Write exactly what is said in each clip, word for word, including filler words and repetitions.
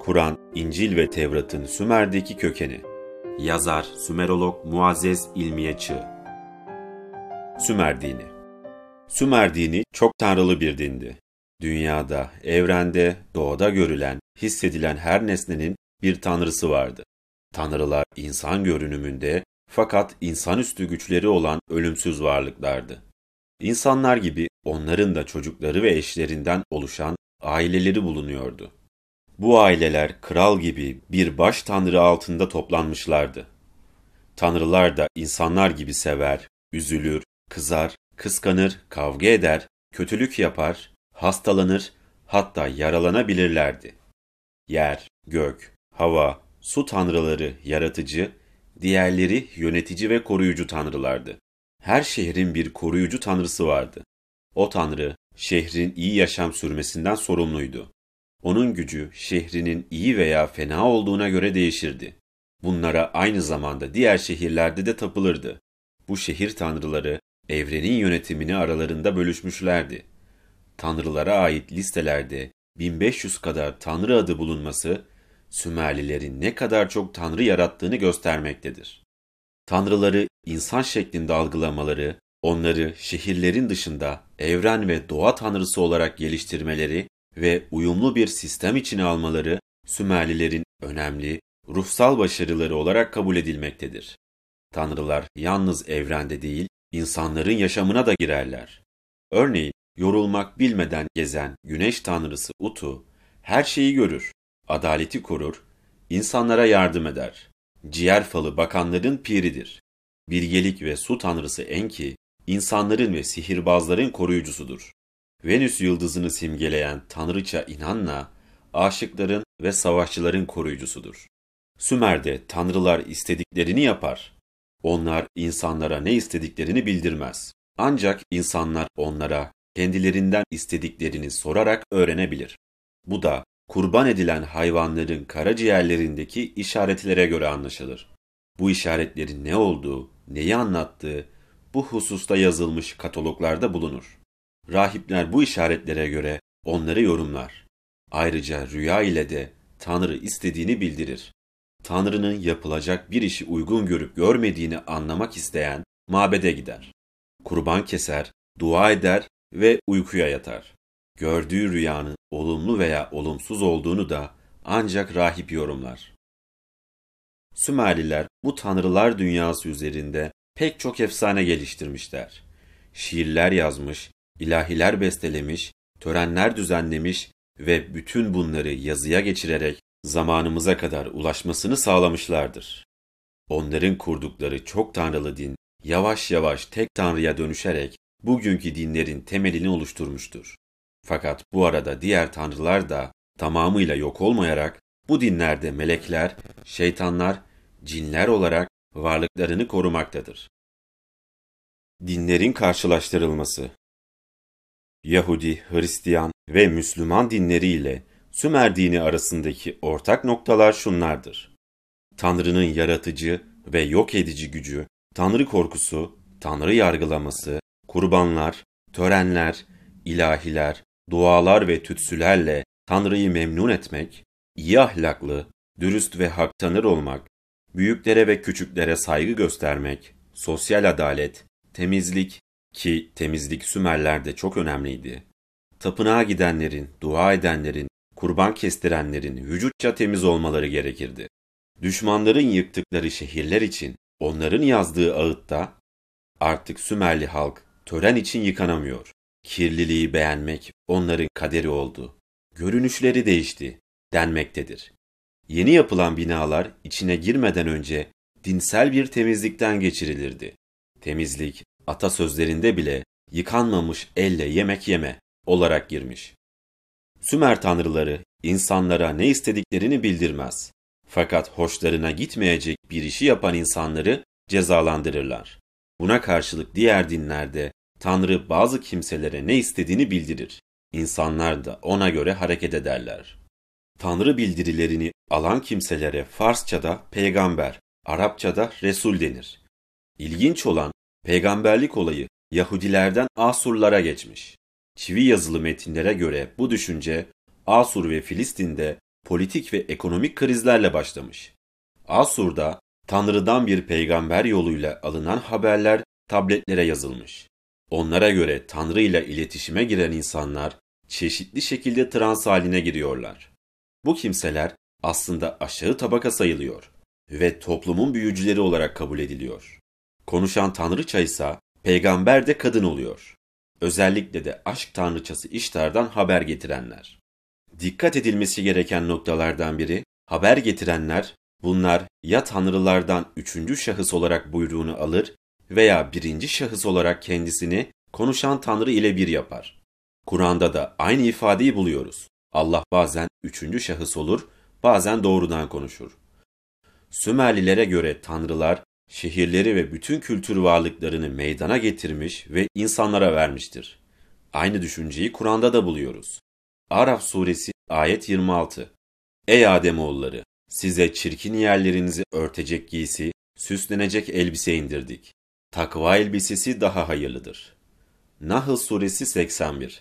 Kur'an, İncil ve Tevrat'ın Sümer'deki kökeni. Yazar, Sümerolog Muazzez İlmiye Çığ. Sümer dini. Sümer dini çok tanrılı bir dindi. Dünyada, evrende, doğada görülen, hissedilen her nesnenin bir tanrısı vardı. Tanrılar insan görünümünde fakat insanüstü güçleri olan ölümsüz varlıklardı. İnsanlar gibi onların da çocukları ve eşlerinden oluşan aileleri bulunuyordu. Bu aileler kral gibi bir baş tanrı altında toplanmışlardı. Tanrılar da insanlar gibi sever, üzülür, kızar, kıskanır, kavga eder, kötülük yapar, hastalanır, hatta yaralanabilirlerdi. Yer, gök, hava, su tanrıları yaratıcı, diğerleri yönetici ve koruyucu tanrılardı. Her şehrin bir koruyucu tanrısı vardı. O tanrı, şehrin iyi yaşam sürmesinden sorumluydu. Onun gücü şehrinin iyi veya fena olduğuna göre değişirdi. Bunlara aynı zamanda diğer şehirlerde de tapılırdı. Bu şehir tanrıları evrenin yönetimini aralarında bölüşmüşlerdi. Tanrılara ait listelerde bin beş yüz kadar tanrı adı bulunması, Sümerlilerin ne kadar çok tanrı yarattığını göstermektedir. Tanrıları insan şeklinde algılamaları, onları şehirlerin dışında evren ve doğa tanrısı olarak geliştirmeleri ve uyumlu bir sistem içine almaları Sümerlilerin önemli, ruhsal başarıları olarak kabul edilmektedir. Tanrılar yalnız evrende değil, insanların yaşamına da girerler. Örneğin, yorulmak bilmeden gezen güneş tanrısı Utu, her şeyi görür, adaleti korur, insanlara yardım eder. Ciğer falı bakanların piridir. Bilgelik ve su tanrısı Enki, insanların ve sihirbazların koruyucusudur. Venüs yıldızını simgeleyen tanrıça Inanna, aşıkların ve savaşçıların koruyucusudur. Sümer'de tanrılar istediklerini yapar. Onlar insanlara ne istediklerini bildirmez. Ancak insanlar onlara kendilerinden istediklerini sorarak öğrenebilir. Bu da kurban edilen hayvanların karaciğerlerindeki işaretlere göre anlaşılır. Bu işaretlerin ne olduğu, neyi anlattığı bu hususta yazılmış kataloglarda bulunur. Rahipler bu işaretlere göre onları yorumlar. Ayrıca rüya ile de Tanrı istediğini bildirir. Tanrı'nın yapılacak bir işi uygun görüp görmediğini anlamak isteyen mabede gider. Kurban keser, dua eder ve uykuya yatar. Gördüğü rüyanın olumlu veya olumsuz olduğunu da ancak rahip yorumlar. Sümerliler bu tanrılar dünyası üzerinde pek çok efsane geliştirmişler. Şiirler yazmış, ilahiler bestelemiş, törenler düzenlemiş ve bütün bunları yazıya geçirerek zamanımıza kadar ulaşmasını sağlamışlardır. Onların kurdukları çok tanrılı din yavaş yavaş tek tanrıya dönüşerek bugünkü dinlerin temelini oluşturmuştur. Fakat bu arada diğer tanrılar da tamamıyla yok olmayarak bu dinlerde melekler, şeytanlar, cinler olarak varlıklarını korumaktadır. Dinlerin karşılaştırılması. Yahudi, Hristiyan ve Müslüman dinleri ile Sümer dini arasındaki ortak noktalar şunlardır. Tanrı'nın yaratıcı ve yok edici gücü, Tanrı korkusu, Tanrı yargılaması, kurbanlar, törenler, ilahiler, dualar ve tütsülerle Tanrı'yı memnun etmek, iyi ahlaklı, dürüst ve hak tanır olmak, büyüklere ve küçüklere saygı göstermek, sosyal adalet, temizlik ki temizlik Sümerler'de çok önemliydi. Tapınağa gidenlerin, dua edenlerin, kurban kestirenlerin vücutça temiz olmaları gerekirdi. Düşmanların yıktıkları şehirler için onların yazdığı ağıtta artık Sümerli halk tören için yıkanamıyor. Kirliliği beğenmek onların kaderi oldu. Görünüşleri değişti denmektedir. Yeni yapılan binalar içine girmeden önce dinsel bir temizlikten geçirilirdi. Temizlik atasözlerinde bile yıkanmamış elle yemek yeme olarak girmiş. Sümer tanrıları insanlara ne istediklerini bildirmez. Fakat hoşlarına gitmeyecek bir işi yapan insanları cezalandırırlar. Buna karşılık diğer dinlerde Tanrı bazı kimselere ne istediğini bildirir. İnsanlar da ona göre hareket ederler. Tanrı bildirilerini alan kimselere Farsçada peygamber, Arapçada Resul denir. İlginç olan peygamberlik olayı Yahudilerden Asurlara geçmiş. Çivi yazılı metinlere göre bu düşünce Asur ve Filistin'de politik ve ekonomik krizlerle başlamış. Asur'da Tanrı'dan bir peygamber yoluyla alınan haberler tabletlere yazılmış. Onlara göre Tanrı ile iletişime giren insanlar çeşitli şekilde trans haline giriyorlar. Bu kimseler aslında aşağı tabaka sayılıyor ve toplumun büyücüleri olarak kabul ediliyor. Konuşan tanrıça ise peygamber de kadın oluyor. Özellikle de aşk tanrıçası İştar'dan haber getirenler. Dikkat edilmesi gereken noktalardan biri, haber getirenler, bunlar ya tanrılardan üçüncü şahıs olarak buyruğunu alır veya birinci şahıs olarak kendisini konuşan tanrı ile bir yapar. Kur'an'da da aynı ifadeyi buluyoruz. Allah bazen üçüncü şahıs olur, bazen doğrudan konuşur. Sümerlilere göre tanrılar, şehirleri ve bütün kültür varlıklarını meydana getirmiş ve insanlara vermiştir. Aynı düşünceyi Kur'an'da da buluyoruz. Araf suresi ayet yirmi altı. Ey Ademoğulları! Size çirkin yerlerinizi örtecek giysi, süslenecek elbise indirdik. Takva elbisesi daha hayırlıdır. Nahl suresi seksen bir.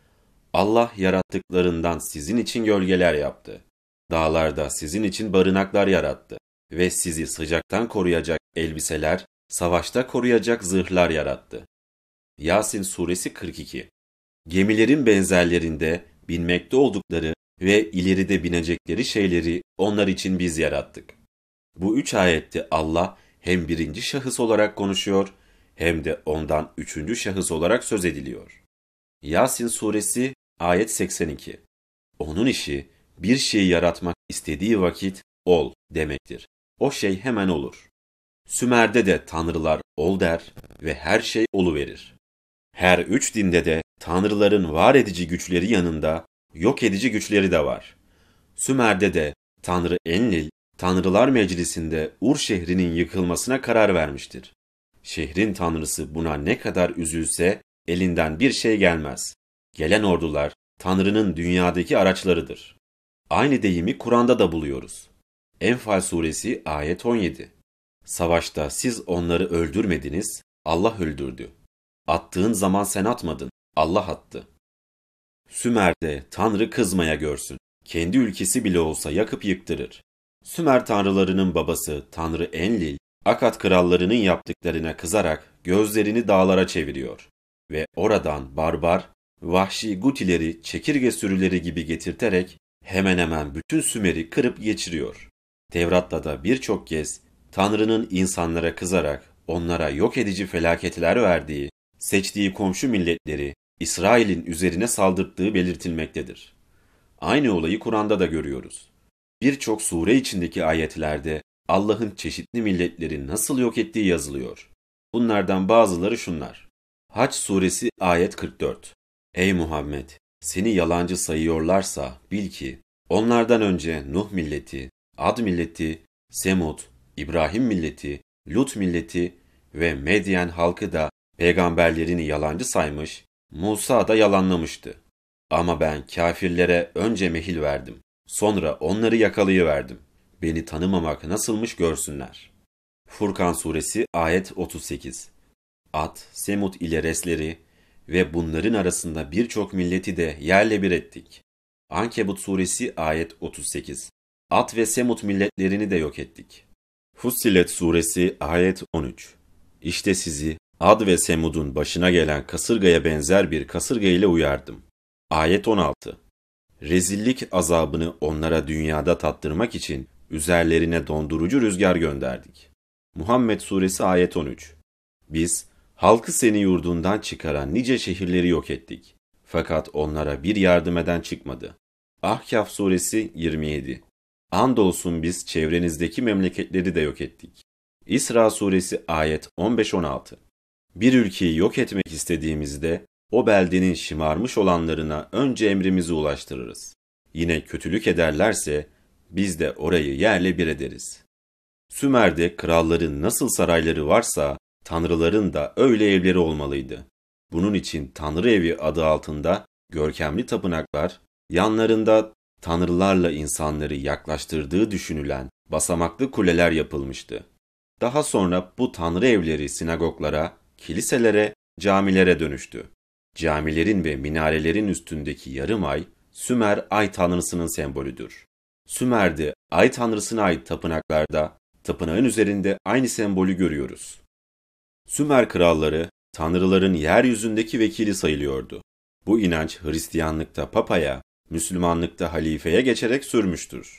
Allah yarattıklarından sizin için gölgeler yaptı. Dağlarda sizin için barınaklar yarattı ve sizi sıcaktan koruyacak elbiseler, savaşta koruyacak zırhlar yarattı. Yasin suresi kırk iki. Gemilerin benzerlerinde binmekte oldukları ve ileride binecekleri şeyleri onlar için biz yarattık. Bu üç ayette Allah hem birinci şahıs olarak konuşuyor hem de ondan üçüncü şahıs olarak söz ediliyor. Yasin suresi ayet seksen iki. Onun işi bir şeyi yaratmak istediği vakit ol demektir. O şey hemen olur. Sümer'de de tanrılar ol der ve her şey oluverir. Her üç dinde de tanrıların var edici güçleri yanında yok edici güçleri de var. Sümer'de de Tanrı Enlil, Tanrılar Meclisi'nde Ur şehrinin yıkılmasına karar vermiştir. Şehrin tanrısı buna ne kadar üzülse elinden bir şey gelmez. Gelen ordular Tanrı'nın dünyadaki araçlarıdır. Aynı deyimi Kur'an'da da buluyoruz. Enfal suresi ayet on yedi. Savaşta siz onları öldürmediniz, Allah öldürdü. Attığın zaman sen atmadın, Allah attı. Sümer'de Tanrı kızmaya görsün. Kendi ülkesi bile olsa yakıp yıktırır. Sümer tanrılarının babası Tanrı Enlil, Akad krallarının yaptıklarına kızarak gözlerini dağlara çeviriyor ve oradan barbar, vahşi Gutileri çekirge sürüleri gibi getirterek hemen hemen bütün Sümer'i kırıp geçiriyor. Tevrat'ta da birçok kez Tanrı'nın insanlara kızarak onlara yok edici felaketler verdiği, seçtiği komşu milletleri İsrail'in üzerine saldırttığı belirtilmektedir. Aynı olayı Kur'an'da da görüyoruz. Birçok sure içindeki ayetlerde Allah'ın çeşitli milletleri nasıl yok ettiği yazılıyor. Bunlardan bazıları şunlar. Hac suresi ayet kırk dört. Ey Muhammed! Seni yalancı sayıyorlarsa bil ki onlardan önce Nuh milleti, Ad milleti, Semud, İbrahim milleti, Lut milleti ve Medyen halkı da peygamberlerini yalancı saymış, Musa da yalanlamıştı. Ama ben kâfirlere önce mehil verdim, sonra onları yakalayıverdim. Beni tanımamak nasılmış görsünler. Furkan suresi ayet otuz sekiz. Ad, Semud ile resleri ve bunların arasında birçok milleti de yerle bir ettik. Ankebut suresi ayet otuz sekiz. Ad ve Semud milletlerini de yok ettik. Fussilet suresi ayet on üç. İşte sizi Ad ve Semud'un başına gelen kasırgaya benzer bir kasırga ile uyardım. Ayet on altı. Rezillik azabını onlara dünyada tattırmak için üzerlerine dondurucu rüzgar gönderdik. Muhammed suresi ayet on üç. Biz halkı seni yurdundan çıkaran nice şehirleri yok ettik. Fakat onlara bir yardım eden çıkmadı. Ahkaf suresi yirmi yedi. Andolsun biz çevrenizdeki memleketleri de yok ettik. İsra suresi ayet on beş on altı. Bir ülkeyi yok etmek istediğimizde o beldenin şımarmış olanlarına önce emrimizi ulaştırırız. Yine kötülük ederlerse biz de orayı yerle bir ederiz. Sümer'de kralların nasıl sarayları varsa tanrıların da öyle evleri olmalıydı. Bunun için Tanrı Evi adı altında görkemli tapınaklar, yanlarında tanrılarla insanları yaklaştırdığı düşünülen basamaklı kuleler yapılmıştı. Daha sonra bu tanrı evleri sinagoglara, kiliselere, camilere dönüştü. Camilerin ve minarelerin üstündeki yarım ay, Sümer ay tanrısının sembolüdür. Sümer'de ay tanrısına ait tapınaklarda, tapınağın üzerinde aynı sembolü görüyoruz. Sümer kralları, tanrıların yeryüzündeki vekili sayılıyordu. Bu inanç Hristiyanlıkta papaya, Müslümanlıkta halifeye geçerek sürmüştür.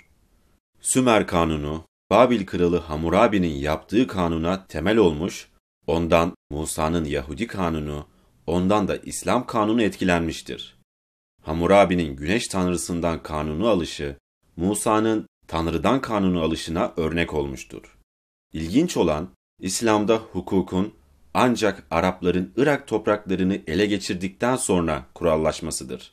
Sümer kanunu, Babil kralı Hammurabi'nin yaptığı kanuna temel olmuş, ondan Musa'nın Yahudi kanunu, ondan da İslam kanunu etkilenmiştir. Hammurabi'nin güneş tanrısından kanunu alışı, Musa'nın Tanrı'dan kanunu alışına örnek olmuştur. İlginç olan, İslam'da hukukun ancak Arapların Irak topraklarını ele geçirdikten sonra kurallaşmasıdır.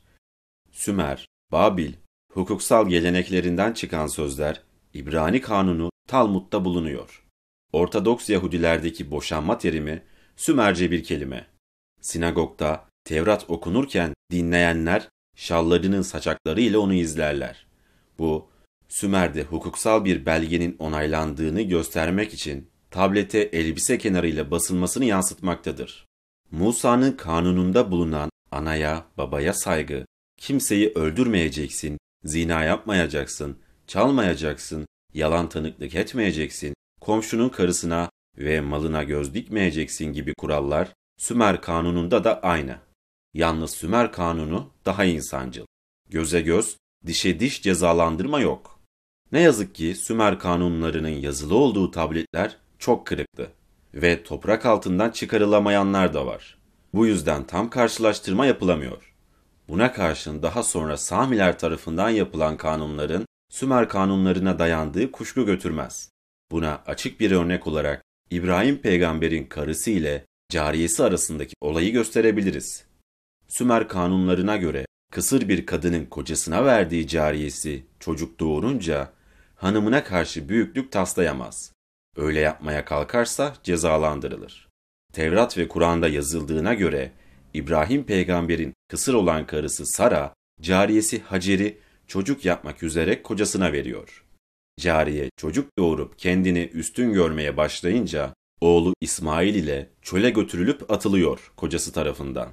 Sümer, Babil, hukuksal geleneklerinden çıkan sözler, İbrani kanunu Talmud'da bulunuyor. Ortodoks Yahudilerdeki boşanma terimi Sümerce bir kelime. Sinagogda Tevrat okunurken dinleyenler şallarının saçaklarıyla onu izlerler. Bu, Sümer'de hukuksal bir belgenin onaylandığını göstermek için tablete elbise kenarıyla basılmasını yansıtmaktadır. Musa'nın kanununda bulunan anaya, babaya saygı, kimseyi öldürmeyeceksin, zina yapmayacaksın, çalmayacaksın, yalan tanıklık etmeyeceksin, komşunun karısına ve malına göz dikmeyeceksin gibi kurallar Sümer kanununda da aynı. Yalnız Sümer kanunu daha insancıl. Göze göz, dişe diş cezalandırma yok. Ne yazık ki Sümer kanunlarının yazılı olduğu tabletler çok kırıktı ve toprak altından çıkarılamayanlar da var. Bu yüzden tam karşılaştırma yapılamıyor. Buna karşın daha sonra Samiler tarafından yapılan kanunların Sümer kanunlarına dayandığı kuşku götürmez. Buna açık bir örnek olarak İbrahim peygamberin karısı ile cariyesi arasındaki olayı gösterebiliriz. Sümer kanunlarına göre kısır bir kadının kocasına verdiği cariyesi çocuk doğurunca hanımına karşı büyüklük taslayamaz. Öyle yapmaya kalkarsa cezalandırılır. Tevrat ve Kur'an'da yazıldığına göre İbrahim peygamberin kısır olan karısı Sara, cariyesi Hacer'i çocuk yapmak üzere kocasına veriyor. Cariye çocuk doğurup kendini üstün görmeye başlayınca oğlu İsmail ile çöle götürülüp atılıyor kocası tarafından.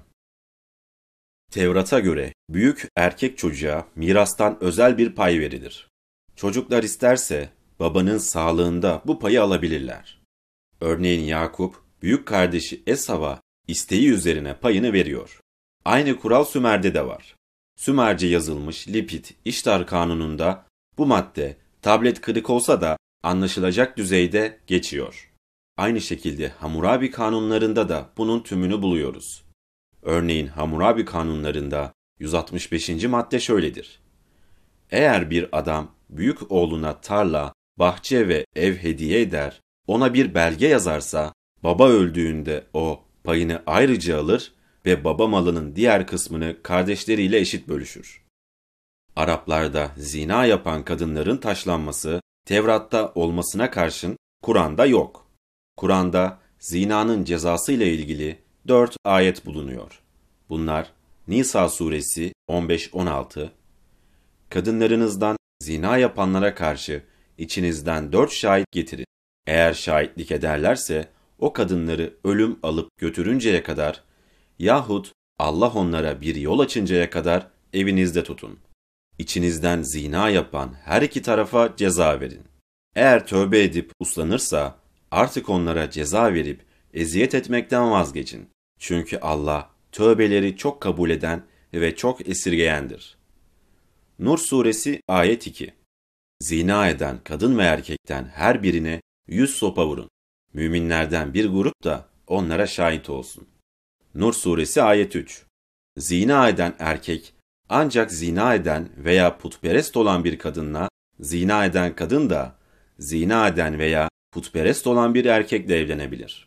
Tevrat'a göre büyük erkek çocuğa mirastan özel bir pay verilir. Çocuklar isterse babanın sağlığında bu payı alabilirler. Örneğin Yakup, büyük kardeşi Esav'a isteği üzerine payını veriyor. Aynı kural Sümer'de de var. Sümerce yazılmış Lipit İştar kanununda bu madde tablet kırık olsa da anlaşılacak düzeyde geçiyor. Aynı şekilde Hammurabi kanunlarında da bunun tümünü buluyoruz. Örneğin Hammurabi kanunlarında yüz altmış beşinci madde şöyledir. Eğer bir adam büyük oğluna tarla, bahçe ve ev hediye eder, ona bir belge yazarsa, baba öldüğünde o payını ayrıca alır ve baba malının diğer kısmını kardeşleriyle eşit bölüşür. Araplarda zina yapan kadınların taşlanması, Tevrat'ta olmasına karşın Kur'an'da yok. Kur'an'da zinanın cezası ile ilgili dört ayet bulunuyor. Bunlar Nisa suresi on beş on altı, kadınlarınızdan zina yapanlara karşı içinizden dört şahit getirin. Eğer şahitlik ederlerse o kadınları ölüm alıp götürünceye kadar yahut Allah onlara bir yol açıncaya kadar evinizde tutun. İçinizden zina yapan her iki tarafa ceza verin. Eğer tövbe edip uslanırsa artık onlara ceza verip eziyet etmekten vazgeçin. Çünkü Allah tövbeleri çok kabul eden ve çok esirgeyendir. Nur suresi ayet iki. Zina eden kadın ve erkekten her birine yüz sopa vurun. Müminlerden bir grup da onlara şahit olsun. Nur suresi ayet üç. Zina eden erkek ancak zina eden veya putperest olan bir kadınla, zina eden kadın da zina eden veya putperest olan bir erkekle evlenebilir.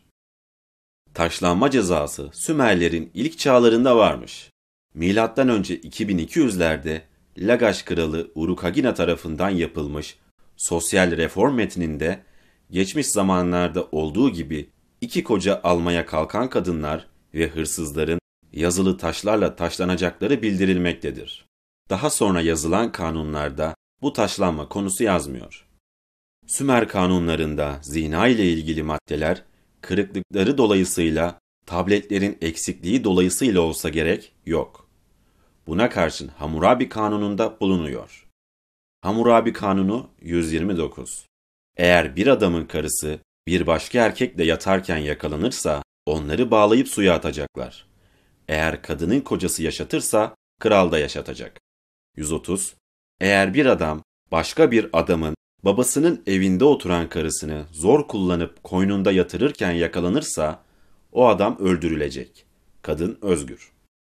Taşlanma cezası Sümerlerin ilk çağlarında varmış. Milattan önce iki bin iki yüzlerde Lagaş kralı Urukagina tarafından yapılmış sosyal reform metninde geçmiş zamanlarda olduğu gibi iki koca almaya kalkan kadınlar ve hırsızların yazılı taşlarla taşlanacakları bildirilmektedir. Daha sonra yazılan kanunlarda bu taşlanma konusu yazmıyor. Sümer kanunlarında zina ile ilgili maddeler kırıklıkları dolayısıyla tabletlerin eksikliği dolayısıyla olsa gerek yok. Buna karşın Hammurabi kanununda bulunuyor. Hammurabi Kanunu yüz yirmi dokuz. Eğer bir adamın karısı bir başka erkekle yatarken yakalanırsa onları bağlayıp suya atacaklar. Eğer kadının kocası yaşatırsa kral da yaşatacak. yüz otuz. Eğer bir adam başka bir adamın babasının evinde oturan karısını zor kullanıp koynunda yatırırken yakalanırsa o adam öldürülecek. Kadın özgür.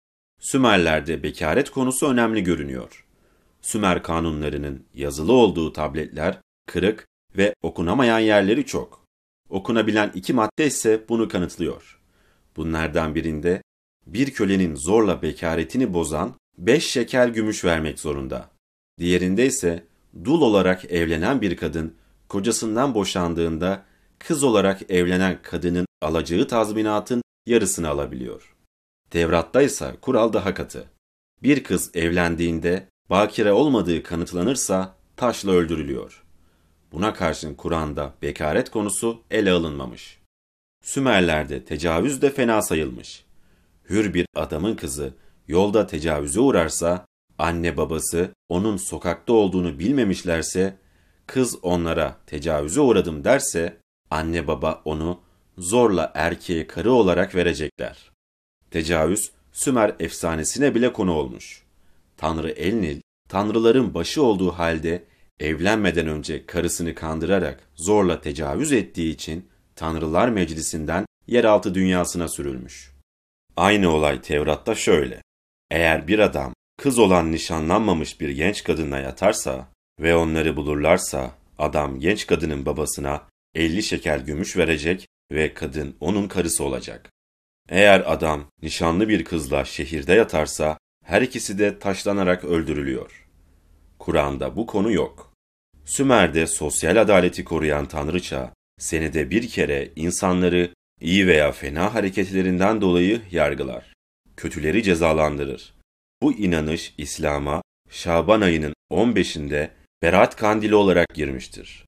Sümerler'de bekaret konusu önemli görünüyor. Sümer kanunlarının yazılı olduğu tabletler kırık ve okunamayan yerleri çok. Okunabilen iki madde ise bunu kanıtlıyor. Bunlardan birinde bir kölenin zorla bekaretini bozan beş şekel gümüş vermek zorunda. Diğerinde ise dul olarak evlenen bir kadın kocasından boşandığında kız olarak evlenen kadının alacağı tazminatın yarısını alabiliyor. Tevrat'ta ise kural daha katı. Bir kız evlendiğinde bakire olmadığı kanıtlanırsa taşla öldürülüyor. Buna karşın Kur'an'da bekaret konusu ele alınmamış. Sümerler'de tecavüz de fena sayılmış. Hür bir adamın kızı yolda tecavüze uğrarsa, anne babası onun sokakta olduğunu bilmemişlerse, kız onlara tecavüze uğradım derse, anne baba onu zorla erkeğe karı olarak verecekler. Tecavüz, Sümer efsanesine bile konu olmuş. Tanrı Enlil, tanrıların başı olduğu halde evlenmeden önce karısını kandırarak zorla tecavüz ettiği için Tanrılar Meclisi'nden yeraltı dünyasına sürülmüş. Aynı olay Tevrat'ta şöyle: eğer bir adam kız olan nişanlanmamış bir genç kadınla yatarsa ve onları bulurlarsa, adam genç kadının babasına elli şekel gümüş verecek ve kadın onun karısı olacak. Eğer adam nişanlı bir kızla şehirde yatarsa, her ikisi de taşlanarak öldürülüyor. Kur'an'da bu konu yok. Sümer'de sosyal adaleti koruyan tanrıça, senede bir kere insanları iyi veya fena hareketlerinden dolayı yargılar. Kötüleri cezalandırır. Bu inanış İslam'a Şaban ayının on beşinde Berat Kandili olarak girmiştir.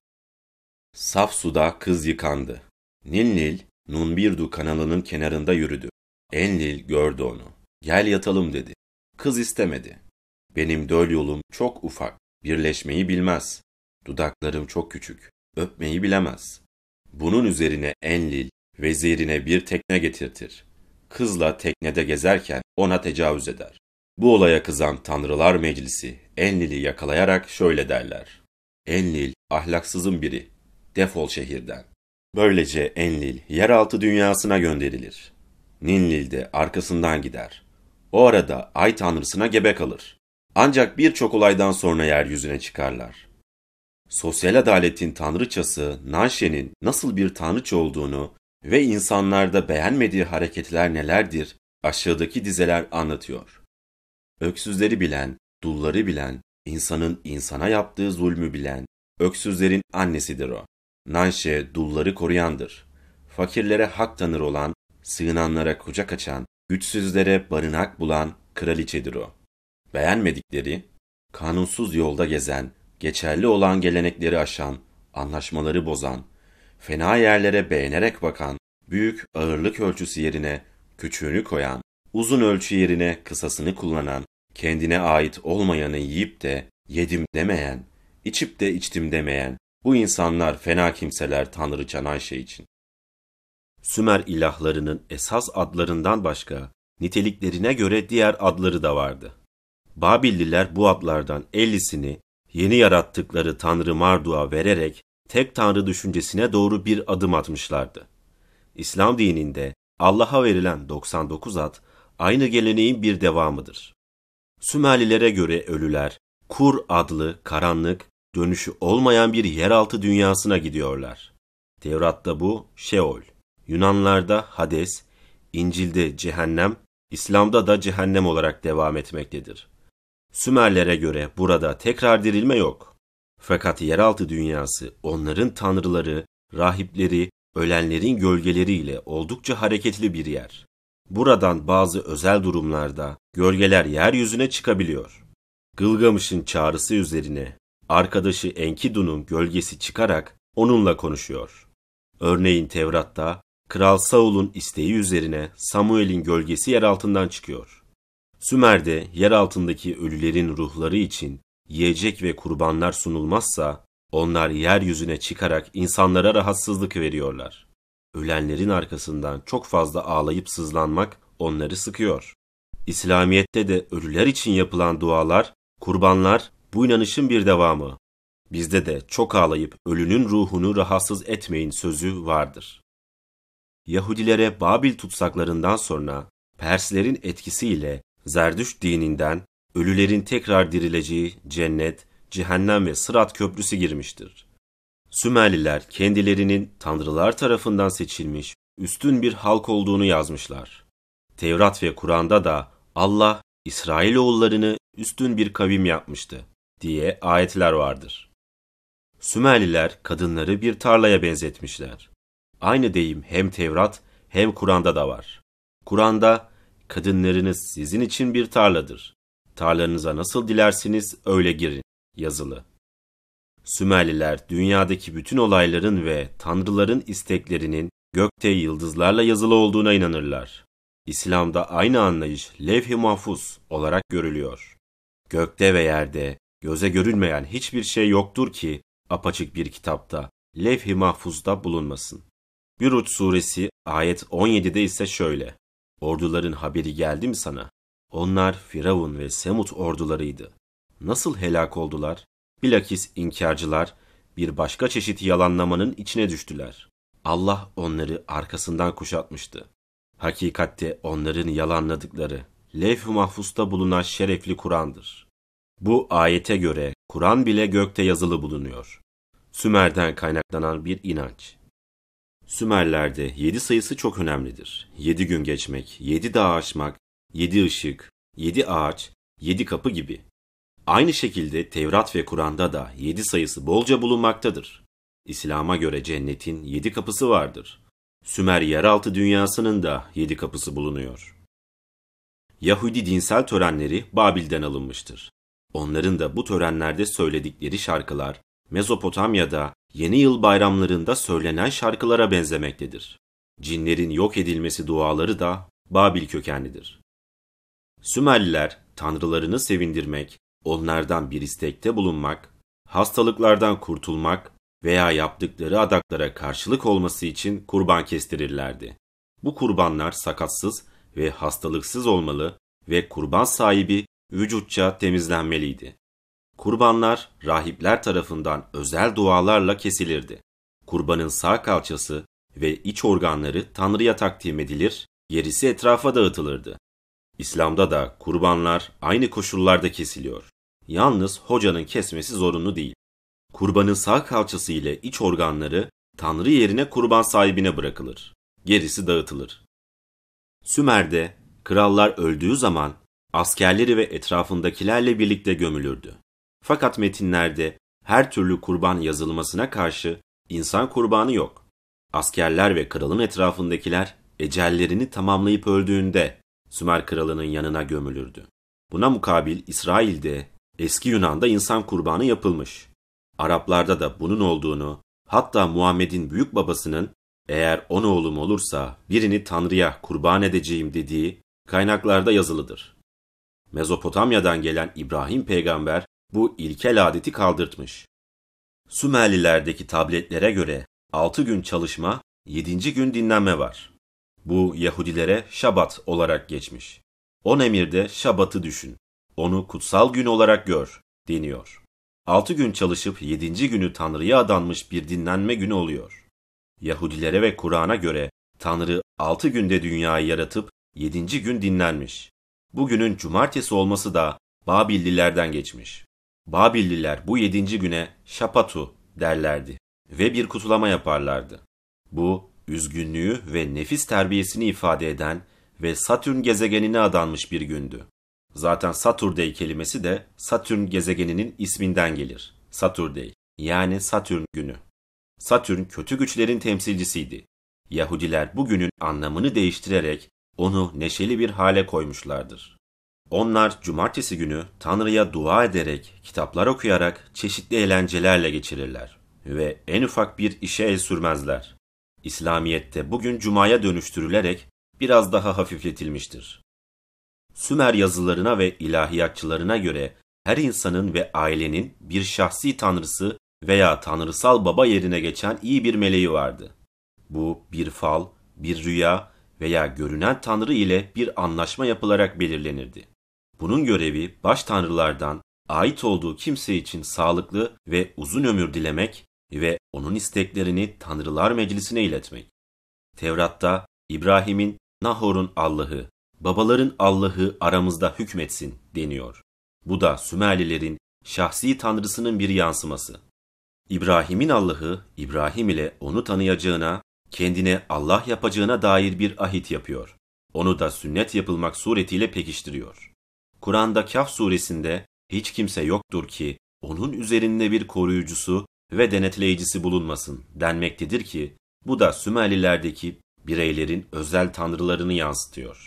Saf suda kız yıkandı. Nil-Nil, Nunbirdu kanalının kenarında yürüdü. Enlil gördü onu. Gel yatalım dedi. Kız istemedi. Benim döl yolum çok ufak, birleşmeyi bilmez. Dudaklarım çok küçük, öpmeyi bilemez. Bunun üzerine Enlil, vezirine bir tekne getirtir. Kızla teknede gezerken ona tecavüz eder. Bu olaya kızan Tanrılar Meclisi Enlil'i yakalayarak şöyle derler: Enlil ahlaksızın biri, defol şehirden. Böylece Enlil yeraltı dünyasına gönderilir. Ninlil de arkasından gider. O arada ay tanrısına gebe kalır. Ancak birçok olaydan sonra yeryüzüne çıkarlar. Sosyal adaletin tanrıçası Nanshe'nin nasıl bir tanrıça olduğunu ve insanlarda beğenmediği hareketler nelerdir aşağıdaki dizeler anlatıyor. Öksüzleri bilen, dulları bilen, insanın insana yaptığı zulmü bilen, öksüzlerin annesidir o. Nanshe dulları koruyandır. Fakirlere hak tanır olan, sığınanlara kucak açan, güçsüzlere barınak bulan kraliçedir o. Beğenmedikleri, kanunsuz yolda gezen, geçerli olan gelenekleri aşan, anlaşmaları bozan, fena yerlere beğenerek bakan, büyük ağırlık ölçüsü yerine küçüğünü koyan, uzun ölçü yerine kısasını kullanan, kendine ait olmayanı yiyip de yedim demeyen, içip de içtim demeyen, bu insanlar fena kimseler tanrıça Nanshe için. Sümer ilahlarının esas adlarından başka, niteliklerine göre diğer adları da vardı. Babilliler bu adlardan ellisini yeni yarattıkları tanrı Marduk'a vererek tek tanrı düşüncesine doğru bir adım atmışlardı. İslam dininde Allah'a verilen doksan dokuz ad aynı geleneğin bir devamıdır. Sümerlilere göre ölüler, Kur adlı karanlık, dönüşü olmayan bir yeraltı dünyasına gidiyorlar. Tevrat'ta bu Şeol, Yunanlarda Hades, İncil'de cehennem, İslam'da da cehennem olarak devam etmektedir. Sümerlere göre burada tekrar dirilme yok. Fakat yeraltı dünyası onların tanrıları, rahipleri, ölenlerin gölgeleriyle oldukça hareketli bir yer. Buradan bazı özel durumlarda gölgeler yeryüzüne çıkabiliyor. Gılgamış'ın çağrısı üzerine arkadaşı Enkidu'nun gölgesi çıkarak onunla konuşuyor. Örneğin Tevrat'ta Kral Saul'un isteği üzerine Samuel'in gölgesi yer altından çıkıyor. Sümer'de yer altındaki ölülerin ruhları için yiyecek ve kurbanlar sunulmazsa, onlar yeryüzüne çıkarak insanlara rahatsızlık veriyorlar. Ölenlerin arkasından çok fazla ağlayıp sızlanmak onları sıkıyor. İslamiyet'te de ölüler için yapılan dualar, kurbanlar bu inanışın bir devamı. Bizde de çok ağlayıp ölünün ruhunu rahatsız etmeyin sözü vardır. Yahudilere Babil tutsaklarından sonra Perslerin etkisiyle Zerdüşt dininden ölülerin tekrar dirileceği cennet, cehennem ve Sırat köprüsü girmiştir. Sümerliler kendilerinin tanrılar tarafından seçilmiş üstün bir halk olduğunu yazmışlar. Tevrat ve Kur'an'da da Allah İsrailoğullarını üstün bir kavim yapmıştı diye ayetler vardır. Sümerliler kadınları bir tarlaya benzetmişler. Aynı deyim hem Tevrat hem Kur'an'da da var. Kur'an'da kadınlarınız sizin için bir tarladır. Tarlanıza nasıl dilersiniz öyle girin yazılı. Sümerliler dünyadaki bütün olayların ve tanrıların isteklerinin gökte yıldızlarla yazılı olduğuna inanırlar. İslam'da aynı anlayış levh-i mahfuz olarak görülüyor. Gökte ve yerde göze görülmeyen hiçbir şey yoktur ki apaçık bir kitapta levh-i mahfuzda bulunmasın. Bürûc suresi ayet on yedide ise şöyle: Orduların haberi geldi mi sana? Onlar Firavun ve Semut ordularıydı. Nasıl helak oldular? Bilakis inkarcılar bir başka çeşit yalanlamanın içine düştüler. Allah onları arkasından kuşatmıştı. Hakikatte onların yalanladıkları levh-i mahfuzda bulunan şerefli Kur'an'dır. Bu ayete göre Kur'an bile gökte yazılı bulunuyor. Sümer'den kaynaklanan bir inanç. Sümerlerde yedi sayısı çok önemlidir. Yedi gün geçmek, yedi dağ aşmak, yedi ışık, yedi ağaç, yedi kapı gibi. Aynı şekilde Tevrat ve Kur'an'da da yedi sayısı bolca bulunmaktadır. İslam'a göre cennetin yedi kapısı vardır. Sümer yeraltı dünyasının da yedi kapısı bulunuyor. Yahudi dinsel törenleri Babil'den alınmıştır. Onların da bu törenlerde söyledikleri şarkılar, Mezopotamya'da yeni yıl bayramlarında söylenen şarkılara benzemektedir. Cinlerin yok edilmesi duaları da Babil kökenlidir. Sümerliler tanrılarını sevindirmek, onlardan bir istekte bulunmak, hastalıklardan kurtulmak veya yaptıkları adaklara karşılık olması için kurban kestirirlerdi. Bu kurbanlar sakatsız ve hastalıksız olmalı ve kurban sahibi vücutça temizlenmeliydi. Kurbanlar rahipler tarafından özel dualarla kesilirdi. Kurbanın sağ kalçası ve iç organları Tanrı'ya takdim edilir, gerisi etrafa dağıtılırdı. İslam'da da kurbanlar aynı koşullarda kesiliyor. Yalnız hocanın kesmesi zorunlu değil. Kurbanın sağ kalçası ile iç organları Tanrı yerine kurban sahibine bırakılır. Gerisi dağıtılır. Sümer'de krallar öldüğü zaman askerleri ve etrafındakilerle birlikte gömülürdü. Fakat metinlerde her türlü kurban yazılmasına karşı insan kurbanı yok. Askerler ve kralın etrafındakiler ecellerini tamamlayıp öldüğünde Sümer kralının yanına gömülürdü. Buna mukabil İsrail'de, eski Yunan'da insan kurbanı yapılmış. Araplarda da bunun olduğunu, hatta Muhammed'in büyük babasının eğer on oğlum olursa birini Tanrı'ya kurban edeceğim dediği kaynaklarda yazılıdır. Mezopotamya'dan gelen İbrahim peygamber bu ilkel adeti kaldırtmış. Sümerlilerdeki tabletlere göre altı gün çalışma, yedinci gün dinlenme var. Bu Yahudilere Şabat olarak geçmiş. On emirde Şabat'ı düşün, onu kutsal gün olarak gör deniyor. Altı gün çalışıp yedinci günü Tanrı'ya adanmış bir dinlenme günü oluyor. Yahudilere ve Kur'an'a göre Tanrı altı günde dünyayı yaratıp yedinci gün dinlenmiş. Bugünün cumartesi olması da Babillilerden geçmiş. Babilliler bu yedinci güne Şapatu derlerdi ve bir kutlama yaparlardı. Bu, üzgünlüğü ve nefis terbiyesini ifade eden ve Satürn gezegenine adanmış bir gündü. Zaten Saturday kelimesi de Satürn gezegeninin isminden gelir. Saturday, yani Satürn günü. Satürn kötü güçlerin temsilcisiydi. Yahudiler bu günün anlamını değiştirerek onu neşeli bir hale koymuşlardır. Onlar cumartesi günü Tanrı'ya dua ederek, kitaplar okuyarak, çeşitli eğlencelerle geçirirler ve en ufak bir işe el sürmezler. İslamiyet'te bugün Cuma'ya dönüştürülerek biraz daha hafifletilmiştir. Sümer yazılarına ve ilahiyatçılarına göre her insanın ve ailenin bir şahsi tanrısı veya tanrısal baba yerine geçen iyi bir meleği vardı. Bu bir fal, bir rüya veya görünen tanrı ile bir anlaşma yapılarak belirlenirdi. Bunun görevi baş tanrılardan ait olduğu kimse için sağlıklı ve uzun ömür dilemek ve onun isteklerini Tanrılar Meclisi'ne iletmek. Tevrat'ta İbrahim'in, Nahor'un Allah'ı, babaların Allah'ı aramızda hükmetsin deniyor. Bu da Sümerlilerin şahsi tanrısının bir yansıması. İbrahim'in Allah'ı İbrahim ile onu tanıyacağına, kendine Allah yapacağına dair bir ahit yapıyor. Onu da sünnet yapılmak suretiyle pekiştiriyor. Kur'an'da Kehf suresinde hiç kimse yoktur ki onun üzerinde bir koruyucusu ve denetleyicisi bulunmasın denmektedir ki bu da Sümerlilerdeki bireylerin özel tanrılarını yansıtıyor.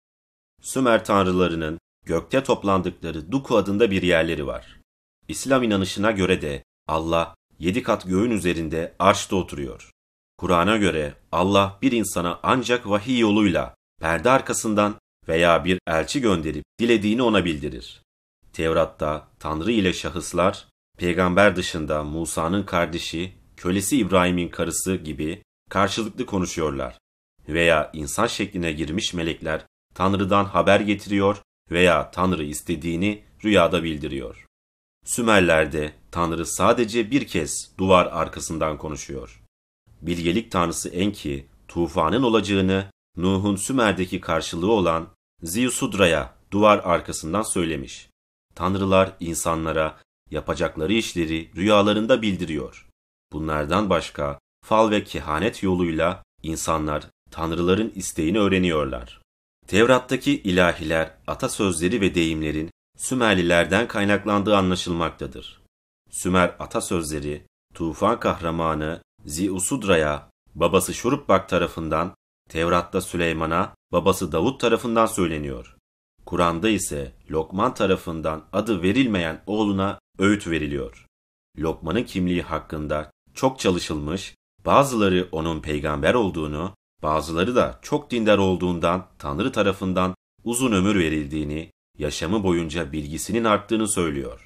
Sümer tanrılarının gökte toplandıkları Duku adında bir yerleri var. İslam inanışına göre de Allah yedi kat göğün üzerinde arşta oturuyor. Kur'an'a göre Allah bir insana ancak vahiy yoluyla perde arkasından veya bir elçi gönderip dilediğini ona bildirir. Tevrat'ta Tanrı ile şahıslar, peygamber dışında Musa'nın kardeşi, kölesi İbrahim'in karısı gibi karşılıklı konuşuyorlar. Veya insan şekline girmiş melekler Tanrı'dan haber getiriyor veya Tanrı istediğini rüyada bildiriyor. Sümerler'de Tanrı sadece bir kez duvar arkasından konuşuyor. Bilgelik tanrısı Enki, tufanın olacağını Nuh'un Sümer'deki karşılığı olan Ziusudra'ya duvar arkasından söylemiş. Tanrılar insanlara yapacakları işleri rüyalarında bildiriyor. Bunlardan başka fal ve kehanet yoluyla insanlar tanrıların isteğini öğreniyorlar. Tevrat'taki ilahiler, atasözleri ve deyimlerin Sümerlilerden kaynaklandığı anlaşılmaktadır. Sümer atasözleri, tufan kahramanı Ziusudra'ya babası Şurubbak tarafından, Tevrat'ta Süleyman'a babası Davut tarafından söyleniyor. Kur'an'da ise Lokman tarafından adı verilmeyen oğluna öğüt veriliyor. Lokman'ın kimliği hakkında çok çalışılmış, bazıları onun peygamber olduğunu, bazıları da çok dindar olduğundan Tanrı tarafından uzun ömür verildiğini, yaşamı boyunca bilgisinin arttığını söylüyor.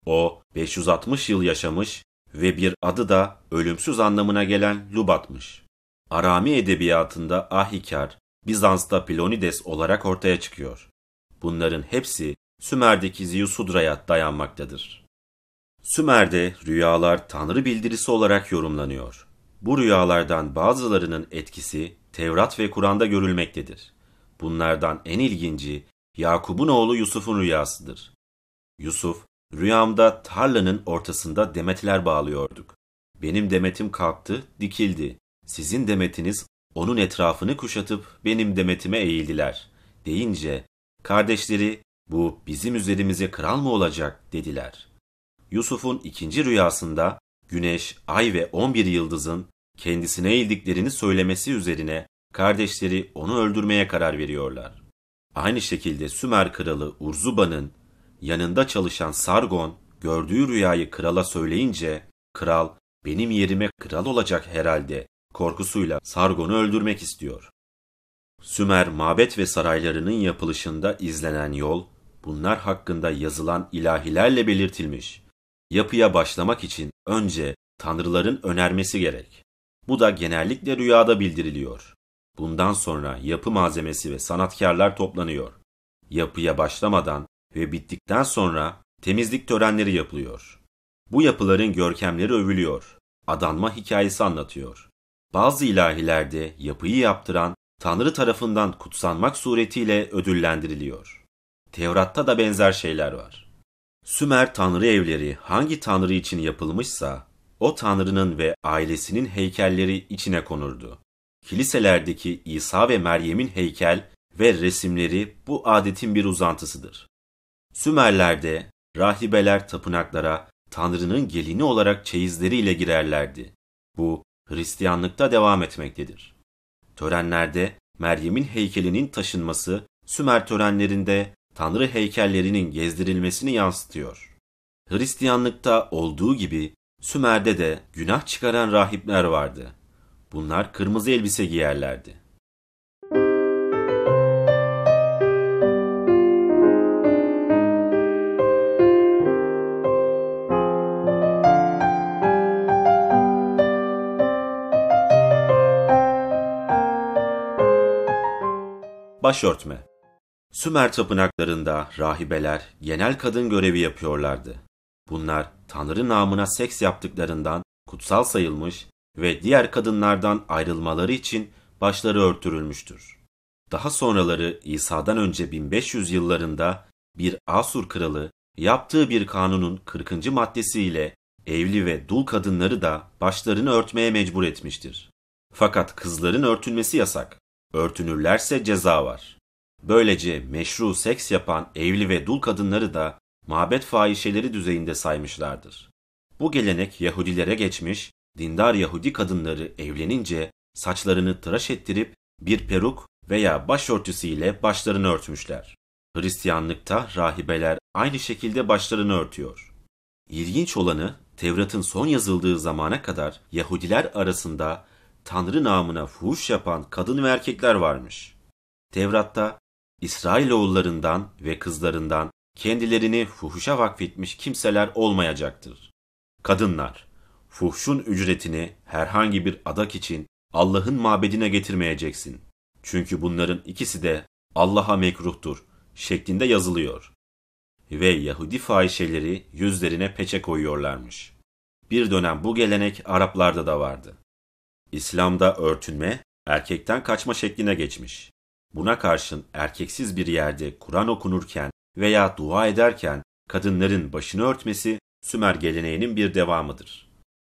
O beş yüz altmış yıl yaşamış ve bir adı da ölümsüz anlamına gelen Lubat'mış. Arami edebiyatında Ahikar, Bizans'ta Plonides olarak ortaya çıkıyor. Bunların hepsi Sümer'deki Ziusudra'ya dayanmaktadır. Sümer'de rüyalar tanrı bildirisi olarak yorumlanıyor. Bu rüyalardan bazılarının etkisi Tevrat ve Kur'an'da görülmektedir. Bunlardan en ilginci Yakup'un oğlu Yusuf'un rüyasıdır. Yusuf, rüyamda tarlanın ortasında demetler bağlıyorduk. Benim demetim kalktı, dikildi. Sizin demetiniz onun etrafını kuşatıp benim demetime eğildiler deyince, kardeşleri bu bizim üzerimize kral mı olacak dediler. Yusuf'un ikinci rüyasında güneş, ay ve on bir yıldızın kendisine eğildiklerini söylemesi üzerine kardeşleri onu öldürmeye karar veriyorlar. Aynı şekilde Sümer kralı Urzuba'nın yanında çalışan Sargon gördüğü rüyayı krala söyleyince kral benim yerime kral olacak herhalde korkusuyla Sargon'u öldürmek istiyor. Sümer mabet ve saraylarının yapılışında izlenen yol bunlar hakkında yazılan ilahilerle belirtilmiş. Yapıya başlamak için önce tanrıların önermesi gerek. Bu da genellikle rüyada bildiriliyor. Bundan sonra yapı malzemesi ve sanatkarlar toplanıyor. Yapıya başlamadan ve bittikten sonra temizlik törenleri yapılıyor. Bu yapıların görkemleri övülüyor. Adanma hikayesi anlatıyor. Bazı ilahilerde yapıyı yaptıran Tanrı tarafından kutsanmak suretiyle ödüllendiriliyor. Tevrat'ta da benzer şeyler var. Sümer tanrı evleri hangi tanrı için yapılmışsa o tanrının ve ailesinin heykelleri içine konurdu. Kiliselerdeki İsa ve Meryem'in heykel ve resimleri bu adetin bir uzantısıdır. Sümerler'de rahibeler tapınaklara Tanrı'nın gelini olarak çeyizleriyle girerlerdi. Bu Hristiyanlıkta devam etmektedir. Törenlerde Meryem'in heykelinin taşınması Sümer törenlerinde Tanrı heykellerinin gezdirilmesini yansıtıyor. Hristiyanlıkta olduğu gibi Sümer'de de günah çıkaran rahipler vardı. Bunlar kırmızı elbise giyerlerdi. Başörtme. Sümer tapınaklarında rahibeler genel kadın görevi yapıyorlardı. Bunlar Tanrı namına seks yaptıklarından kutsal sayılmış ve diğer kadınlardan ayrılmaları için başları örtülmüştür. Daha sonraları İsa'dan önce bin beş yüz yıllarında bir Asur kralı yaptığı bir kanunun kırkıncı maddesiyle evli ve dul kadınları da başlarını örtmeye mecbur etmiştir. Fakat kızların örtülmesi yasak. Örtünürlerse ceza var. Böylece meşru seks yapan evli ve dul kadınları da mabet fahişeleri düzeyinde saymışlardır. Bu gelenek Yahudilere geçmiş, dindar Yahudi kadınları evlenince saçlarını tıraş ettirip bir peruk veya başörtüsüyle başlarını örtmüşler. Hristiyanlıkta rahibeler aynı şekilde başlarını örtüyor. İlginç olanı, Tevrat'ın son yazıldığı zamana kadar Yahudiler arasında Tanrı namına fuhuş yapan kadın ve erkekler varmış. Tevrat'ta İsrailoğullarından ve kızlarından kendilerini fuhuşa vakfetmiş kimseler olmayacaktır. Kadınlar, fuhşun ücretini herhangi bir adak için Allah'ın mabedine getirmeyeceksin. Çünkü bunların ikisi de Allah'a mekruhtur şeklinde yazılıyor. Ve Yahudi fahişeleri yüzlerine peçe koyuyorlarmış. Bir dönem bu gelenek Araplarda da vardı. İslam'da örtünme, erkekten kaçma şekline geçmiş. Buna karşın erkeksiz bir yerde Kur'an okunurken veya dua ederken kadınların başını örtmesi Sümer geleneğinin bir devamıdır.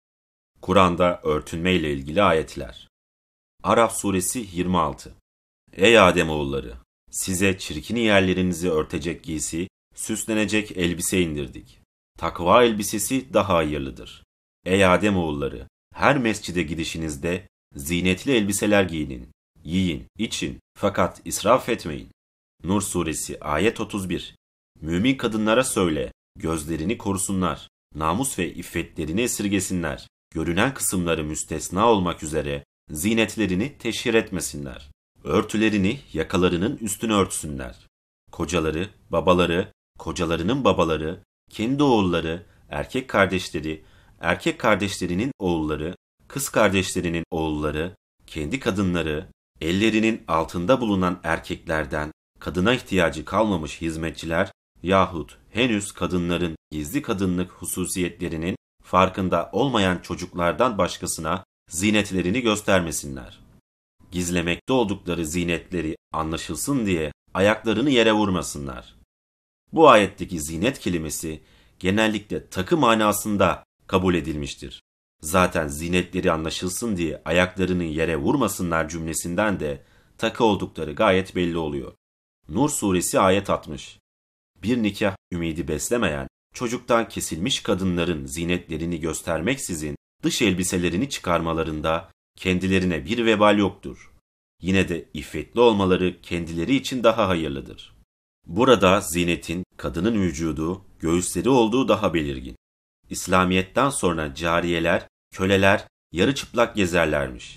Kur'an'da örtünme ile ilgili ayetler. Araf suresi yirmi altı. Ey Ademoğulları! Size çirkin yerlerinizi örtecek giysi, süslenecek elbise indirdik. Takva elbisesi daha hayırlıdır. Ey Ademoğulları! Her mescide gidişinizde zinetli elbiseler giyinin. Yiyin, için, fakat israf etmeyin. Nur suresi ayet otuz bir. Mümin kadınlara söyle, gözlerini korusunlar, namus ve iffetlerini esirgesinler, görünen kısımları müstesna olmak üzere zinetlerini teşhir etmesinler. Örtülerini yakalarının üstüne örtsünler. Kocaları, babaları, kocalarının babaları, kendi oğulları, erkek kardeşleri, erkek kardeşlerinin oğulları, kız kardeşlerinin oğulları, kendi kadınları, ellerinin altında bulunan erkeklerden kadına ihtiyacı kalmamış hizmetçiler yahut henüz kadınların gizli kadınlık hususiyetlerinin farkında olmayan çocuklardan başkasına zinetlerini göstermesinler. Gizlemekte oldukları zinetleri anlaşılsın diye ayaklarını yere vurmasınlar. Bu ayetteki zinet kelimesi genellikle takı manasında kabul edilmiştir. Zaten zinetleri anlaşılsın diye ayaklarını yere vurmasınlar cümlesinden de takı oldukları gayet belli oluyor. Nur suresi ayet altmış. Bir nikah ümidi beslemeyen, çocuktan kesilmiş kadınların zinetlerini göstermeksizin dış elbiselerini çıkarmalarında kendilerine bir vebal yoktur. Yine de iffetli olmaları kendileri için daha hayırlıdır. Burada zinetin kadının vücudu, göğüsleri olduğu daha belirgin. İslamiyet'ten sonra cariyeler, köleler yarı çıplak gezerlermiş.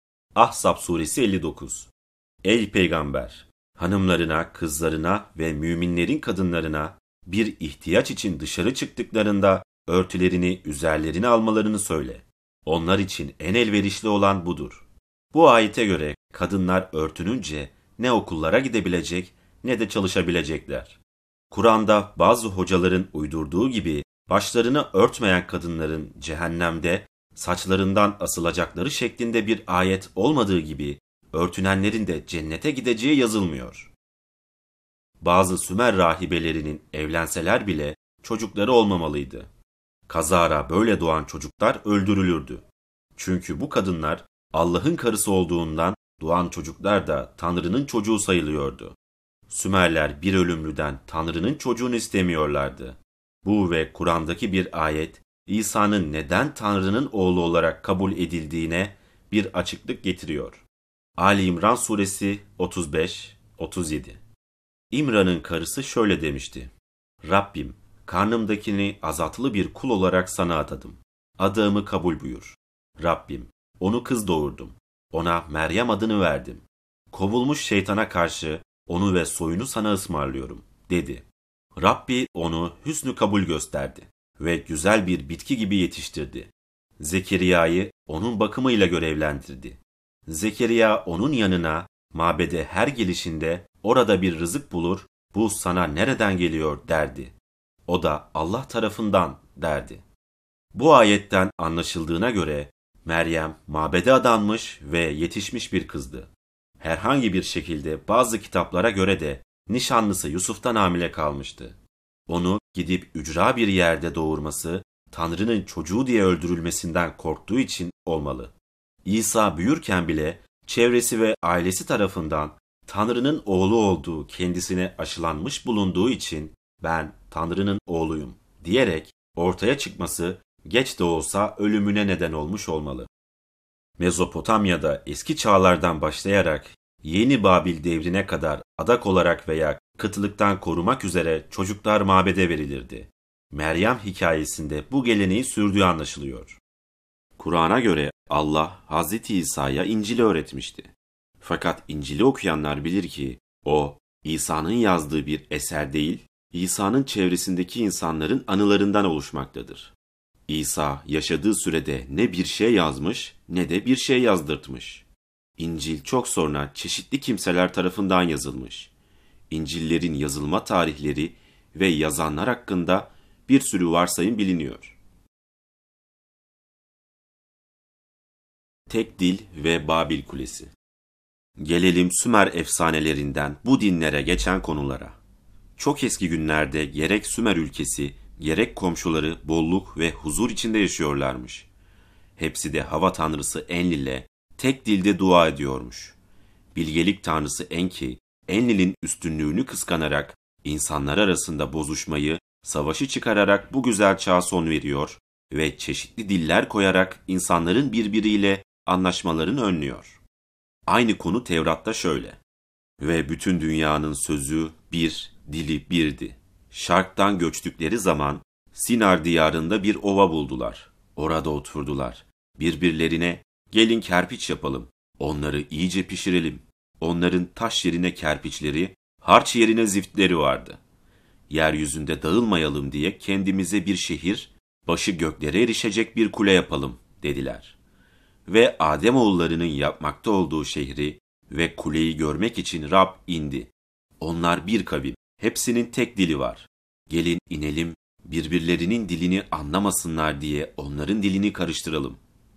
Ahzab suresi elli dokuz. Ey peygamber! Hanımlarına, kızlarına ve müminlerin kadınlarına bir ihtiyaç için dışarı çıktıklarında örtülerini üzerlerine almalarını söyle. Onlar için en elverişli olan budur. Bu ayete göre kadınlar örtününce ne okullara gidebilecek ne de çalışabilecekler. Kur'an'da bazı hocaların uydurduğu gibi başlarını örtmeyen kadınların cehennemde saçlarından asılacakları şeklinde bir ayet olmadığı gibi örtünenlerin de cennete gideceği yazılmıyor. Bazı Sümer rahibelerinin evlenseler bile çocukları olmamalıydı. Kazara böyle doğan çocuklar öldürülürdü. Çünkü bu kadınlar Allah'ın karısı olduğundan doğan çocuklar da Tanrı'nın çocuğu sayılıyordu. Sümerler bir ölümlüden Tanrı'nın çocuğunu istemiyorlardı. Bu ve Kur'an'daki bir ayet, İsa'nın neden Tanrı'nın oğlu olarak kabul edildiğine bir açıklık getiriyor. Ali İmran suresi otuz beş otuz yedi. İmran'ın karısı şöyle demişti: Rabbim, karnımdakini azatlı bir kul olarak sana adadım. Adağımı kabul buyur. Rabbim, onu kız doğurdum. Ona Meryem adını verdim. Kovulmuş şeytana karşı onu ve soyunu sana ısmarlıyorum, dedi. Rabbi onu hüsnü kabul gösterdi ve güzel bir bitki gibi yetiştirdi. Zekeriya'yı onun bakımıyla görevlendirdi. Zekeriya onun yanına mabede her gelişinde Orada bir rızık bulur, bu sana nereden geliyor derdi. O da Allah tarafından derdi. Bu ayetten anlaşıldığına göre Meryem mabede adanmış ve yetişmiş bir kızdı. Herhangi bir şekilde bazı kitaplara göre de nişanlısı Yusuf'tan hamile kalmıştı. Onu gidip ücra bir yerde doğurması, Tanrı'nın çocuğu diye öldürülmesinden korktuğu için olmalı. İsa büyürken bile çevresi ve ailesi tarafından Tanrı'nın oğlu olduğu kendisine aşılanmış bulunduğu için ben Tanrı'nın oğluyum diyerek ortaya çıkması geç de olsa ölümüne neden olmuş olmalı. Mezopotamya'da eski çağlardan başlayarak Yeni Babil devrine kadar adak olarak veya kıtlıktan korumak üzere çocuklar mabede verilirdi. Meryem hikayesinde bu geleneği sürdüğü anlaşılıyor. Kur'an'a göre Allah Hazreti İsa'ya İncil'i öğretmişti. Fakat İncil'i okuyanlar bilir ki o İsa'nın yazdığı bir eser değil, İsa'nın çevresindeki insanların anılarından oluşmaktadır. İsa yaşadığı sürede ne bir şey yazmış ne de bir şey yazdırtmış. İncil çok sonra çeşitli kimseler tarafından yazılmış. İncil'lerin yazılma tarihleri ve yazanlar hakkında bir sürü varsayım biliniyor. Tek dil ve Babil Kulesi. Gelelim Sümer efsanelerinden bu dinlere geçen konulara. Çok eski günlerde gerek Sümer ülkesi, gerek komşuları bolluk ve huzur içinde yaşıyorlarmış. Hepsi de hava tanrısı Enlil'e tek dilde dua ediyormuş. Bilgelik tanrısı Enki, Enlil'in üstünlüğünü kıskanarak insanlar arasında bozuşmayı, savaşı çıkararak bu güzel çağa son veriyor ve çeşitli diller koyarak insanların birbiriyle anlaşmalarını önlüyor. Aynı konu Tevrat'ta şöyle: Ve bütün dünyanın sözü bir, dili birdi. Şark'tan göçtükleri zaman Sinar diyarında bir ova buldular. Orada oturdular. Birbirlerine gelin kerpiç yapalım, onları iyice pişirelim. Onların taş yerine kerpiçleri, harç yerine ziftleri vardı. Yeryüzünde dağılmayalım diye kendimize bir şehir, başı göklere erişecek bir kule yapalım dediler. Ve Ademoğullarının yapmakta olduğu şehri ve kuleyi görmek için Rab indi. Onlar bir kavim, hepsinin tek dili var. Gelin inelim, birbirlerinin dilini anlamasınlar diye onların dilini karıştıralım.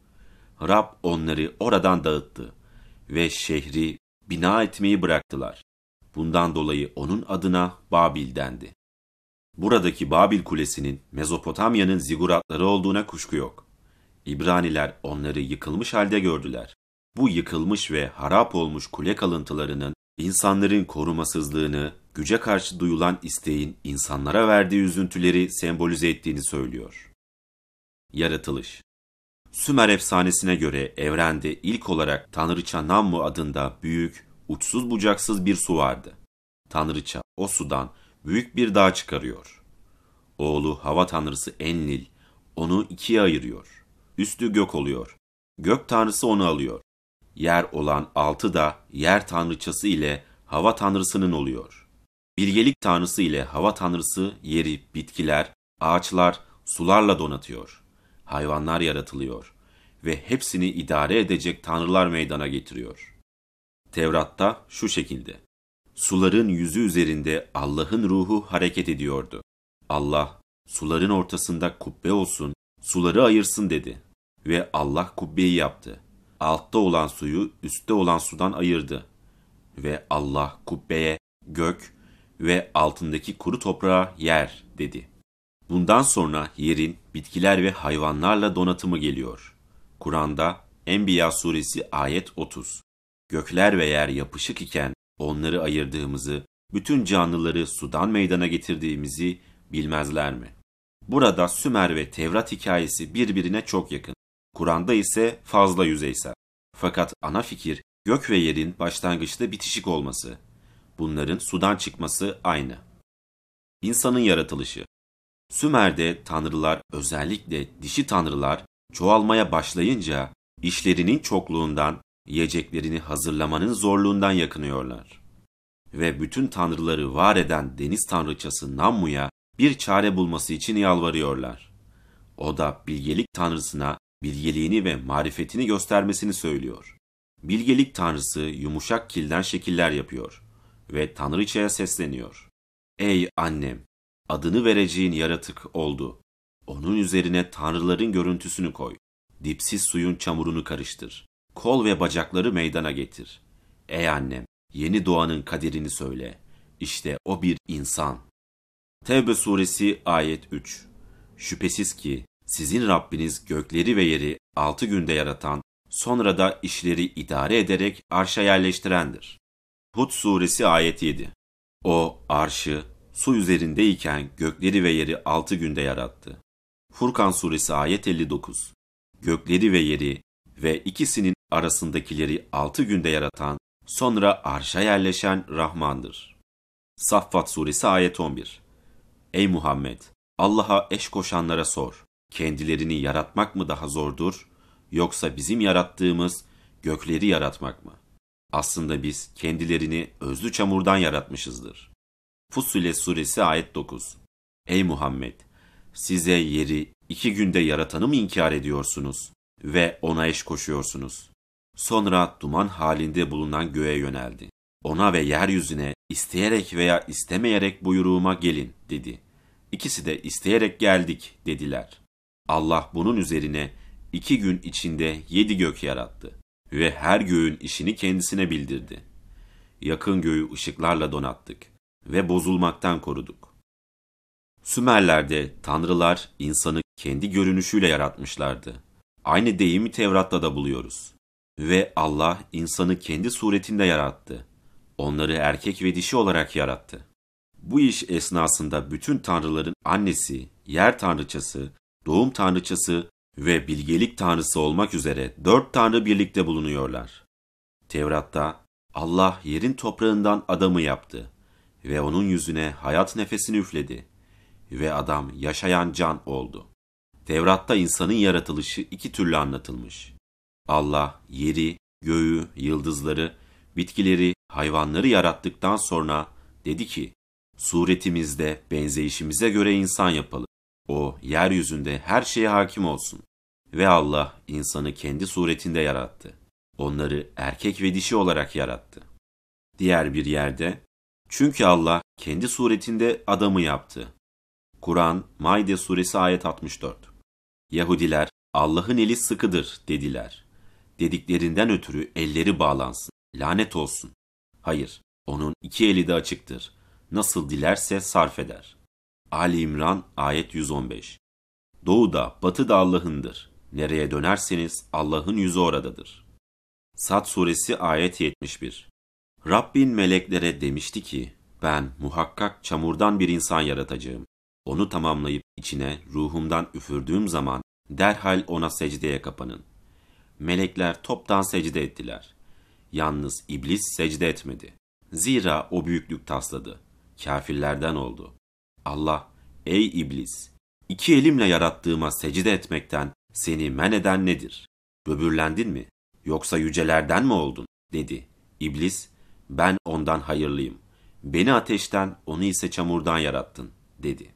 Rab onları oradan dağıttı ve şehri bina etmeyi bıraktılar. Bundan dolayı onun adına Babil dendi. Buradaki Babil Kulesi'nin Mezopotamya'nın ziguratları olduğuna kuşku yok. İbraniler onları yıkılmış halde gördüler. Bu yıkılmış ve harap olmuş kule kalıntılarının insanların korumasızlığını, güce karşı duyulan isteğin insanlara verdiği üzüntüleri sembolize ettiğini söylüyor. Yaratılış. Sümer efsanesine göre evrende ilk olarak Tanrıça Nammu adında büyük, uçsuz bucaksız bir su vardı. Tanrıça o sudan büyük bir dağ çıkarıyor. Oğlu hava tanrısı Enlil onu ikiye ayırıyor. Üstü gök oluyor. Gök tanrısı onu alıyor. Yer olan altı da yer tanrıçası ile hava tanrısının oluyor. Bilgelik tanrısı ile hava tanrısı yeri, bitkiler, ağaçlar, sularla donatıyor. Hayvanlar yaratılıyor ve hepsini idare edecek tanrılar meydana getiriyor. Tevrat'ta şu şekilde: Suların yüzü üzerinde Allah'ın ruhu hareket ediyordu. Allah, suların ortasında kubbe olsun, suları ayırsın dedi. Ve Allah kubbeyi yaptı. Altta olan suyu üstte olan sudan ayırdı. Ve Allah kubbeye gök ve altındaki kuru toprağa yer dedi. Bundan sonra yerin bitkiler ve hayvanlarla donatımı geliyor. Kur'an'da Enbiya suresi ayet otuz. Gökler ve yer yapışık iken onları ayırdığımızı, bütün canlıları sudan meydana getirdiğimizi bilmezler mi? Burada Sümer ve Tevrat hikayesi birbirine çok yakın. Kur'an'da ise fazla yüzeysel. Fakat ana fikir gök ve yerin başlangıçta bitişik olması. Bunların sudan çıkması aynı. İnsanın yaratılışı. Sümer'de tanrılar, özellikle dişi tanrılar çoğalmaya başlayınca işlerinin çokluğundan, yiyeceklerini hazırlamanın zorluğundan yakınıyorlar. Ve bütün tanrıları var eden deniz tanrıçası Nammu'ya bir çare bulması için yalvarıyorlar. O da bilgelik tanrısına bilgeliğini ve marifetini göstermesini söylüyor. Bilgelik tanrısı yumuşak kilden şekiller yapıyor. ve Tanrıçaya sesleniyor. Ey annem! Adını vereceğin yaratık oldu. Onun üzerine tanrıların görüntüsünü koy. Dipsiz suyun çamurunu karıştır. Kol ve bacakları meydana getir. Ey annem! Yeni doğanın kaderini söyle. İşte o bir insan. Tevbe suresi ayet üç. Şüphesiz ki sizin Rabbiniz gökleri ve yeri altı günde yaratan, sonra da işleri idare ederek arşa yerleştirendir. Hud suresi ayet yedi. O arşı su üzerindeyken gökleri ve yeri altı günde yarattı. Furkan suresi ayet elli dokuz. Gökleri ve yeri ve ikisinin arasındakileri altı günde yaratan, sonra arşa yerleşen Rahmandır. Saffat suresi ayet on bir. Ey Muhammed! Allah'a eş koşanlara sor. Kendilerini yaratmak mı daha zordur, yoksa bizim yarattığımız gökleri yaratmak mı? Aslında biz kendilerini özlü çamurdan yaratmışızdır. Fussilet suresi ayet dokuz. Ey Muhammed! Size yeri iki günde yaratanı mı inkar ediyorsunuz ve ona eş koşuyorsunuz? Sonra duman halinde bulunan göğe yöneldi. Ona ve yeryüzüne isteyerek veya istemeyerek buyruğuma gelin dedi. İkisi de isteyerek geldik dediler. Allah bunun üzerine iki gün içinde yedi gök yarattı ve her göğün işini kendisine bildirdi. Yakın göğü ışıklarla donattık ve bozulmaktan koruduk. Sümerler'de tanrılar insanı kendi görünüşüyle yaratmışlardı. Aynı deyimi Tevrat'ta da buluyoruz. Ve Allah insanı kendi suretinde yarattı. Onları erkek ve dişi olarak yarattı. Bu iş esnasında bütün tanrıların annesi, yer tanrıçası, doğum tanrıçası ve bilgelik tanrısı olmak üzere dört tanrı birlikte bulunuyorlar. Tevrat'ta Allah yerin toprağından adamı yaptı ve onun yüzüne hayat nefesini üfledi ve adam yaşayan can oldu. Tevrat'ta insanın yaratılışı iki türlü anlatılmış. Allah yeri, göğü, yıldızları, bitkileri, hayvanları yarattıktan sonra dedi ki, suretimizde benzeyişimize göre insan yapalım. O yeryüzünde her şeye hakim olsun. Ve Allah insanı kendi suretinde yarattı. Onları erkek ve dişi olarak yarattı. Diğer bir yerde, çünkü Allah kendi suretinde adamı yaptı. Kur'an, Maide suresi ayet altmış dört. Yahudiler, Allah'ın eli sıkıdır dediler. Dediklerinden ötürü elleri bağlansın, lanet olsun. Hayır, onun iki eli de açıktır. Nasıl dilerse sarf eder. Ali İmran ayet yüz on beş. Doğu da batı da Allah'ındır. Nereye dönerseniz Allah'ın yüzü oradadır. Sad suresi ayet yetmiş bir. Rabbin meleklere demişti ki, ben muhakkak çamurdan bir insan yaratacağım. Onu tamamlayıp içine ruhumdan üfürdüğüm zaman derhal ona secdeye kapanın. Melekler toptan secde ettiler. Yalnız iblis secde etmedi. Zira o büyüklük tasladı. Kafirlerden oldu. Allah, ey iblis! İki elimle yarattığıma secde etmekten seni men eden nedir? Böbürlendin mi? Yoksa yücelerden mi oldun? Dedi. İblis, ben ondan hayırlıyım. Beni ateşten, onu ise çamurdan yarattın, dedi.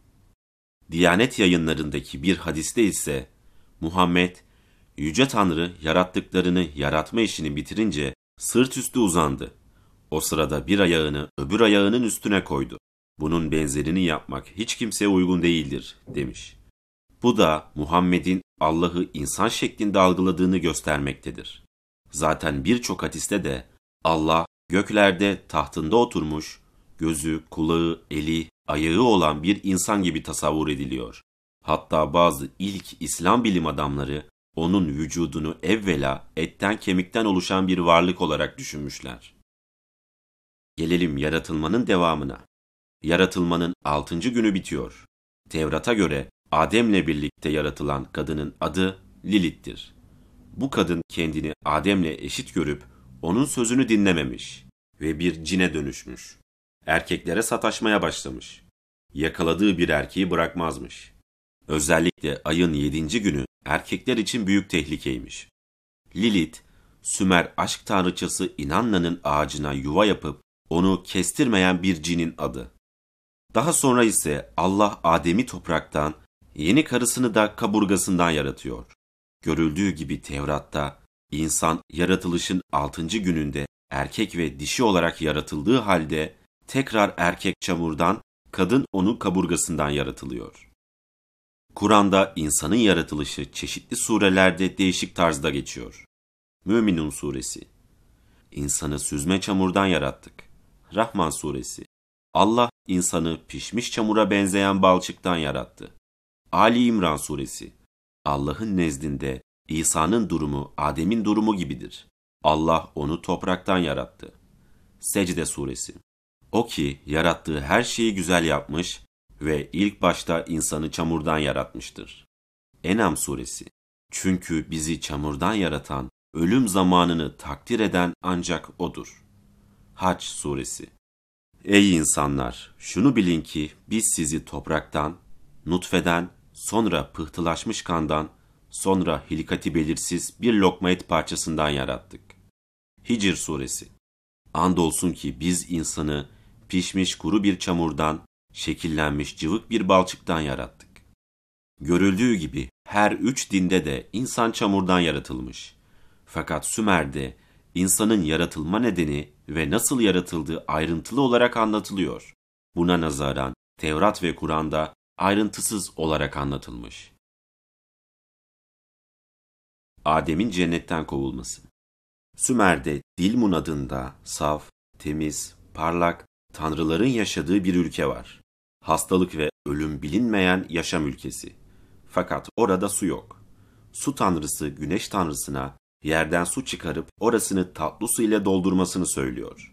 Diyanet yayınlarındaki bir hadiste ise, Muhammed, Yüce Tanrı yarattıklarını yaratma işini bitirince sırt üstü uzandı. O sırada bir ayağını öbür ayağının üstüne koydu. Bunun benzerini yapmak hiç kimseye uygun değildir, demiş. Bu da Muhammed'in Allah'ı insan şeklinde algıladığını göstermektedir. Zaten birçok hadiste de Allah göklerde tahtında oturmuş, gözü, kulağı, eli, ayağı olan bir insan gibi tasavvur ediliyor. Hatta bazı ilk İslam bilim adamları onun vücudunu evvela etten kemikten oluşan bir varlık olarak düşünmüşler. Gelelim yaratılmanın devamına. Yaratılmanın altıncı günü bitiyor. Tevrat'a göre Adem'le birlikte yaratılan kadının adı Lilith'tir. Bu kadın kendini Adem'le eşit görüp onun sözünü dinlememiş ve bir cine dönüşmüş. Erkeklere sataşmaya başlamış. Yakaladığı bir erkeği bırakmazmış. Özellikle ayın yedinci günü erkekler için büyük tehlikeymiş. Lilith, Sümer aşk tanrıçası Inanna'nın ağacına yuva yapıp onu kestirmeyen bir cinin adı. Daha sonra ise Allah Adem'i topraktan, yeni karısını da kaburgasından yaratıyor. Görüldüğü gibi Tevrat'ta insan yaratılışın altıncı gününde erkek ve dişi olarak yaratıldığı halde tekrar erkek çamurdan, kadın onun kaburgasından yaratılıyor. Kur'an'da insanın yaratılışı çeşitli surelerde değişik tarzda geçiyor. Müminun suresi, İnsanı süzme çamurdan yarattık. Rahman suresi, Allah insanı pişmiş çamura benzeyen balçıktan yarattı. Ali İmran suresi, Allah'ın nezdinde İsa'nın durumu Adem'in durumu gibidir. Allah onu topraktan yarattı. Secde suresi, o ki yarattığı her şeyi güzel yapmış ve ilk başta insanı çamurdan yaratmıştır. En'am suresi, çünkü bizi çamurdan yaratan, ölüm zamanını takdir eden ancak O'dur. Hac suresi, ey insanlar! Şunu bilin ki biz sizi topraktan, nutfeden, sonra pıhtılaşmış kandan, sonra hilikati belirsiz bir lokma et parçasından yarattık. Hicr suresi, andolsun ki biz insanı pişmiş kuru bir çamurdan, şekillenmiş cıvık bir balçıktan yarattık. Görüldüğü gibi her üç dinde de insan çamurdan yaratılmış. Fakat Sümer'de insanın yaratılma nedeni ve nasıl yaratıldığı ayrıntılı olarak anlatılıyor. Buna nazaran Tevrat ve Kur'an'da ayrıntısız olarak anlatılmış. Adem'in cennetten kovulması. Sümer'de Dilmun adında saf, temiz, parlak, tanrıların yaşadığı bir ülke var. Hastalık ve ölüm bilinmeyen yaşam ülkesi. Fakat orada su yok. Su tanrısı güneş tanrısına yerden su çıkarıp orasını tatlı su ile doldurmasını söylüyor.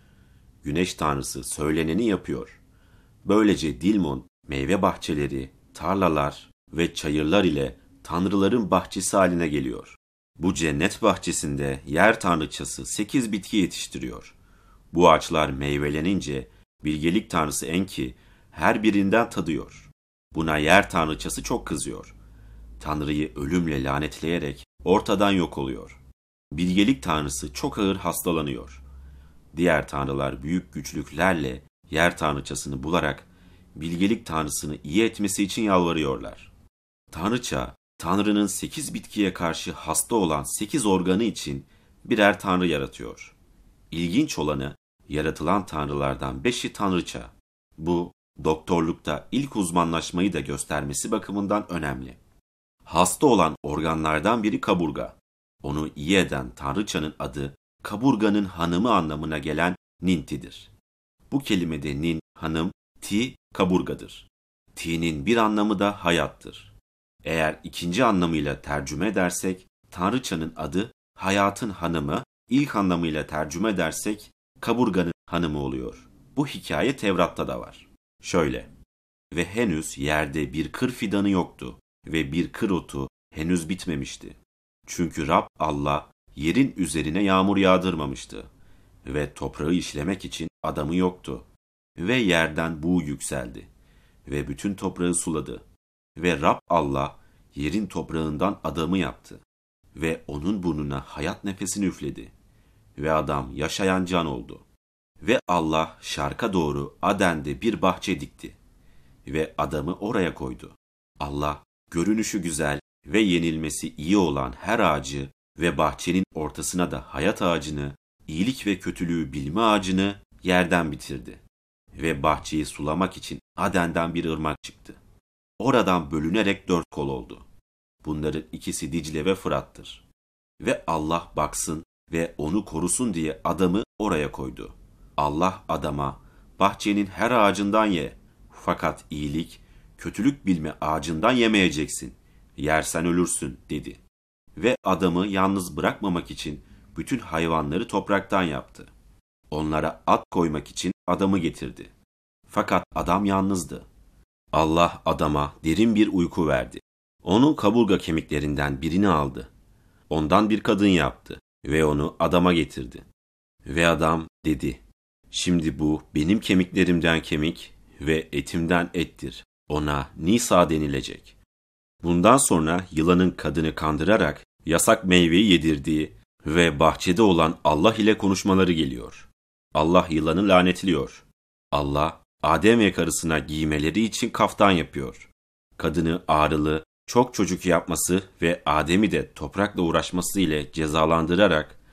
Güneş tanrısı söyleneni yapıyor. Böylece Dilmun meyve bahçeleri, tarlalar ve çayırlar ile tanrıların bahçesi haline geliyor. Bu cennet bahçesinde yer tanrıçası sekiz bitki yetiştiriyor. Bu ağaçlar meyvelenince bilgelik tanrısı Enki her birinden tadıyor. Buna yer tanrıçası çok kızıyor. Tanrıyı ölümle lanetleyerek ortadan yok oluyor. Bilgelik tanrısı çok ağır hastalanıyor. Diğer tanrılar büyük güçlüklerle yer tanrıçasını bularak bilgelik tanrısını iyi etmesi için yalvarıyorlar. Tanrıça, Tanrı'nın sekiz bitkiye karşı hasta olan sekiz organı için birer tanrı yaratıyor. İlginç olanı, yaratılan tanrılardan beşi tanrıça. Bu, doktorlukta ilk uzmanlaşmayı da göstermesi bakımından önemli. Hasta olan organlardan biri kaburga. Onu iyi eden tanrıçanın adı, kaburganın hanımı anlamına gelen Ninti'dir. Bu kelimede Nin, hanım, Ti, kaburgadır. Ti'nin bir anlamı da hayattır. Eğer ikinci anlamıyla tercüme edersek, tanrıçanın adı, hayatın hanımı, ilk anlamıyla tercüme edersek, kaburganın hanımı oluyor. Bu hikaye Tevrat'ta da var. Şöyle, ve henüz yerde bir kır fidanı yoktu ve bir kır otu henüz bitmemişti. Çünkü Rab Allah yerin üzerine yağmur yağdırmamıştı ve toprağı işlemek için adamı yoktu. Ve yerden buğu yükseldi ve bütün toprağı suladı. Ve Rab Allah yerin toprağından adamı yaptı ve onun burnuna hayat nefesini üfledi. Ve adam yaşayan can oldu. Ve Allah şarka doğru Aden'de bir bahçe dikti ve adamı oraya koydu. Allah görünüşü güzel ve yenilmesi iyi olan her ağacı ve bahçenin ortasına da hayat ağacını, iyilik ve kötülüğü bilme ağacını yerden bitirdi. Ve bahçeyi sulamak için Aden'den bir ırmak çıktı. Oradan bölünerek dört kol oldu. Bunların ikisi Dicle ve Fırat'tır. Ve Allah baksın ve onu korusun diye adamı oraya koydu. Allah adama, bahçenin her ağacından ye, fakat iyilik, kötülük bilme ağacından yemeyeceksin. Yersen ölürsün dedi. Ve adamı yalnız bırakmamak için bütün hayvanları topraktan yaptı. Onlara at koymak için adamı getirdi. Fakat adam yalnızdı. Allah adama derin bir uyku verdi. Onun kaburga kemiklerinden birini aldı. Ondan bir kadın yaptı ve onu adama getirdi. Ve adam dedi, şimdi bu benim kemiklerimden kemik ve etimden ettir. Ona Nisa denilecek. Bundan sonra yılanın kadını kandırarak yasak meyveyi yedirdiği ve bahçede olan Allah ile konuşmaları geliyor. Allah yılanı lanetliyor. Allah, Adem ve karısına giymeleri için kaftan yapıyor. Kadını ağrılı, çok çocuk yapması ve Adem'i de toprakla uğraşması ile cezalandırarak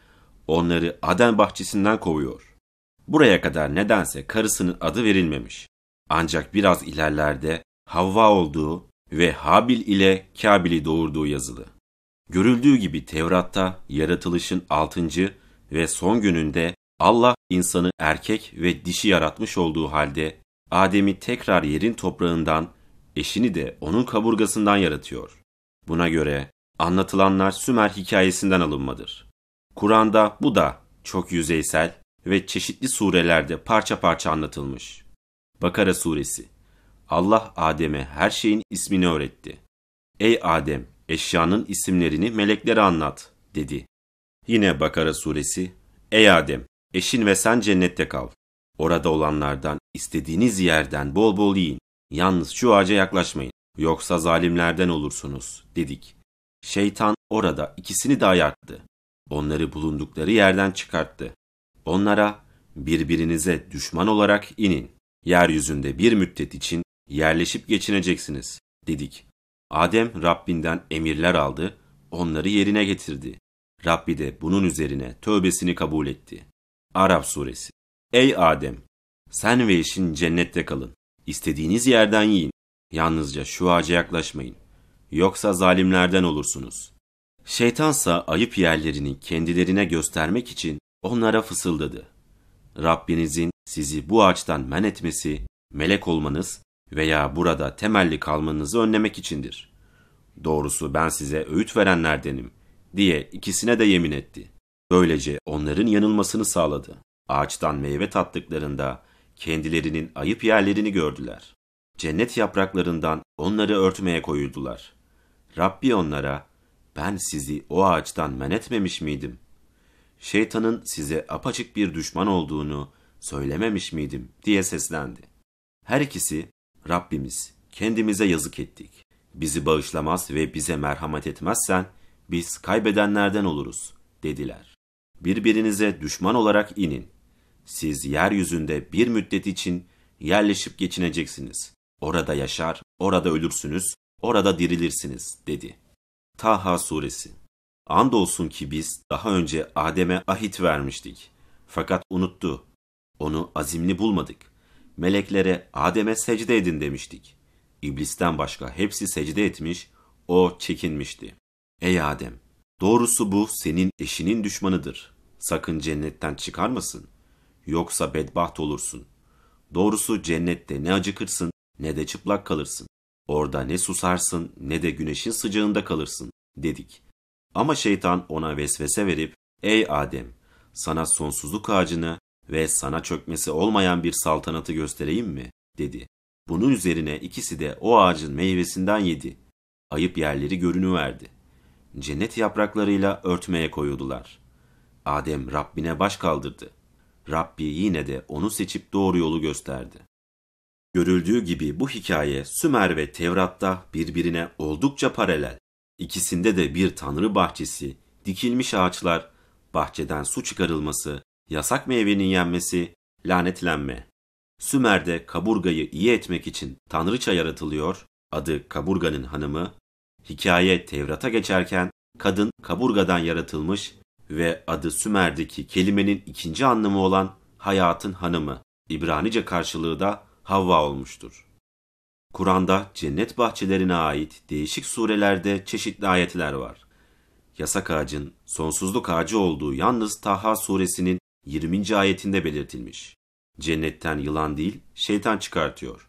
Onları Aden bahçesinden kovuyor. Buraya kadar nedense karısının adı verilmemiş. Ancak biraz ilerlerde Havva olduğu ve Habil ile Kabil'i doğurduğu yazılı. Görüldüğü gibi Tevrat'ta yaratılışın altıncı ve son gününde Allah insanı erkek ve dişi yaratmış olduğu halde Adem'i tekrar yerin toprağından, eşini de onun kaburgasından yaratıyor. Buna göre anlatılanlar Sümer hikayesinden alınmadır. Kur'an'da bu da çok yüzeysel ve çeşitli surelerde parça parça anlatılmış. Bakara suresi. Allah Adem'e her şeyin ismini öğretti. Ey Adem, eşyanın isimlerini meleklere anlat, dedi. Yine Bakara suresi. Ey Adem, eşin ve sen cennette kal. Orada olanlardan istediğiniz yerden bol bol yiyin. Yalnız şu ağaca yaklaşmayın. Yoksa zalimlerden olursunuz, dedik. Şeytan orada ikisini de ayarttı. Onları bulundukları yerden çıkarttı. Onlara birbirinize düşman olarak inin. Yeryüzünde bir müddet için yerleşip geçineceksiniz, dedik. Adem Rabbinden emirler aldı, onları yerine getirdi. Rabbi de bunun üzerine tövbesini kabul etti. Araf suresi. Ey Adem! Sen ve eşin cennette kalın. İstediğiniz yerden yiyin. Yalnızca şu ağaca yaklaşmayın. Yoksa zalimlerden olursunuz. Şeytansa ayıp yerlerini kendilerine göstermek için onlara fısıldadı. Rabbinizin sizi bu ağaçtan men etmesi, melek olmanız veya burada temelli kalmanızı önlemek içindir. Doğrusu ben size öğüt verenlerdenim, diye ikisine de yemin etti. Böylece onların yanılmasını sağladı. Ağaçtan meyve tattıklarında kendilerinin ayıp yerlerini gördüler. Cennet yapraklarından onları örtmeye koyuldular. Rabbi onlara, ben sizi o ağaçtan men etmemiş miydim? Şeytanın size apaçık bir düşman olduğunu söylememiş miydim, diye seslendi. Her ikisi, Rabbimiz, kendimize yazık ettik. Bizi bağışlamaz ve bize merhamet etmezsen, biz kaybedenlerden oluruz, dediler. Birbirinize düşman olarak inin. Siz yeryüzünde bir müddet için yerleşip geçineceksiniz. Orada yaşar, orada ölürsünüz, orada dirilirsiniz, dedi. Taha suresi. Andolsun ki biz daha önce Adem'e ahit vermiştik. Fakat unuttu. Onu azimli bulmadık. Meleklere Adem'e secde edin demiştik. İblisten başka hepsi secde etmiş, o çekinmişti. Ey Adem! Doğrusu bu senin eşinin düşmanıdır. Sakın cennetten çıkarmasın. Yoksa bedbaht olursun. Doğrusu cennette ne acıkırsın ne de çıplak kalırsın. Orada ne susarsın ne de güneşin sıcağında kalırsın, dedik. Ama şeytan ona vesvese verip, ey Adem, sana sonsuzluk ağacını ve sana çökmesi olmayan bir saltanatı göstereyim mi, dedi. Bunun üzerine ikisi de o ağacın meyvesinden yedi. Ayıp yerleri görünüverdi. Cennet yapraklarıyla örtmeye koyuldular. Adem Rabbine baş kaldırdı. Rabbi yine de onu seçip doğru yolu gösterdi. Görüldüğü gibi bu hikaye Sümer ve Tevrat'ta birbirine oldukça paralel. İkisinde de bir tanrı bahçesi, dikilmiş ağaçlar, bahçeden su çıkarılması, yasak meyvenin yenmesi, lanetlenme. Sümer'de kaburgayı iyi etmek için tanrıça yaratılıyor, adı kaburganın hanımı. Hikaye Tevrat'a geçerken kadın kaburgadan yaratılmış ve adı Sümer'deki kelimenin ikinci anlamı olan hayatın hanımı, İbranice karşılığı da Havva olmuştur. Kur'an'da cennet bahçelerine ait değişik surelerde çeşitli ayetler var. Yasak ağacın sonsuzluk ağacı olduğu yalnız Taha suresinin yirminci ayetinde belirtilmiş. Cennetten yılan değil, şeytan çıkartıyor.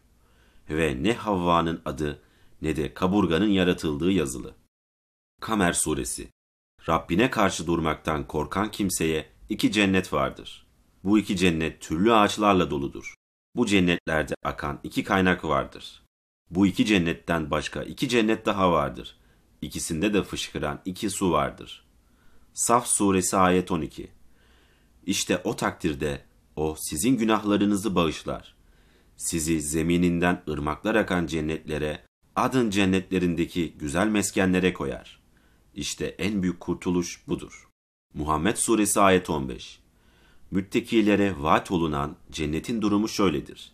Ve ne Havva'nın adı ne de kaburganın yaratıldığı yazılı. Kamer suresi. Rabbine karşı durmaktan korkan kimseye iki cennet vardır. Bu iki cennet türlü ağaçlarla doludur. Bu cennetlerde akan iki kaynak vardır. Bu iki cennetten başka iki cennet daha vardır. İkisinde de fışkıran iki su vardır. Saf suresi ayet on iki. İşte o takdirde o sizin günahlarınızı bağışlar. Sizi zemininden ırmaklar akan cennetlere, adın cennetlerindeki güzel meskenlere koyar. İşte en büyük kurtuluş budur. Muhammed suresi ayet on beş. Müttekilere vaat olunan cennetin durumu şöyledir.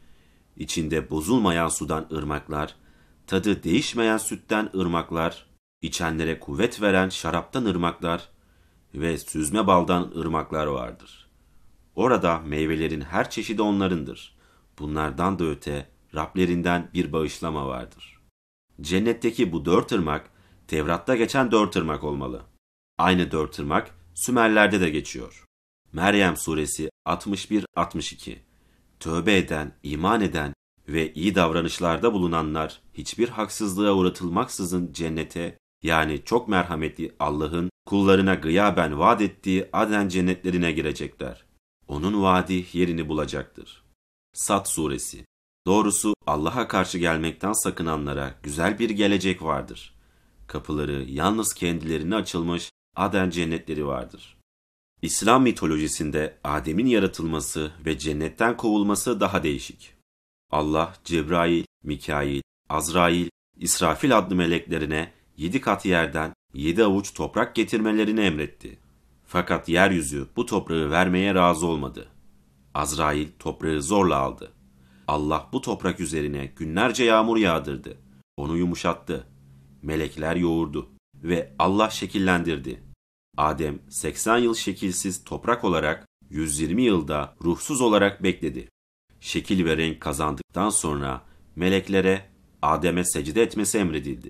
İçinde bozulmayan sudan ırmaklar, tadı değişmeyen sütten ırmaklar, içenlere kuvvet veren şaraptan ırmaklar ve süzme baldan ırmaklar vardır. Orada meyvelerin her çeşidi onlarındır. Bunlardan da öte Rablerinden bir bağışlama vardır. Cennetteki bu dört ırmak, Tevrat'ta geçen dört ırmak olmalı. Aynı dört ırmak Sümerler'de de geçiyor. Meryem suresi altmış bir altmış iki. Tövbe eden, iman eden ve iyi davranışlarda bulunanlar hiçbir haksızlığa uğratılmaksızın cennete, yani çok merhametli Allah'ın kullarına gıyaben vaat ettiği Aden cennetlerine girecekler. Onun vaadi yerini bulacaktır. Sad suresi. Doğrusu Allah'a karşı gelmekten sakınanlara güzel bir gelecek vardır. Kapıları yalnız kendilerine açılmış Aden cennetleri vardır. İslam mitolojisinde Adem'in yaratılması ve cennetten kovulması daha değişik. Allah, Cebrail, Mikail, Azrail, İsrafil adlı meleklerine yedi kat yerden yedi avuç toprak getirmelerini emretti. Fakat yeryüzü bu toprağı vermeye razı olmadı. Azrail toprağı zorla aldı. Allah bu toprak üzerine günlerce yağmur yağdırdı. Onu yumuşattı. Melekler yoğurdu ve Allah şekillendirdi. Adem seksen yıl şekilsiz toprak olarak, yüz yirmi yılda ruhsuz olarak bekledi. Şekil ve renk kazandıktan sonra meleklere Adem'e secde etmesi emredildi.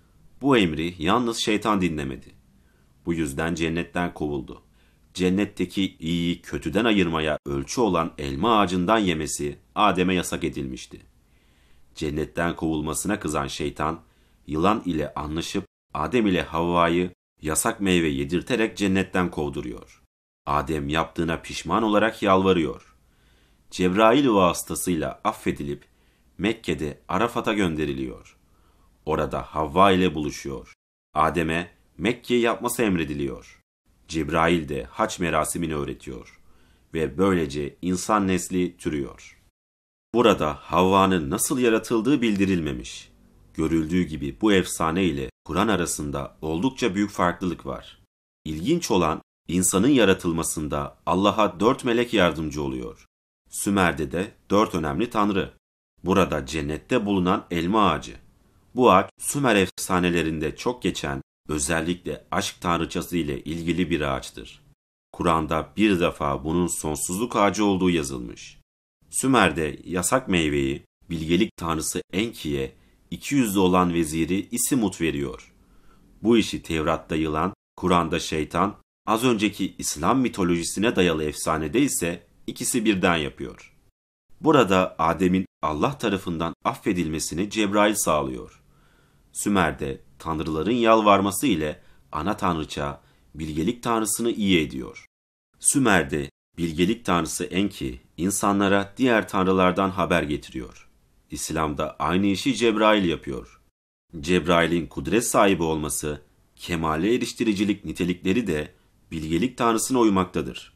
Bu emri yalnız şeytan dinlemedi. Bu yüzden cennetten kovuldu. Cennetteki iyiyi kötüden ayırmaya ölçü olan elma ağacından yemesi Adem'e yasak edilmişti. Cennetten kovulmasına kızan şeytan, yılan ile anlaşıp Adem ile Havva'yı yasak meyve yedirterek cennetten kovduruyor. Adem yaptığına pişman olarak yalvarıyor. Cebrail vasıtasıyla affedilip Mekke'de Arafat'a gönderiliyor. Orada Havva ile buluşuyor. Adem'e Mekke'yi yapması emrediliyor. Cebrail de hac merasimini öğretiyor ve böylece insan nesli türüyor. Burada Havva'nın nasıl yaratıldığı bildirilmemiş. Görüldüğü gibi bu efsane ile Kur'an arasında oldukça büyük farklılık var. İlginç olan insanın yaratılmasında Allah'a dört melek yardımcı oluyor. Sümer'de de dört önemli tanrı. Burada cennette bulunan elma ağacı. Bu ağaç Sümer efsanelerinde çok geçen, özellikle aşk tanrıçası ile ilgili bir ağaçtır. Kur'an'da bir defa bunun sonsuzluk ağacı olduğu yazılmış. Sümer'de yasak meyveyi bilgelik tanrısı Enki'ye iki yüzlü olan veziri İsimut veriyor. Bu işi Tevrat'ta yılan, Kur'an'da şeytan, az önceki İslam mitolojisine dayalı efsanede ise ikisi birden yapıyor. Burada Adem'in Allah tarafından affedilmesini Cebrail sağlıyor. Sümer'de tanrıların yalvarması ile ana tanrıça bilgelik tanrısını iyi ediyor. Sümer'de bilgelik tanrısı Enki insanlara diğer tanrılardan haber getiriyor. İslam'da aynı işi Cebrail yapıyor. Cebrail'in kudret sahibi olması, kemale eriştiricilik nitelikleri de bilgelik tanrısına uymaktadır.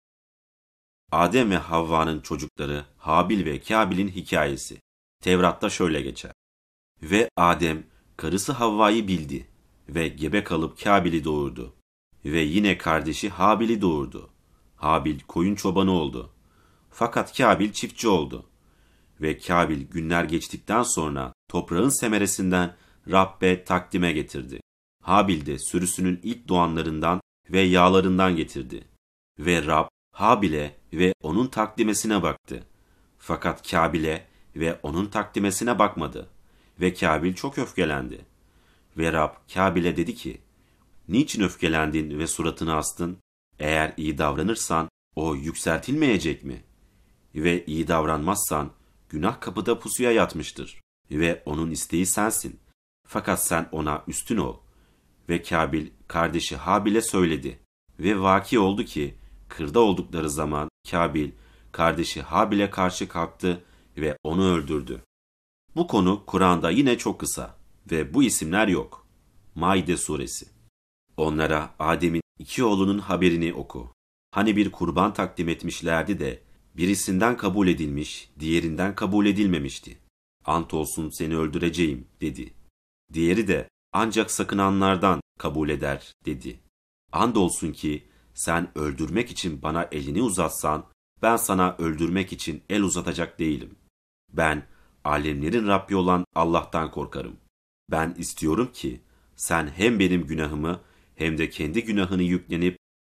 Adem ve Havva'nın çocukları Habil ve Kabil'in hikayesi Tevrat'ta şöyle geçer. Ve Adem karısı Havva'yı bildi ve gebe kalıp Kabil'i doğurdu. Ve yine kardeşi Habil'i doğurdu. Habil koyun çobanı oldu. Fakat Kabil çiftçi oldu. Ve Kabil günler geçtikten sonra toprağın semeresinden Rabbe takdime getirdi. Habil de sürüsünün ilk doğanlarından ve yağlarından getirdi. Ve Rab Habil'e ve onun takdimesine baktı. Fakat Kabil'e ve onun takdimesine bakmadı. Ve Kabil çok öfkelendi. Ve Rab Kabil'e dedi ki, niçin öfkelendin ve suratını astın? Eğer iyi davranırsan o yükseltilmeyecek mi? Ve iyi davranmazsan günah kapıda pusuya yatmıştır. Ve onun isteği sensin. Fakat sen ona üstün ol. Ve Kabil kardeşi Habil'e söyledi. Ve vaki oldu ki kırda oldukları zaman Kabil kardeşi Habil'e karşı kalktı ve onu öldürdü. Bu konu Kur'an'da yine çok kısa ve bu isimler yok. Maide suresi. Onlara Adem'in iki oğlunun haberini oku. Hani bir kurban takdim etmişlerdi de birisinden kabul edilmiş, diğerinden kabul edilmemişti. Ant olsun seni öldüreceğim dedi. Diğeri de ancak sakınanlardan kabul eder dedi. Andolsun ki sen öldürmek için bana elini uzatsan ben sana öldürmek için el uzatacak değilim. Ben alemlerin Rabbi olan Allah'tan korkarım. Ben istiyorum ki sen hem benim günahımı hem de kendi günahını yüklenip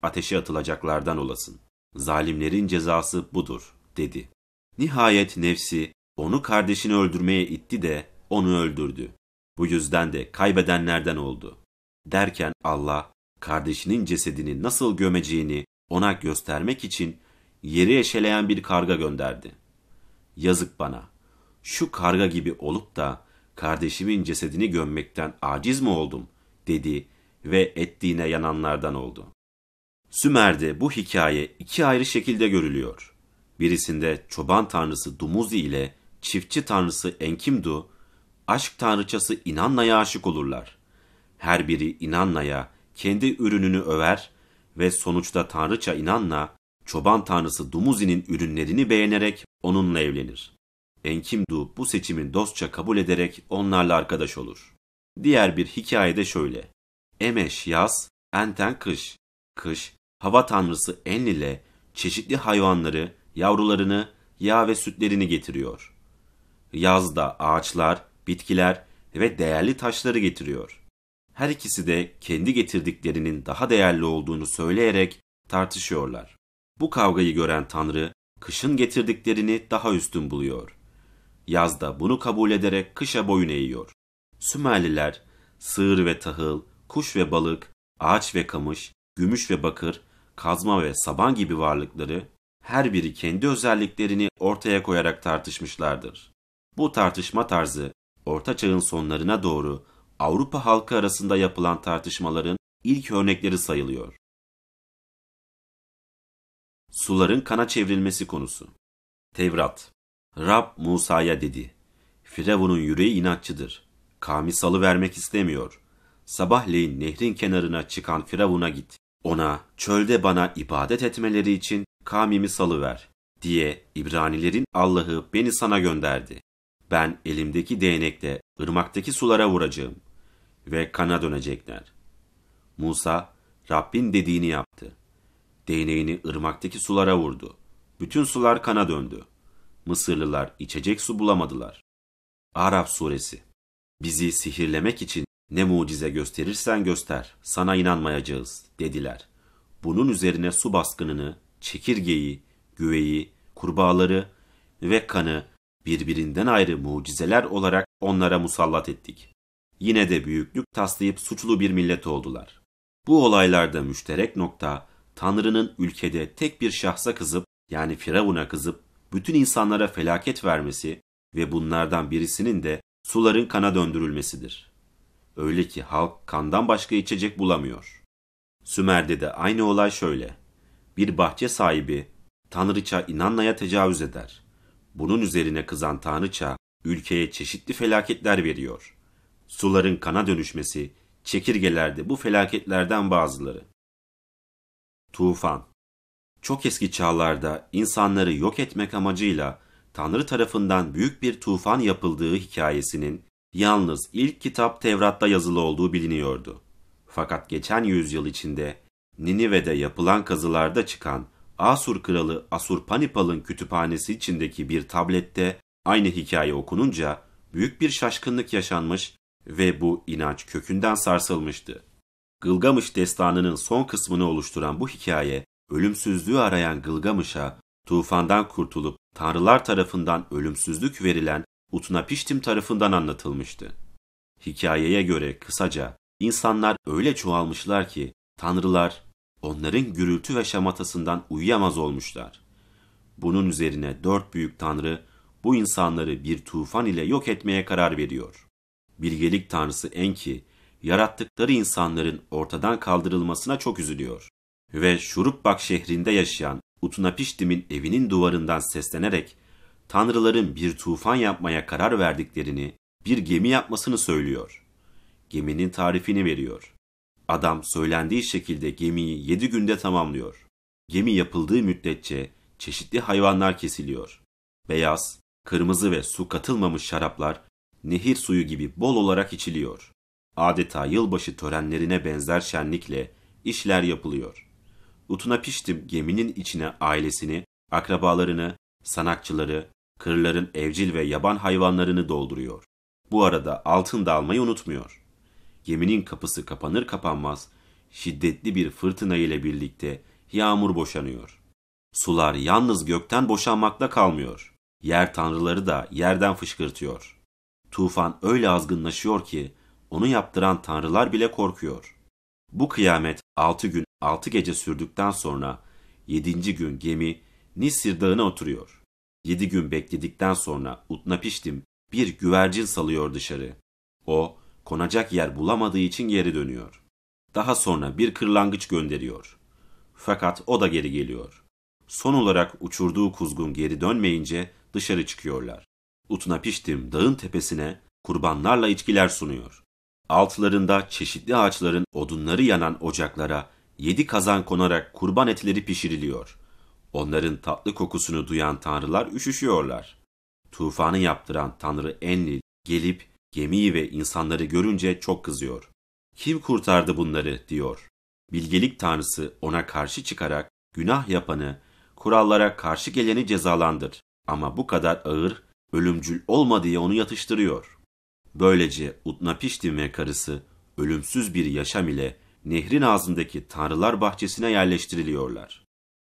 ateşe atılacaklardan olasın. Zalimlerin cezası budur, dedi. Nihayet nefsi onu kardeşini öldürmeye itti de onu öldürdü. Bu yüzden de kaybedenlerden oldu. Derken Allah, kardeşinin cesedini nasıl gömeceğini ona göstermek için yeri eşeleyen bir karga gönderdi. Yazık bana, şu karga gibi olup da kardeşimin cesedini gömmekten aciz mi oldum, dedi ve ettiğine yananlardan oldu. Sümer'de bu hikaye iki ayrı şekilde görülüyor. Birisinde çoban tanrısı Dumuzi ile çiftçi tanrısı Enkimdu, aşk tanrıçası İnanna'ya aşık olurlar. Her biri İnanna'ya kendi ürününü över ve sonuçta tanrıça İnanna, çoban tanrısı Dumuzi'nin ürünlerini beğenerek onunla evlenir. Enkimdu bu seçimin dostça kabul ederek onlarla arkadaş olur. Diğer bir hikayede şöyle. Emeş yaz, Enten kış. Kış, hava tanrısı Enlil'e çeşitli hayvanları, yavrularını, yağ ve sütlerini getiriyor. Yazda ağaçlar, bitkiler ve değerli taşları getiriyor. Her ikisi de kendi getirdiklerinin daha değerli olduğunu söyleyerek tartışıyorlar. Bu kavgayı gören Tanrı, kışın getirdiklerini daha üstün buluyor. Yazda bunu kabul ederek kışa boyun eğiyor. Sümerliler, sığır ve tahıl, kuş ve balık, ağaç ve kamış, gümüş ve bakır, kazma ve saban gibi varlıkları, her biri kendi özelliklerini ortaya koyarak tartışmışlardır. Bu tartışma tarzı, Orta Çağ'ın sonlarına doğru Avrupa halkı arasında yapılan tartışmaların ilk örnekleri sayılıyor. Suların kana çevrilmesi konusu. Tevrat. Rab Musa'ya dedi. Firavun'un yüreği inatçıdır. Kavmi salıvermek istemiyor. Sabahleyin nehrin kenarına çıkan Firavun'a git. Ona çölde bana ibadet etmeleri için kavmimi salıver diye İbranilerin Allah'ı beni sana gönderdi. Ben elimdeki değnekle ırmaktaki sulara vuracağım ve kana dönecekler. Musa Rabbin dediğini yaptı. Değneğini ırmaktaki sulara vurdu. Bütün sular kana döndü. Mısırlılar içecek su bulamadılar. Araf suresi. Bizi sihirlemek için ne mucize gösterirsen göster, sana inanmayacağız, dediler. Bunun üzerine su baskınını, çekirgeyi, güveyi, kurbağaları ve kanı birbirinden ayrı mucizeler olarak onlara musallat ettik. Yine de büyüklük taslayıp suçlu bir millet oldular. Bu olaylarda müşterek nokta, Tanrı'nın ülkede tek bir şahsa kızıp, yani Firavun'a kızıp, bütün insanlara felaket vermesi ve bunlardan birisinin de suların kana döndürülmesidir. Öyle ki halk kandan başka içecek bulamıyor. Sümer'de de aynı olay şöyle. Bir bahçe sahibi tanrıça İnanna'ya tecavüz eder. Bunun üzerine kızan tanrıça ülkeye çeşitli felaketler veriyor. Suların kana dönüşmesi, çekirgelerde bu felaketlerden bazıları. Tufan. Çok eski çağlarda insanları yok etmek amacıyla Tanrı tarafından büyük bir tufan yapıldığı hikayesinin yalnız ilk kitap Tevrat'ta yazılı olduğu biliniyordu. Fakat geçen yüzyıl içinde Ninive'de yapılan kazılarda çıkan Asur kralı Asurpanipal'ın kütüphanesi içindeki bir tablette aynı hikaye okununca büyük bir şaşkınlık yaşanmış ve bu inanç kökünden sarsılmıştı. Gılgamış destanının son kısmını oluşturan bu hikaye, ölümsüzlüğü arayan Gılgamış'a tufandan kurtulup tanrılar tarafından ölümsüzlük verilen Utnapiştim tarafından anlatılmıştı. Hikayeye göre kısaca insanlar öyle çoğalmışlar ki tanrılar onların gürültü ve şamatasından uyuyamaz olmuşlar. Bunun üzerine dört büyük tanrı bu insanları bir tufan ile yok etmeye karar veriyor. Bilgelik tanrısı Enki, yarattıkları insanların ortadan kaldırılmasına çok üzülüyor ve Şurupbak şehrinde yaşayan Utnapiştim'in evinin duvarından seslenerek tanrıların bir tufan yapmaya karar verdiklerini, bir gemi yapmasını söylüyor. Geminin tarifini veriyor. Adam söylendiği şekilde gemiyi yedi günde tamamlıyor. Gemi yapıldığı müddetçe çeşitli hayvanlar kesiliyor. Beyaz, kırmızı ve su katılmamış şaraplar nehir suyu gibi bol olarak içiliyor. Adeta yılbaşı törenlerine benzer şenlikle işler yapılıyor. Utnapiştim geminin içine ailesini, akrabalarını, sanatçıları, kırların evcil ve yaban hayvanlarını dolduruyor. Bu arada altın da almayı unutmuyor. Geminin kapısı kapanır kapanmaz şiddetli bir fırtına ile birlikte yağmur boşanıyor. Sular yalnız gökten boşanmakla kalmıyor. Yer tanrıları da yerden fışkırtıyor. Tufan öyle azgınlaşıyor ki onu yaptıran tanrılar bile korkuyor. Bu kıyamet altı gün altı gece sürdükten sonra yedinci gün gemi Nisir Dağı'na oturuyor. Yedi gün bekledikten sonra Utnapiştim bir güvercin salıyor dışarı. O konacak yer bulamadığı için geri dönüyor. Daha sonra bir kırlangıç gönderiyor. Fakat o da geri geliyor. Son olarak uçurduğu kuzgun geri dönmeyince dışarı çıkıyorlar. Utnapiştim dağın tepesine kurbanlarla içkiler sunuyor. Altlarında çeşitli ağaçların odunları yanan ocaklara yedi kazan konarak kurban etleri pişiriliyor. Onların tatlı kokusunu duyan tanrılar üşüşüyorlar. Tufanı yaptıran tanrı Enlil gelip gemiyi ve insanları görünce çok kızıyor. Kim kurtardı bunları diyor. Bilgelik tanrısı ona karşı çıkarak günah yapanı, kurallara karşı geleni cezalandır. Ama bu kadar ağır, ölümcül olma diye onu yatıştırıyor. Böylece Utnapiştim ve karısı ölümsüz bir yaşam ile nehrin ağzındaki tanrılar bahçesine yerleştiriliyorlar.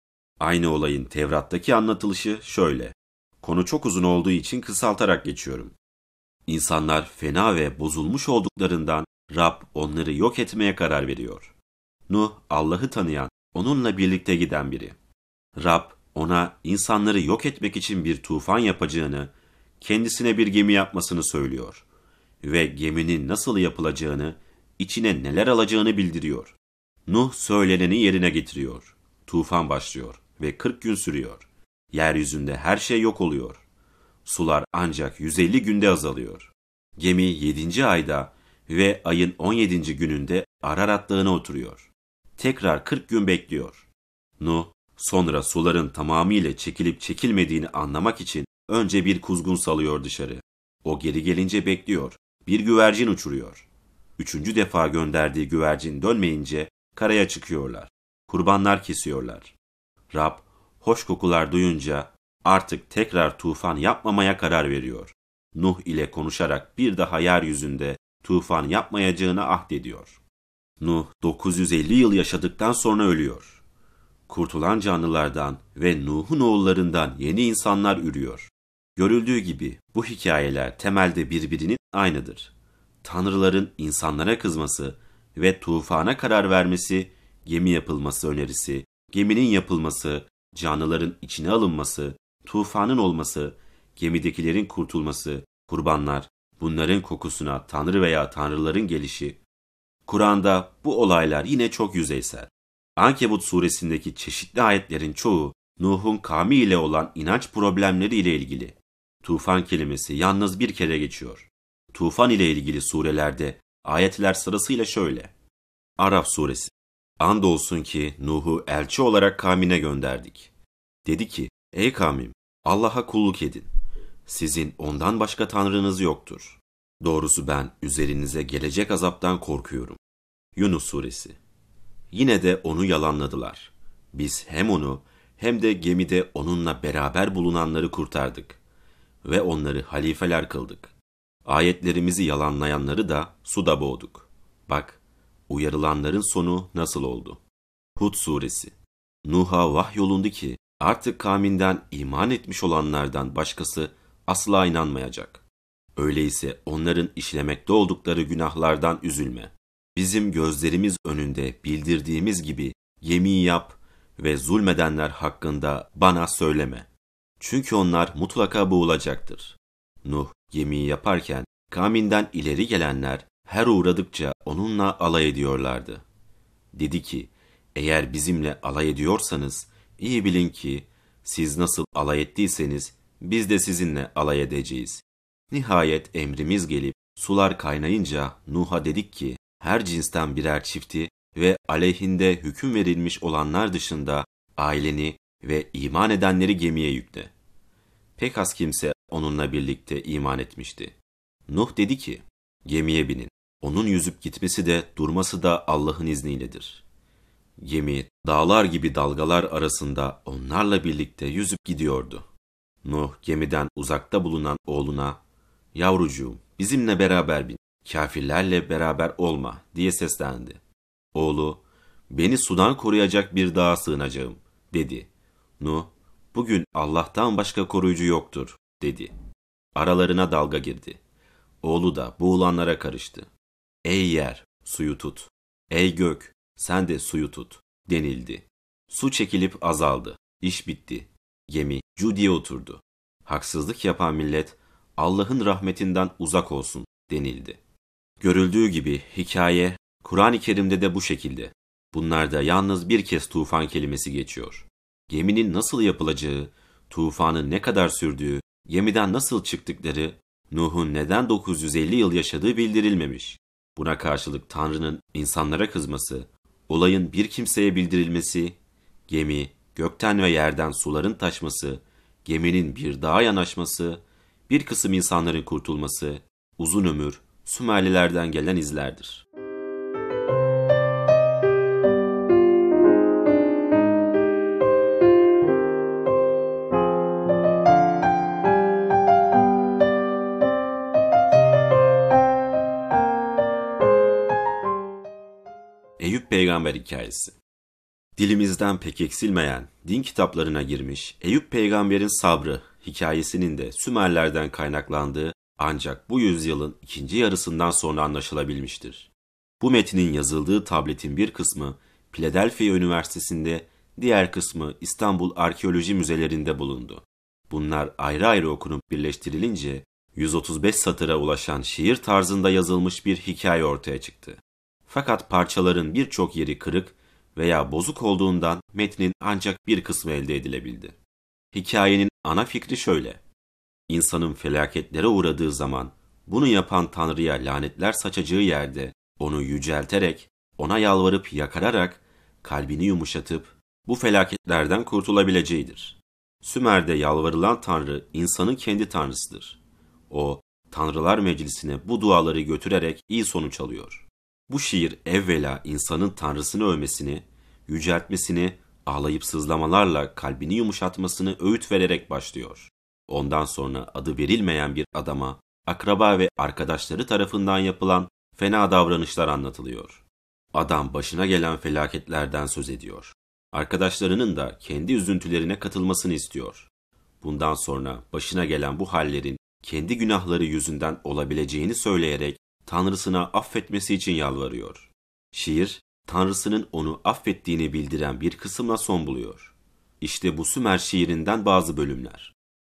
Aynı olayın Tevrat'taki anlatılışı şöyle. Konu çok uzun olduğu için kısaltarak geçiyorum. İnsanlar fena ve bozulmuş olduklarından Rab onları yok etmeye karar veriyor. Nuh, Allah'ı tanıyan, onunla birlikte giden biri. Rab, ona insanları yok etmek için bir tufan yapacağını, kendisine bir gemi yapmasını söylüyor. Ve geminin nasıl yapılacağını, içine neler alacağını bildiriyor. Nuh söyleneni yerine getiriyor. Tufan başlıyor ve kırk gün sürüyor. Yeryüzünde her şey yok oluyor. Sular ancak yüz elli günde azalıyor. Gemi yedinci ayda ve ayın on yedinci gününde Ararat Dağı'na oturuyor. Tekrar kırk gün bekliyor. Nuh, sonra suların tamamıyla çekilip çekilmediğini anlamak için önce bir kuzgun salıyor dışarı. O geri gelince bekliyor. Bir güvercin uçuruyor. Üçüncü defa gönderdiği güvercin dönmeyince karaya çıkıyorlar. Kurbanlar kesiyorlar. Rab, hoş kokular duyunca artık tekrar tufan yapmamaya karar veriyor. Nuh ile konuşarak bir daha yeryüzünde tufan yapmayacağını ahdediyor. Nuh dokuz yüz elli yıl yaşadıktan sonra ölüyor. Kurtulan canlılardan ve Nuh'un oğullarından yeni insanlar ürüyor. Görüldüğü gibi bu hikayeler temelde birbirinin aynıdır. Tanrıların insanlara kızması ve tufana karar vermesi, gemi yapılması önerisi, geminin yapılması, canlıların içine alınması, tufanın olması, gemidekilerin kurtulması, kurbanlar, bunların kokusuna tanrı veya tanrıların gelişi. Kur'an'da bu olaylar yine çok yüzeysel. Ankebut suresindeki çeşitli ayetlerin çoğu Nuh'un kavmi ile olan inanç problemleri ile ilgili. Tufan kelimesi yalnız bir kere geçiyor. Tufan ile ilgili surelerde ayetler sırasıyla şöyle. Araf suresi. Andolsun ki Nuh'u elçi olarak kavmine gönderdik. Dedi ki, ey kavmim, Allah'a kulluk edin. Sizin ondan başka tanrınız yoktur. Doğrusu ben üzerinize gelecek azaptan korkuyorum. Yunus suresi. Yine de onu yalanladılar. Biz hem onu hem de gemide onunla beraber bulunanları kurtardık. Ve onları halifeler kıldık. Ayetlerimizi yalanlayanları da suda boğduk. Bak, uyarılanların sonu nasıl oldu? Hud suresi. Nuh'a vahyolundu ki artık kavminden iman etmiş olanlardan başkası asla inanmayacak. Öyleyse onların işlemekte oldukları günahlardan üzülme. Bizim gözlerimiz önünde bildirdiğimiz gibi yemin yap ve zulmedenler hakkında bana söyleme. Çünkü onlar mutlaka boğulacaktır. Nuh gemiyi yaparken kavminden ileri gelenler her uğradıkça onunla alay ediyorlardı. Dedi ki, eğer bizimle alay ediyorsanız iyi bilin ki siz nasıl alay ettiyseniz biz de sizinle alay edeceğiz. Nihayet emrimiz gelip sular kaynayınca Nuh'a dedik ki her cinsten birer çifti ve aleyhinde hüküm verilmiş olanlar dışında aileni ve iman edenleri gemiye yükle. Pek az kimse onunla birlikte iman etmişti. Nuh dedi ki, gemiye binin. Onun yüzüp gitmesi de durması da Allah'ın izniyledir. Gemi dağlar gibi dalgalar arasında onlarla birlikte yüzüp gidiyordu. Nuh gemiden uzakta bulunan oğluna, yavrucuğum bizimle beraber bin, kafirlerle beraber olma diye seslendi. Oğlu, Beni sudan koruyacak bir dağa sığınacağım, dedi. Nuh, bugün Allah'tan başka koruyucu yoktur, dedi. Aralarına dalga girdi. Oğlu da boğulanlara karıştı. Ey yer, suyu tut. Ey gök, sen de suyu tut, denildi. Su çekilip azaldı. İş bitti. Gemi Cudi'ye oturdu. Haksızlık yapan millet, Allah'ın rahmetinden uzak olsun, denildi. Görüldüğü gibi hikaye, Kur'an-ı Kerim'de de bu şekilde. Bunlarda yalnız bir kez tufan kelimesi geçiyor. Geminin nasıl yapılacağı, tufanın ne kadar sürdüğü, gemiden nasıl çıktıkları, Nuh'un neden dokuz yüz elli yıl yaşadığı bildirilmemiş. Buna karşılık Tanrı'nın insanlara kızması, olayın bir kimseye bildirilmesi, gemi, gökten ve yerden suların taşması, geminin bir dağa yanaşması, bir kısım insanların kurtulması, uzun ömür, Sümerlilerden gelen izlerdir. Eyüp Peygamber hikayesi. Dilimizden pek eksilmeyen, din kitaplarına girmiş Eyüp Peygamber'in sabrı hikayesinin de Sümerlerden kaynaklandığı ancak bu yüzyılın ikinci yarısından sonra anlaşılabilmiştir. Bu metnin yazıldığı tabletin bir kısmı Philadelphia Üniversitesi'nde, diğer kısmı İstanbul Arkeoloji Müzelerinde bulundu. Bunlar ayrı ayrı okunup birleştirilince yüz otuz beş satıra ulaşan şiir tarzında yazılmış bir hikaye ortaya çıktı. Fakat parçaların birçok yeri kırık veya bozuk olduğundan metnin ancak bir kısmı elde edilebildi. Hikayenin ana fikri şöyle: İnsanın felaketlere uğradığı zaman bunu yapan Tanrı'ya lanetler saçacağı yerde onu yücelterek, ona yalvarıp yakararak, kalbini yumuşatıp bu felaketlerden kurtulabileceğidir. Sümer'de yalvarılan Tanrı insanın kendi tanrısıdır. O, Tanrılar Meclisi'ne bu duaları götürerek iyi sonuç alıyor. Bu şiir evvela insanın Tanrısını övmesini, yüceltmesini, ağlayıp sızlamalarla kalbini yumuşatmasını öğüt vererek başlıyor. Ondan sonra adı verilmeyen bir adama, akraba ve arkadaşları tarafından yapılan fena davranışlar anlatılıyor. Adam başına gelen felaketlerden söz ediyor. Arkadaşlarının da kendi üzüntülerine katılmasını istiyor. Bundan sonra başına gelen bu hallerin kendi günahları yüzünden olabileceğini söyleyerek Tanrısına affetmesi için yalvarıyor. Şiir, Tanrısının onu affettiğini bildiren bir kısımla son buluyor. İşte bu Sümer şiirinden bazı bölümler.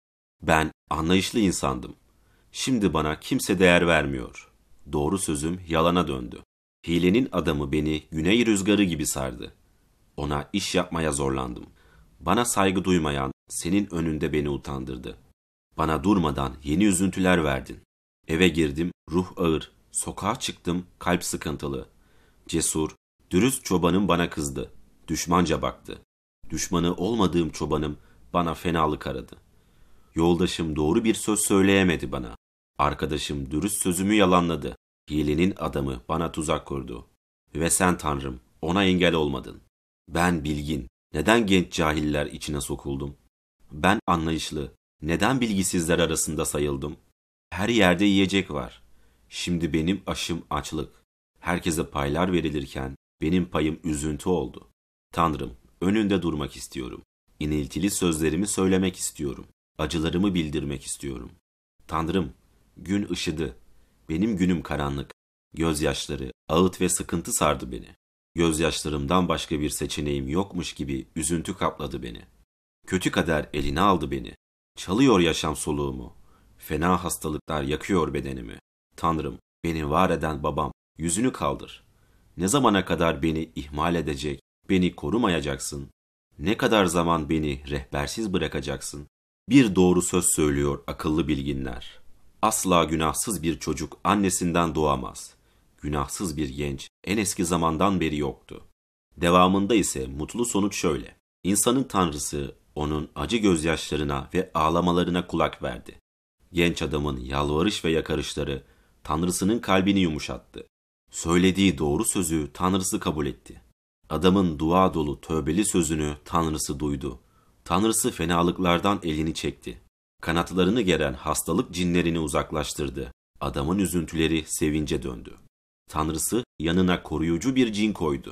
Ben anlayışlı insandım. Şimdi bana kimse değer vermiyor. Doğru sözüm yalana döndü. Hilenin adamı beni güney rüzgarı gibi sardı. Ona iş yapmaya zorlandım. Bana saygı duymayan senin önünde beni utandırdı. Bana durmadan yeni üzüntüler verdin. Eve girdim, ruh ağır. Sokağa çıktım, kalp sıkıntılı. Cesur, dürüst çobanım bana kızdı. Düşmanca baktı. Düşmanı olmadığım çobanım bana fenalık aradı. Yoldaşım doğru bir söz söyleyemedi bana. Arkadaşım dürüst sözümü yalanladı. Hilenin adamı bana tuzak kurdu. Ve sen Tanrım, ona engel olmadın. Ben bilgin, neden genç cahiller içine sokuldum? Ben anlayışlı, neden bilgisizler arasında sayıldım? Her yerde yiyecek var. Şimdi benim aşım açlık. Herkese paylar verilirken benim payım üzüntü oldu. Tanrım, önünde durmak istiyorum. İniltili sözlerimi söylemek istiyorum. Acılarımı bildirmek istiyorum. Tanrım, gün ışıdı. Benim günüm karanlık. Gözyaşları, ağıt ve sıkıntı sardı beni. Gözyaşlarımdan başka bir seçeneğim yokmuş gibi üzüntü kapladı beni. Kötü kader eline aldı beni. Çalıyor yaşam soluğumu. Fena hastalıklar yakıyor bedenimi. Tanrım, beni var eden babam, yüzünü kaldır. Ne zamana kadar beni ihmal edecek, beni korumayacaksın? Ne kadar zaman beni rehbersiz bırakacaksın? Bir doğru söz söylüyor akıllı bilginler. Asla günahsız bir çocuk annesinden doğamaz. Günahsız bir genç en eski zamandan beri yoktu. Devamında ise mutlu sonuç şöyle: İnsanın Tanrısı onun acı gözyaşlarına ve ağlamalarına kulak verdi. Genç adamın yalvarış ve yakarışları Tanrısının kalbini yumuşattı. Söylediği doğru sözü Tanrısı kabul etti. Adamın dua dolu tövbeli sözünü Tanrısı duydu. Tanrısı fenalıklardan elini çekti. Kanatlarını geren hastalık cinlerini uzaklaştırdı. Adamın üzüntüleri sevince döndü. Tanrısı yanına koruyucu bir cin koydu.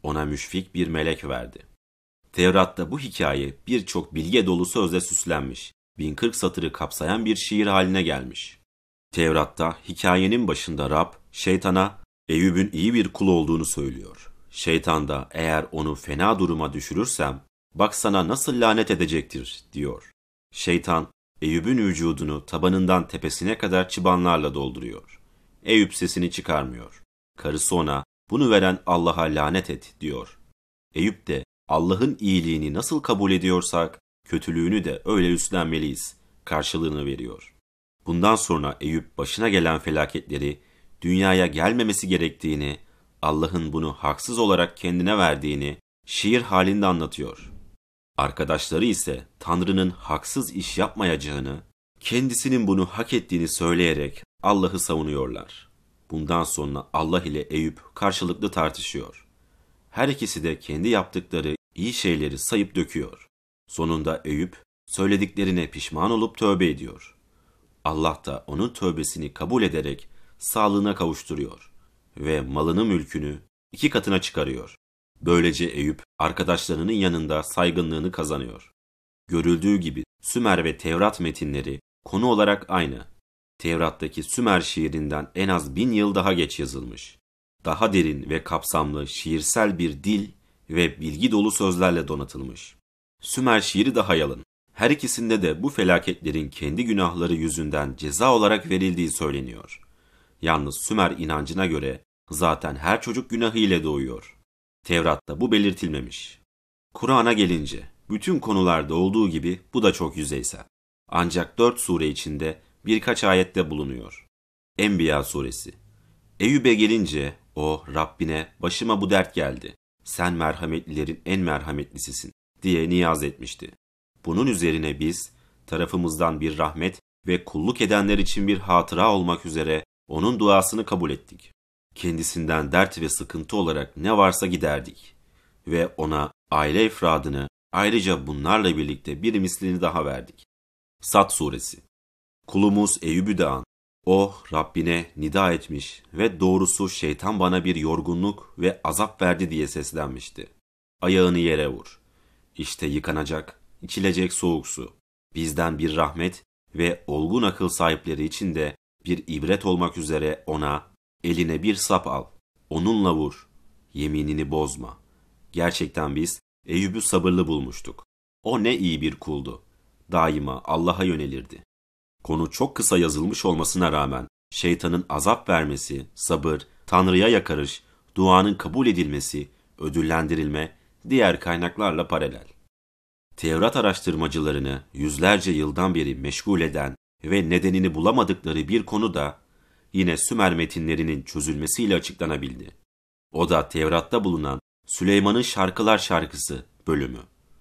ona müşfik bir melek verdi. Tevrat'ta bu hikaye birçok bilge dolu sözle süslenmiş, bin kırk satırı kapsayan bir şiir haline gelmiş. Tevrat'ta hikayenin başında Rab, şeytana Eyüp'ün iyi bir kul olduğunu söylüyor. Şeytan da eğer onu fena duruma düşürürsem, bak sana nasıl lanet edecektir diyor. Şeytan, Eyüp'ün vücudunu tabanından tepesine kadar çıbanlarla dolduruyor. Eyüp sesini çıkarmıyor. Karısı ona, bunu veren Allah'a lanet et diyor. Eyüp de, Allah'ın iyiliğini nasıl kabul ediyorsak, kötülüğünü de öyle üstlenmeliyiz karşılığını veriyor. Bundan sonra Eyüp başına gelen felaketleri, dünyaya gelmemesi gerektiğini, Allah'ın bunu haksız olarak kendine verdiğini şiir halinde anlatıyor. Arkadaşları ise Tanrı'nın haksız iş yapmayacağını, kendisinin bunu hak ettiğini söyleyerek Allah'ı savunuyorlar. Bundan sonra Allah ile Eyüp karşılıklı tartışıyor. Her ikisi de kendi yaptıkları iyi şeyleri sayıp döküyor. Sonunda Eyüp söylediklerine pişman olup tövbe ediyor. Allah da onun tövbesini kabul ederek sağlığına kavuşturuyor ve malını mülkünü iki katına çıkarıyor. Böylece Eyüp arkadaşlarının yanında saygınlığını kazanıyor. Görüldüğü gibi Sümer ve Tevrat metinleri konu olarak aynı. Tevrat'taki Sümer şiirinden en az bin yıl daha geç yazılmış. Daha derin ve kapsamlı şiirsel bir dil ve bilgi dolu sözlerle donatılmış. Sümer şiiri daha yalın. Her ikisinde de bu felaketlerin kendi günahları yüzünden ceza olarak verildiği söyleniyor. Yalnız Sümer inancına göre zaten her çocuk günahı ile doğuyor. Tevrat'ta bu belirtilmemiş. Kur'an'a gelince bütün konularda olduğu gibi bu da çok yüzeysel. Ancak dört sure içinde birkaç ayette bulunuyor. Enbiya suresi. Eyüp'e gelince o Rabbine başıma bu dert geldi. Sen merhametlilerin en merhametlisisin diye niyaz etmişti. Bunun üzerine biz tarafımızdan bir rahmet ve kulluk edenler için bir hatıra olmak üzere onun duasını kabul ettik. Kendisinden dert ve sıkıntı olarak ne varsa giderdik. Ve ona aile efradını ayrıca bunlarla birlikte bir mislini daha verdik. Sad suresi. Kulumuz Eyüp'ü de an. O Rabbine nida etmiş ve doğrusu şeytan bana bir yorgunluk ve azap verdi diye seslenmişti. Ayağını yere vur. İşte yıkanacak, içilecek soğuk su. Bizden bir rahmet ve olgun akıl sahipleri için de bir ibret olmak üzere ona eline bir sap al. Onunla vur. Yeminini bozma. Gerçekten biz Eyüp'ü sabırlı bulmuştuk. O ne iyi bir kuldu. Daima Allah'a yönelirdi. Konu çok kısa yazılmış olmasına rağmen şeytanın azap vermesi, sabır, Tanrı'ya yakarış, duanın kabul edilmesi, ödüllendirilme diğer kaynaklarla paralel. Tevrat araştırmacılarını yüzlerce yıldan beri meşgul eden ve nedenini bulamadıkları bir konu da yine Sümer metinlerinin çözülmesiyle açıklanabildi. O da Tevrat'ta bulunan Süleyman'ın Şarkılar Şarkısı bölümü.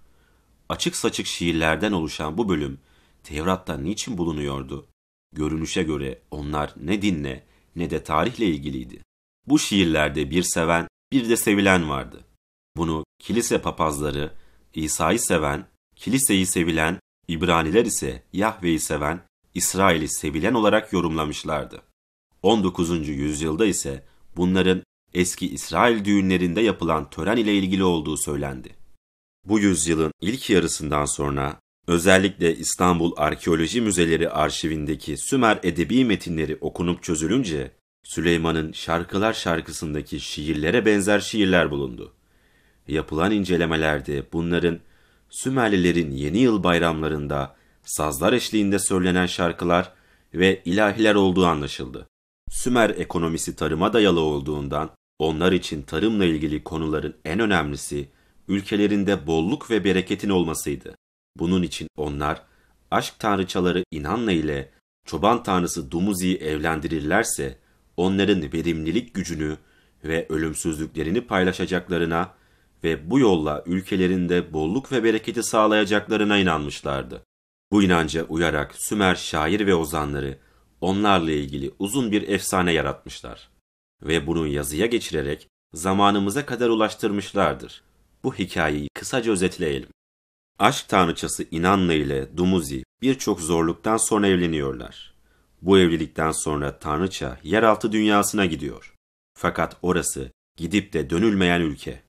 Açık saçık şiirlerden oluşan bu bölüm Tevrat'ta niçin bulunuyordu? Görünüşe göre onlar ne dinle ne de tarihle ilgiliydi. Bu şiirlerde bir seven, bir de sevilen vardı. Bunu kilise papazları, İsa'yı seven, kiliseyi sevilen, İbraniler ise Yahve'yi seven, İsrail'i sevilen olarak yorumlamışlardı. on dokuzuncu yüzyılda ise bunların eski İsrail düğünlerinde yapılan tören ile ilgili olduğu söylendi. Bu yüzyılın ilk yarısından sonra özellikle İstanbul Arkeoloji Müzeleri arşivindeki Sümer edebi metinleri okunup çözülünce Süleyman'ın Şarkılar Şarkısındaki şiirlere benzer şiirler bulundu. Yapılan incelemelerde bunların Sümerlilerin yeni yıl bayramlarında sazlar eşliğinde söylenen şarkılar ve ilahiler olduğu anlaşıldı. Sümer ekonomisi tarıma dayalı olduğundan onlar için tarımla ilgili konuların en önemlisi ülkelerinde bolluk ve bereketin olmasıydı. Bunun için onlar aşk tanrıçaları İnanna ile çoban tanrısı Dumuzi'yi evlendirirlerse onların verimlilik gücünü ve ölümsüzlüklerini paylaşacaklarına ve bu yolla ülkelerinde bolluk ve bereketi sağlayacaklarına inanmışlardı. Bu inanca uyarak Sümer şair ve ozanları onlarla ilgili uzun bir efsane yaratmışlar ve bunu yazıya geçirerek zamanımıza kadar ulaştırmışlardır. Bu hikayeyi kısaca özetleyelim. Aşk tanrıçası İnanna ile Dumuzi birçok zorluktan sonra evleniyorlar. Bu evlilikten sonra tanrıça yeraltı dünyasına gidiyor. Fakat orası gidip de dönülmeyen ülke.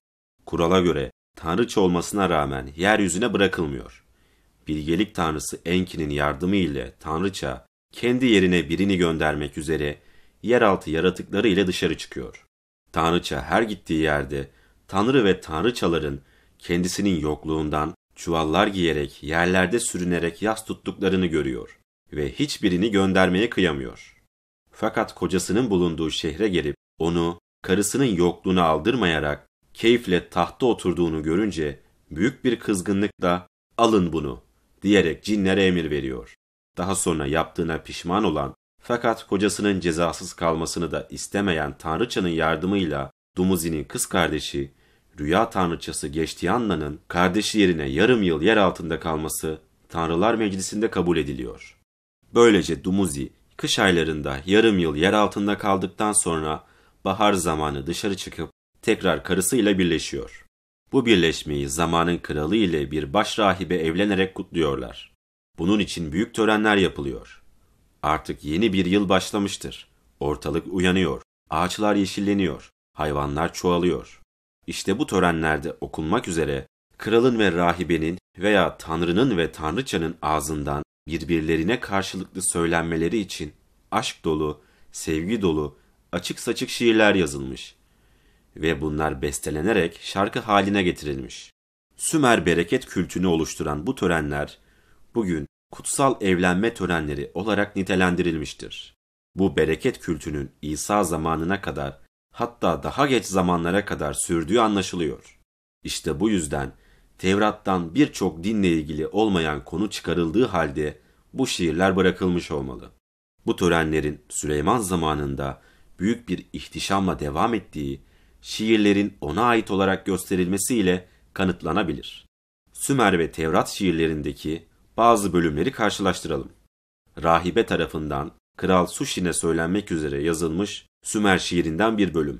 Kurala göre tanrıça olmasına rağmen yeryüzüne bırakılmıyor. Bilgelik tanrısı Enki'nin yardımı ile tanrıça kendi yerine birini göndermek üzere yeraltı yaratıkları ile dışarı çıkıyor. Tanrıça her gittiği yerde tanrı ve tanrıçaların kendisinin yokluğundan çuvallar giyerek yerlerde sürünerek yas tuttuklarını görüyor ve hiçbirini göndermeye kıyamıyor. Fakat kocasının bulunduğu şehre gelip onu karısının yokluğuna aldırmayarak keyifle tahta oturduğunu görünce büyük bir kızgınlıkla "Alın bunu" diyerek cinlere emir veriyor. Daha sonra yaptığına pişman olan fakat kocasının cezasız kalmasını da istemeyen tanrıçanın yardımıyla Dumuzi'nin kız kardeşi, rüya tanrıçası Geçtianna'nın kardeşi yerine yarım yıl yer altında kalması Tanrılar Meclisi'nde kabul ediliyor. Böylece Dumuzi kış aylarında yarım yıl yer altında kaldıktan sonra bahar zamanı dışarı çıkıp tekrar karısıyla birleşiyor. Bu birleşmeyi zamanın kralı ile bir başrahibe evlenerek kutluyorlar. Bunun için büyük törenler yapılıyor. Artık yeni bir yıl başlamıştır. Ortalık uyanıyor, ağaçlar yeşilleniyor, hayvanlar çoğalıyor. İşte bu törenlerde okunmak üzere kralın ve rahibenin veya tanrının ve tanrıçanın ağzından birbirlerine karşılıklı söylenmeleri için aşk dolu, sevgi dolu, açık saçık şiirler yazılmış ve bunlar bestelenerek şarkı haline getirilmiş. Sümer bereket kültünü oluşturan bu törenler bugün kutsal evlenme törenleri olarak nitelendirilmiştir. Bu bereket kültünün İsa zamanına kadar, hatta daha geç zamanlara kadar sürdüğü anlaşılıyor. İşte bu yüzden Tevrat'tan birçok dinle ilgili olmayan konu çıkarıldığı halde bu şiirler bırakılmış olmalı. Bu törenlerin Süleyman zamanında büyük bir ihtişamla devam ettiği, şiirlerin ona ait olarak gösterilmesiyle kanıtlanabilir. Sümer ve Tevrat şiirlerindeki bazı bölümleri karşılaştıralım. Rahibe tarafından Kral Sushin'e söylenmek üzere yazılmış Sümer şiirinden bir bölüm.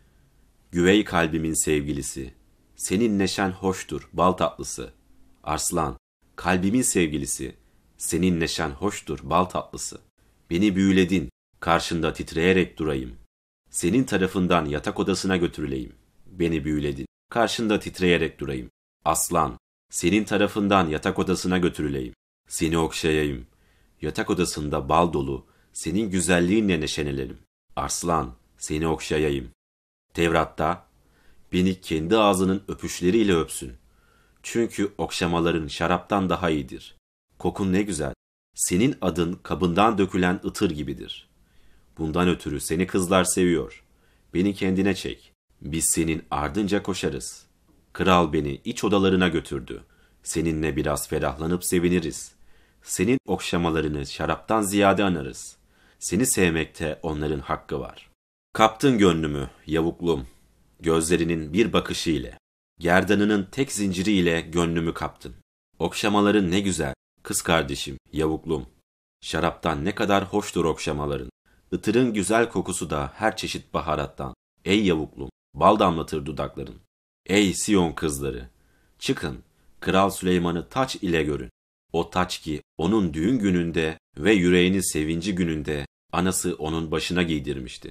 Güvey kalbimin sevgilisi, senin neşen hoştur bal tatlısı. Arslan, kalbimin sevgilisi, senin neşen hoştur bal tatlısı. Beni büyüledin, karşında titreyerek durayım. Senin tarafından yatak odasına götürüleyim. Beni büyüledin, karşında titreyerek durayım. Aslan, senin tarafından yatak odasına götürüleyim. Seni okşayayım. Yatak odasında bal dolu, senin güzelliğinle neşelenelim. Arslan, seni okşayayım. Tevrat'ta, beni kendi ağzının öpüşleriyle öpsün. Çünkü okşamaların şaraptan daha iyidir. Kokun ne güzel. Senin adın kabından dökülen ıtır gibidir. Bundan ötürü seni kızlar seviyor. Beni kendine çek. Biz senin ardınca koşarız. Kral beni iç odalarına götürdü. Seninle biraz ferahlanıp seviniriz. Senin okşamalarını şaraptan ziyade anarız. Seni sevmekte onların hakkı var. Kaptın gönlümü, yavuklum. Gözlerinin bir bakışı ile, gerdanının tek zinciriyle gönlümü kaptın. Okşamaların ne güzel, kız kardeşim, yavuklum. Şaraptan ne kadar hoştur okşamaların. Itırın güzel kokusu da her çeşit baharattan. Ey yavuklum, bal damlatır dudakların. Ey Siyon kızları, çıkın, Kral Süleyman'ı taç ile görün. O taç ki onun düğün gününde ve yüreğinin sevinci gününde anası onun başına giydirmişti.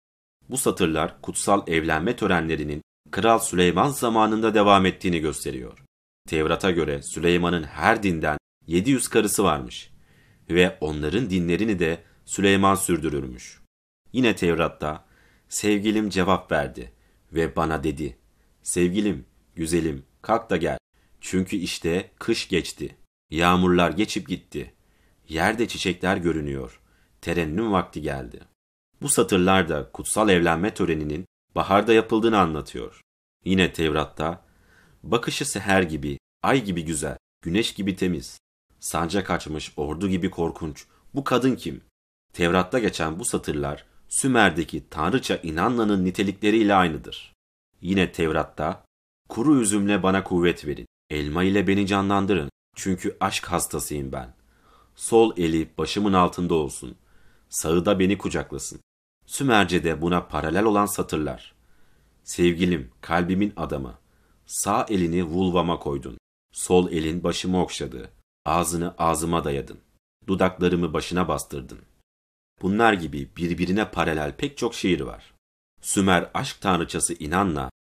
Bu satırlar kutsal evlenme törenlerinin Kral Süleyman zamanında devam ettiğini gösteriyor. Tevrat'a göre Süleyman'ın her dinden yedi yüz karısı varmış ve onların dinlerini de Süleyman sürdürürmüş. Yine Tevrat'ta sevgilim cevap verdi ve bana dedi: sevgilim, güzelim, kalk da gel. Çünkü işte kış geçti, yağmurlar geçip gitti, yerde çiçekler görünüyor, terennüm vakti geldi. Bu satırlar da kutsal evlenme töreninin baharda yapıldığını anlatıyor. Yine Tevrat'ta, bakışı seher gibi, ay gibi güzel, güneş gibi temiz, sancak açmış ordu gibi korkunç, bu kadın kim? Tevrat'ta geçen bu satırlar, Sümer'deki tanrıça İnanna'nın nitelikleriyle aynıdır. Yine Tevrat'ta, kuru üzümle bana kuvvet verin, elma ile beni canlandırın, çünkü aşk hastasıyım ben. Sol eli başımın altında olsun, sağı da beni kucaklasın. Sümerce'de buna paralel olan satırlar. Sevgilim, kalbimin adamı, sağ elini vulvama koydun, sol elin başımı okşadı, ağzını ağzıma dayadın, dudaklarımı başına bastırdın. Bunlar gibi birbirine paralel pek çok şiir var. Sümer aşk tanrıçası İnanna,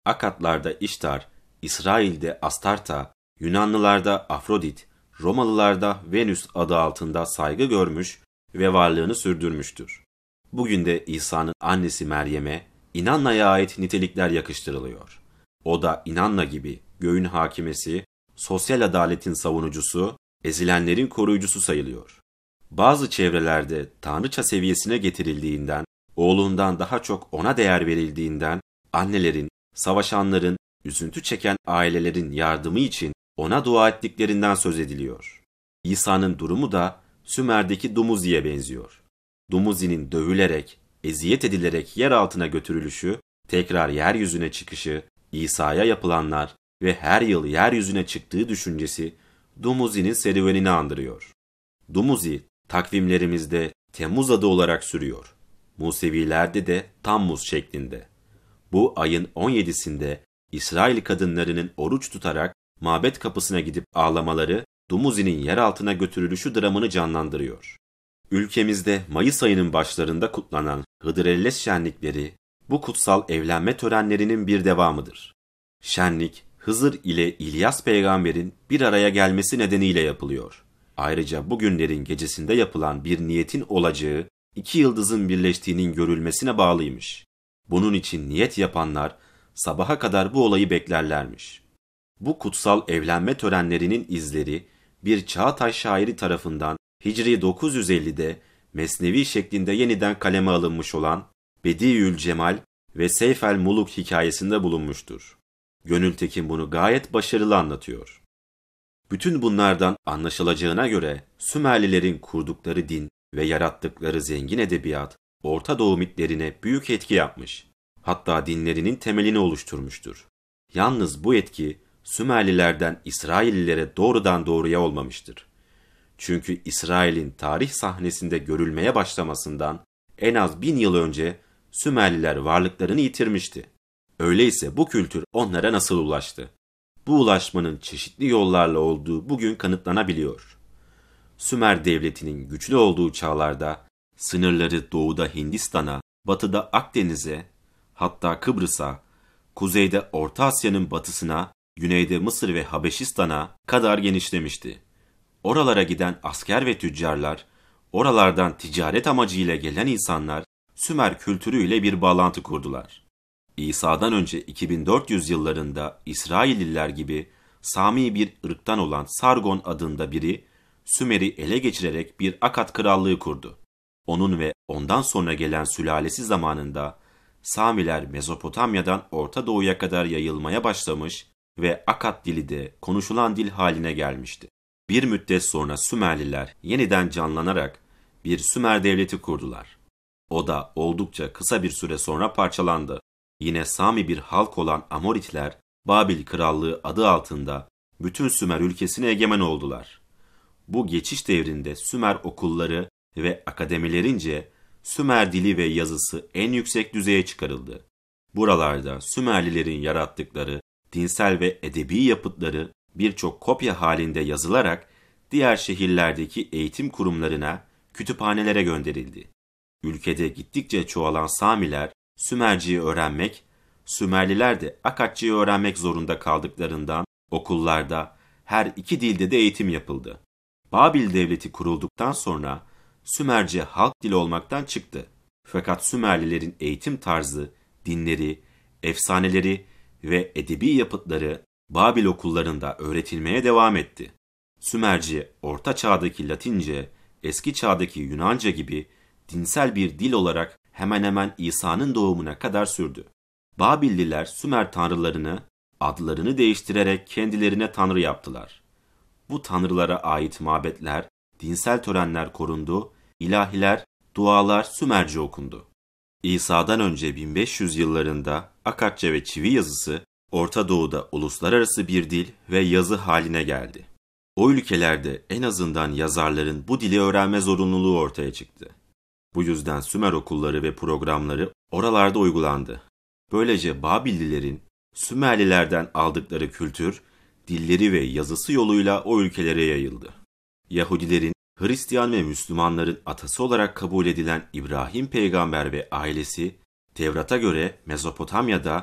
Akatlarda İştar, İsrail'de Astarta, Yunanlılarda Afrodit, Romalılarda Venüs adı altında saygı görmüş ve varlığını sürdürmüştür. Bugün de İsa'nın annesi Meryem'e İnanna'ya ait nitelikler yakıştırılıyor. O da İnanna gibi göğün hakimesi, sosyal adaletin savunucusu, ezilenlerin koruyucusu sayılıyor. Bazı çevrelerde tanrıça seviyesine getirildiğinden, oğlundan daha çok ona değer verildiğinden, annelerin, savaşanların, üzüntü çeken ailelerin yardımı için ona dua ettiklerinden söz ediliyor. İsa'nın durumu da Sümer'deki Dumuzi'ye benziyor. Dumuzi'nin dövülerek, eziyet edilerek yer altına götürülüşü, tekrar yeryüzüne çıkışı, İsa'ya yapılanlar ve her yıl yeryüzüne çıktığı düşüncesi Dumuzi'nin serüvenini andırıyor. Dumuzi, takvimlerimizde Temmuz adı olarak sürüyor. Musevilerde de Tammuz şeklinde. Bu ayın on yedisinde İsrail kadınlarının oruç tutarak mabet kapısına gidip ağlamaları Dumuzi'nin yer altına götürülüşü dramını canlandırıyor. Ülkemizde Mayıs ayının başlarında kutlanan Hıdrellez şenlikleri bu kutsal evlenme törenlerinin bir devamıdır. Şenlik, Hızır ile İlyas peygamberin bir araya gelmesi nedeniyle yapılıyor. Ayrıca bu günlerin gecesinde yapılan bir niyetin olacağı, iki yıldızın birleştiğinin görülmesine bağlıymış. Bunun için niyet yapanlar sabaha kadar bu olayı beklerlermiş. Bu kutsal evlenme törenlerinin izleri bir Çağatay şairi tarafından Hicri dokuz yüz ellide mesnevi şeklinde yeniden kaleme alınmış olan Bediü'l Cemal ve Seyf-el Muluk hikayesinde bulunmuştur. Gönül Tekin bunu gayet başarılı anlatıyor. Bütün bunlardan anlaşılacağına göre Sümerlilerin kurdukları din ve yarattıkları zengin edebiyat Orta Doğu mitlerine büyük etki yapmış. Hatta dinlerinin temelini oluşturmuştur. Yalnız bu etki Sümerlilerden İsraillilere doğrudan doğruya olmamıştır. Çünkü İsrail'in tarih sahnesinde görülmeye başlamasından en az bin yıl önce Sümerliler varlıklarını yitirmişti. Öyleyse bu kültür onlara nasıl ulaştı? Bu ulaşmanın çeşitli yollarla olduğu bugün kanıtlanabiliyor. Sümer devletinin güçlü olduğu çağlarda sınırları doğuda Hindistan'a, batıda Akdeniz'e, hatta Kıbrıs'a, kuzeyde Orta Asya'nın batısına, güneyde Mısır ve Habeşistan'a kadar genişlemişti. Oralara giden asker ve tüccarlar, oralardan ticaret amacıyla gelen insanlar Sümer kültürüyle bir bağlantı kurdular. İsa'dan önce iki bin dört yüz yıllarında İsrailliler gibi Sami bir ırktan olan Sargon adında biri Sümer'i ele geçirerek bir Akat krallığı kurdu. Onun ve ondan sonra gelen sülalesi zamanında Samiler Mezopotamya'dan Orta Doğu'ya kadar yayılmaya başlamış ve Akat dili de konuşulan dil haline gelmişti. Bir müddet sonra Sümerliler yeniden canlanarak bir Sümer devleti kurdular. O da oldukça kısa bir süre sonra parçalandı. Yine Sami bir halk olan Amoritler, Babil Krallığı adı altında bütün Sümer ülkesine egemen oldular. Bu geçiş devrinde Sümer okulları ve akademilerince Sümer dili ve yazısı en yüksek düzeye çıkarıldı. Buralarda Sümerlilerin yarattıkları dinsel ve edebi yapıtları birçok kopya halinde yazılarak diğer şehirlerdeki eğitim kurumlarına, kütüphanelere gönderildi. Ülkede gittikçe çoğalan Samiler Sümerciyi öğrenmek, Sümerliler de Akatçıyı öğrenmek zorunda kaldıklarından okullarda her iki dilde de eğitim yapıldı. Babil devleti kurulduktan sonra Sümerce halk dili olmaktan çıktı. Fakat Sümerlilerin eğitim tarzı, dinleri, efsaneleri ve edebi yapıtları Babil okullarında öğretilmeye devam etti. Sümerce, Orta Çağ'daki Latince, Eski Çağ'daki Yunanca gibi dinsel bir dil olarak hemen hemen İsa'nın doğumuna kadar sürdü. Babilliler Sümer tanrılarını, adlarını değiştirerek kendilerine tanrı yaptılar. Bu tanrılara ait mabetler, dinsel törenler korundu, ilahiler, dualar Sümerce okundu. İsa'dan önce bin beş yüz yıllarında Akatça ve çivi yazısı Orta Doğu'da uluslararası bir dil ve yazı haline geldi. O ülkelerde en azından yazarların bu dili öğrenme zorunluluğu ortaya çıktı. Bu yüzden Sümer okulları ve programları oralarda uygulandı. Böylece Babillilerin Sümerlilerden aldıkları kültür, dilleri ve yazısı yoluyla o ülkelere yayıldı. Yahudilerin, Hristiyan ve Müslümanların atası olarak kabul edilen İbrahim peygamber ve ailesi, Tevrat'a göre Mezopotamya'da,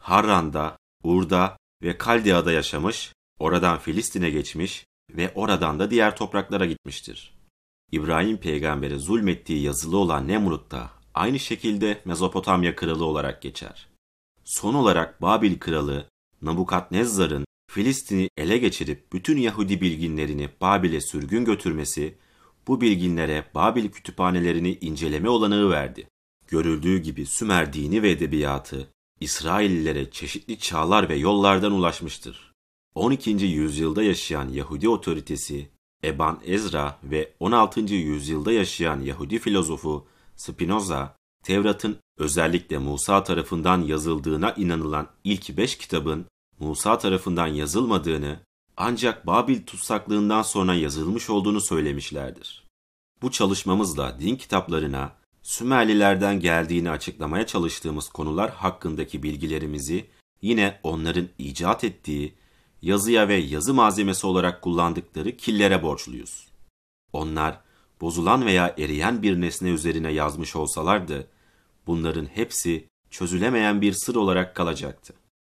Harran'da, Ur'da ve Kaldea'da yaşamış, oradan Filistin'e geçmiş ve oradan da diğer topraklara gitmiştir. İbrahim peygambere zulmettiği yazılı olan Nemrut da aynı şekilde Mezopotamya kralı olarak geçer. Son olarak Babil kralı Nabukadnezzar'ın Filistin'i ele geçirip bütün Yahudi bilginlerini Babil'e sürgün götürmesi, bu bilginlere Babil kütüphanelerini inceleme olanağı verdi. Görüldüğü gibi Sümer dini ve edebiyatı, İsraillilere çeşitli çağlar ve yollardan ulaşmıştır. on ikinci yüzyılda yaşayan Yahudi otoritesi, Eban Ezra ve on altıncı yüzyılda yaşayan Yahudi filozofu Spinoza, Tevrat'ın özellikle Musa tarafından yazıldığına inanılan ilk beş kitabın Musa tarafından yazılmadığını, ancak Babil tutsaklığından sonra yazılmış olduğunu söylemişlerdir. Bu çalışmamızla din kitaplarına Sümerlilerden geldiğini açıklamaya çalıştığımız konular hakkındaki bilgilerimizi yine onların icat ettiği, yazıya ve yazı malzemesi olarak kullandıkları killere borçluyuz. Onlar, bozulan veya eriyen bir nesne üzerine yazmış olsalardı, bunların hepsi çözülemeyen bir sır olarak kalacaktı.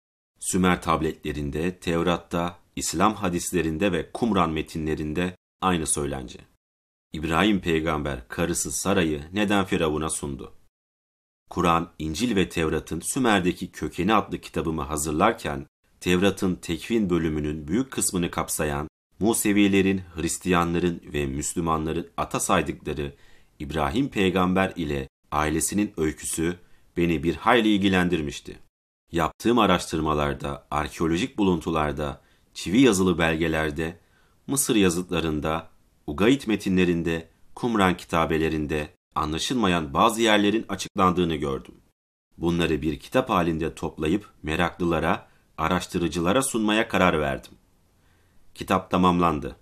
Sümer tabletlerinde, Tevrat'ta, İslam hadislerinde ve Kumran metinlerinde aynı söylence. İbrahim peygamber karısı Sara'yı neden Firavun'a sundu? Kur'an, İncil ve Tevrat'ın Sümer'deki kökeni adlı kitabımı hazırlarken, Tevrat'ın tekvin bölümünün büyük kısmını kapsayan, Musevilerin, Hristiyanların ve Müslümanların ata saydıkları İbrahim peygamber ile ailesinin öyküsü beni bir hayli ilgilendirmişti. Yaptığım araştırmalarda, arkeolojik buluntularda, çivi yazılı belgelerde, Mısır yazıtlarında, Ugayit metinlerinde, Kumran kitabelerinde anlaşılmayan bazı yerlerin açıklandığını gördüm. Bunları bir kitap halinde toplayıp meraklılara, araştırıcılara sunmaya karar verdim. Kitap tamamlandı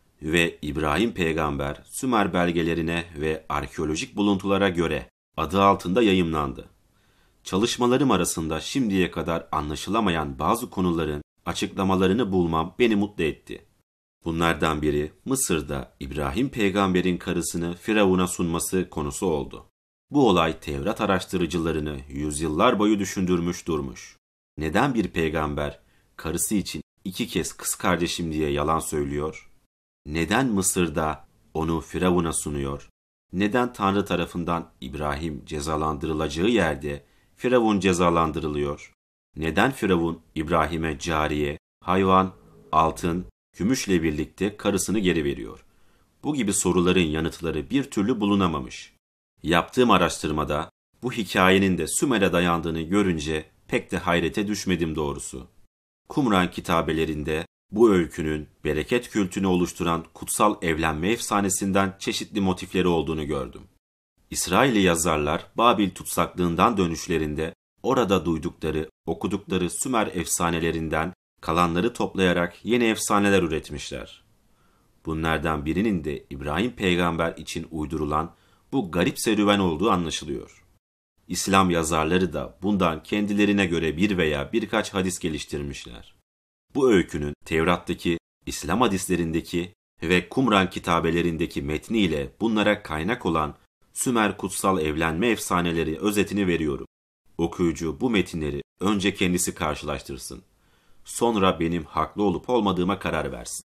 ve İbrahim peygamber Sümer belgelerine ve arkeolojik buluntulara göre adı altında yayımlandı. Çalışmalarım arasında şimdiye kadar anlaşılamayan bazı konuların açıklamalarını bulmam beni mutlu etti. Bunlardan biri Mısır'da İbrahim peygamberin karısını Firavun'a sunması konusu oldu. Bu olay Tevrat araştırıcılarını yüzyıllar boyu düşündürmüş durmuş. Neden bir peygamber karısı için iki kez kız kardeşim diye yalan söylüyor? Neden Mısır'da onu Firavun'a sunuyor? Neden Tanrı tarafından İbrahim cezalandırılacağı yerde Firavun cezalandırılıyor? Neden Firavun İbrahim'e cariye, hayvan, altın, gümüşle birlikte karısını geri veriyor? Bu gibi soruların yanıtları bir türlü bulunamamış. Yaptığım araştırmada bu hikayenin de Sümer'e dayandığını görünce pek de hayrete düşmedim doğrusu. Kumran kitabelerinde bu öykünün bereket kültünü oluşturan kutsal evlenme efsanesinden çeşitli motifleri olduğunu gördüm. İsrailli yazarlar Babil tutsaklığından dönüşlerinde orada duydukları, okudukları Sümer efsanelerinden kalanları toplayarak yeni efsaneler üretmişler. Bunlardan birinin de İbrahim peygamber için uydurulan bu garip serüven olduğu anlaşılıyor. İslam yazarları da bundan kendilerine göre bir veya birkaç hadis geliştirmişler. Bu öykünün Tevrat'taki, İslam hadislerindeki ve Kumran kitabelerindeki metniyle bunlara kaynak olan Sümer kutsal evlenme efsaneleri özetini veriyorum. Okuyucu bu metinleri önce kendisi karşılaştırsın. Sonra benim haklı olup olmadığıma karar versin.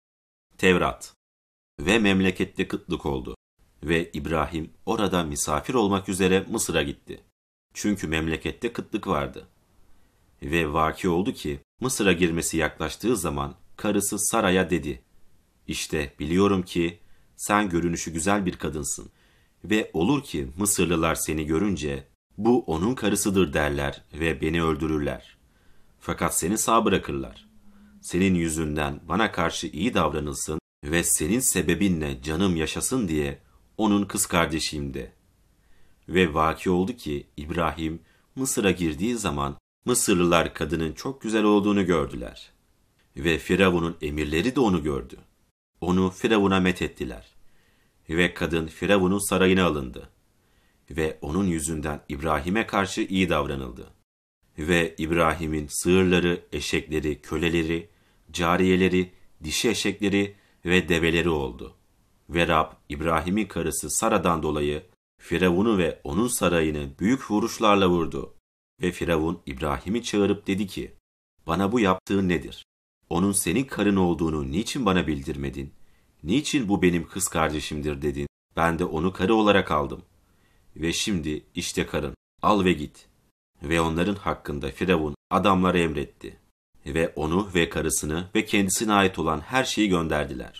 Tevrat. Ve memlekette kıtlık oldu. Ve İbrahim orada misafir olmak üzere Mısır'a gitti. Çünkü memlekette kıtlık vardı. Ve vaki oldu ki Mısır'a girmesi yaklaştığı zaman karısı Sara'ya dedi: "İşte biliyorum ki sen görünüşü güzel bir kadınsın ve olur ki Mısırlılar seni görünce bu onun karısıdır derler ve beni öldürürler. Fakat seni sağ bırakırlar. Senin yüzünden bana karşı iyi davranılsın ve senin sebebinle canım yaşasın diye onun kız kardeşiyim de." Ve vaki oldu ki İbrahim Mısır'a girdiği zaman Mısırlılar kadının çok güzel olduğunu gördüler. Ve Firavun'un emirleri de onu gördü. Onu Firavun'a methettiler. Ve kadın Firavun'un sarayına alındı. Ve onun yüzünden İbrahim'e karşı iyi davranıldı. Ve İbrahim'in sığırları, eşekleri, köleleri, cariyeleri, dişi eşekleri ve develeri oldu. Ve Rab İbrahim'in karısı Sara'dan dolayı Firavun'u ve onun sarayını büyük vuruşlarla vurdu. Ve Firavun İbrahim'i çağırıp dedi ki, bana bu yaptığın nedir? Onun senin karın olduğunu niçin bana bildirmedin? Niçin bu benim kız kardeşimdir dedin? Ben de onu karı olarak aldım. Ve şimdi işte karın, al ve git. Ve onların hakkında Firavun adamlara emretti. Ve onu ve karısını ve kendisine ait olan her şeyi gönderdiler.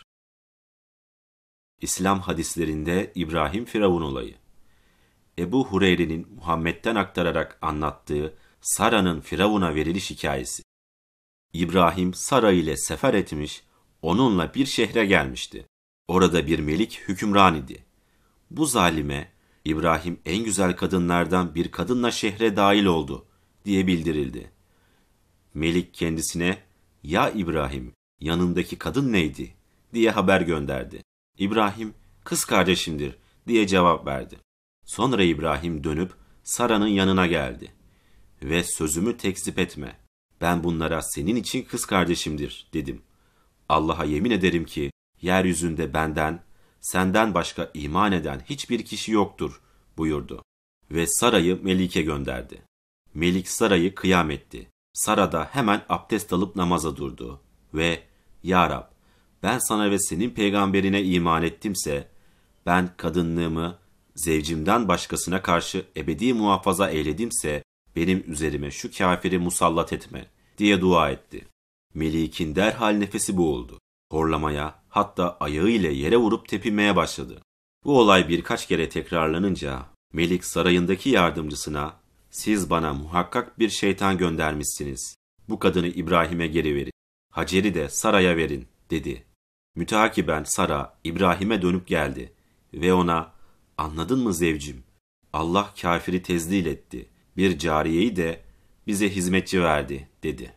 İslam hadislerinde İbrahim Firavun olayı. Ebu Hureyre'nin Muhammed'den aktararak anlattığı Sara'nın Firavun'a veriliş hikayesi. İbrahim Sara ile sefer etmiş, onunla bir şehre gelmişti. Orada bir melik hükümran idi. Bu zalime İbrahim en güzel kadınlardan bir kadınla şehre dahil oldu diye bildirildi. Melik kendisine, ya İbrahim, yanındaki kadın neydi diye haber gönderdi. İbrahim, kız kardeşimdir diye cevap verdi. Sonra İbrahim dönüp Sara'nın yanına geldi. Ve sözümü tekzip etme, ben bunlara senin için kız kardeşimdir dedim. Allah'a yemin ederim ki yeryüzünde benden, senden başka iman eden hiçbir kişi yoktur buyurdu. Ve Sara'yı Melik'e gönderdi. Melik Sara'yı kıyam etti. Sara da hemen abdest alıp namaza durdu. Ve Ya Rab, ben sana ve senin peygamberine iman ettimse, ben kadınlığımı zevcimden başkasına karşı ebedi muhafaza eyledimse, benim üzerime şu kafiri musallat etme diye dua etti. Melik'in derhal nefesi boğuldu. Horlamaya, hatta ayağıyla yere vurup tepinmeye başladı. Bu olay birkaç kere tekrarlanınca Melik sarayındaki yardımcısına, siz bana muhakkak bir şeytan göndermişsiniz. Bu kadını İbrahim'e geri verin. Hacer'i de Sara'ya verin dedi. Müteakiben Sara İbrahim'e dönüp geldi ve ona, anladın mı zevcim? Allah kafiri tezdil etti. Bir cariyeyi de bize hizmetçi verdi dedi.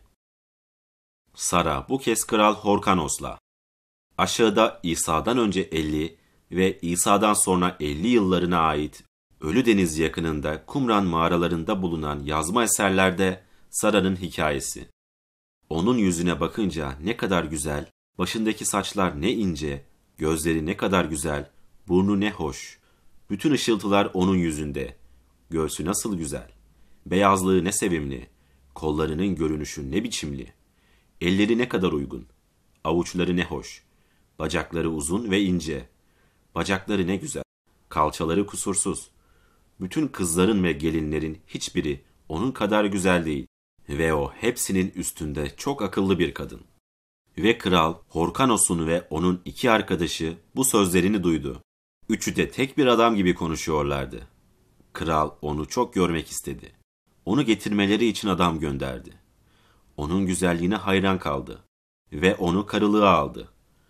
Sara bu kez Kral Horkanos'la. Aşağıda İsa'dan önce elli ve İsa'dan sonra elli yıllarına ait Ölüdeniz yakınında Kumran mağaralarında bulunan yazma eserlerde Sara'nın hikayesi. Onun yüzüne bakınca ne kadar güzel, başındaki saçlar ne ince, gözleri ne kadar güzel, burnu ne hoş. Bütün ışıltılar onun yüzünde. Göğsü nasıl güzel, beyazlığı ne sevimli, kollarının görünüşü ne biçimli. Elleri ne kadar uygun, avuçları ne hoş, bacakları uzun ve ince, bacakları ne güzel, kalçaları kusursuz. Bütün kızların ve gelinlerin hiçbiri onun kadar güzel değil ve o hepsinin üstünde çok akıllı bir kadın. Ve kral Horkanos'un ve onun iki arkadaşı bu sözlerini duydu. Üçü de tek bir adam gibi konuşuyorlardı. Kral onu çok görmek istedi. Onu getirmeleri için adam gönderdi. Onun güzelliğine hayran kaldı ve onu karılığa aldı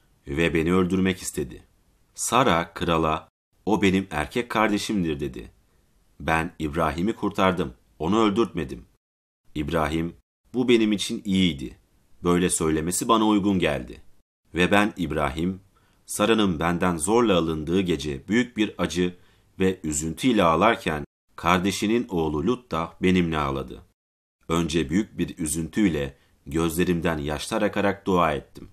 ve beni öldürmek istedi. Sara krala, o benim erkek kardeşimdir dedi. Ben İbrahim'i kurtardım, onu öldürtmedim. İbrahim, bu benim için iyiydi. Böyle söylemesi bana uygun geldi. Ve ben İbrahim, Sara'nın benden zorla alındığı gece büyük bir acı ve üzüntüyle ağlarken, kardeşinin oğlu Lut da benimle ağladı. Önce büyük bir üzüntüyle gözlerimden yaşlar akarak dua ettim.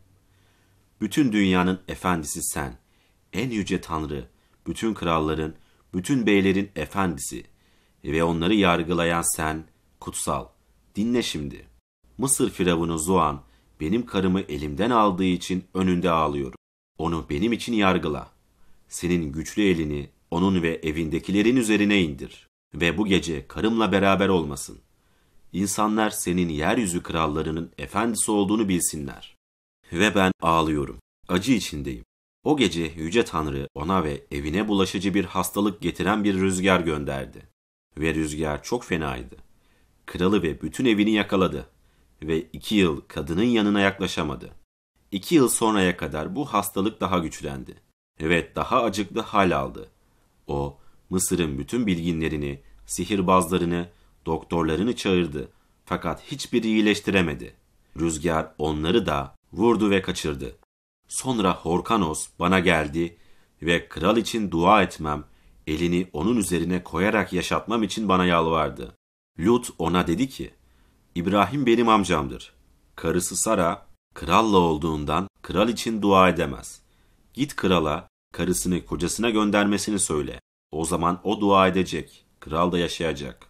Bütün dünyanın efendisi sen, en yüce Tanrı, bütün kralların, bütün beylerin efendisi ve onları yargılayan sen, kutsal. Dinle şimdi. Mısır firavunu Zuan, benim karımı elimden aldığı için önünde ağlıyorum. Onu benim için yargıla. Senin güçlü elini onun ve evindekilerin üzerine indir ve bu gece karımla beraber olmasın. İnsanlar senin yeryüzü krallarının efendisi olduğunu bilsinler. Ve ben ağlıyorum, acı içindeyim. O gece Yüce Tanrı ona ve evine bulaşıcı bir hastalık getiren bir rüzgar gönderdi. Ve rüzgar çok fenaydı. Kralı ve bütün evini yakaladı. Ve iki yıl kadının yanına yaklaşamadı. İki yıl sonraya kadar bu hastalık daha güçlendi. Evet, daha acıklı hal aldı. O, Mısır'ın bütün bilginlerini, sihirbazlarını, doktorlarını çağırdı. Fakat hiçbiri iyileştiremedi. Rüzgar onları da vurdu ve kaçırdı. Sonra Horkanos bana geldi ve kral için dua etmem, elini onun üzerine koyarak yaşatmam için bana yalvardı. Lut ona dedi ki, İbrahim benim amcamdır. Karısı Sara, kralla olduğundan kral için dua edemez. Git krala, karısını kocasına göndermesini söyle. O zaman o dua edecek, kral da yaşayacak.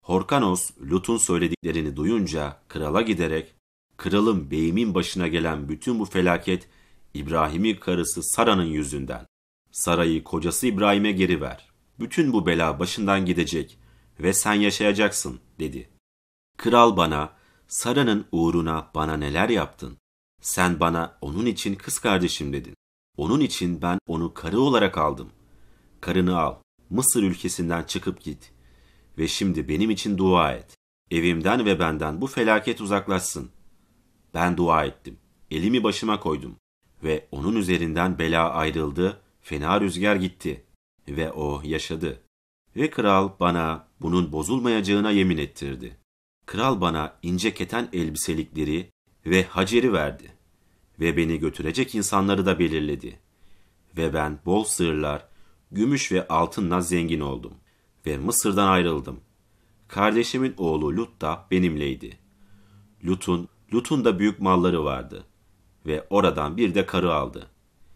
Horkanos, Lut'un söylediklerini duyunca krala giderek, kralım beyimin başına gelen bütün bu felaket İbrahim'in karısı Sara'nın yüzünden. Sara'yı kocası İbrahim'e geri ver. Bütün bu bela başından gidecek ve sen yaşayacaksın, dedi. Kral bana, Sara'nın uğruna bana neler yaptın? Sen bana onun için kız kardeşim dedin. Onun için ben onu karı olarak aldım. Karını al, Mısır ülkesinden çıkıp git. Ve şimdi benim için dua et. Evimden ve benden bu felaket uzaklaşsın. Ben dua ettim. Elimi başıma koydum. Ve onun üzerinden bela ayrıldı, fena rüzgar gitti. Ve o yaşadı. Ve kral bana bunun bozulmayacağına yemin ettirdi. Kral bana ince keten elbiselikleri ve Hacer'i verdi. Ve beni götürecek insanları da belirledi. Ve ben bol sığırlar, gümüş ve altınla zengin oldum. Ve Mısır'dan ayrıldım. Kardeşimin oğlu Lut da benimleydi. Lut'un, Lut'un da büyük malları vardı. Ve oradan bir de karı aldı.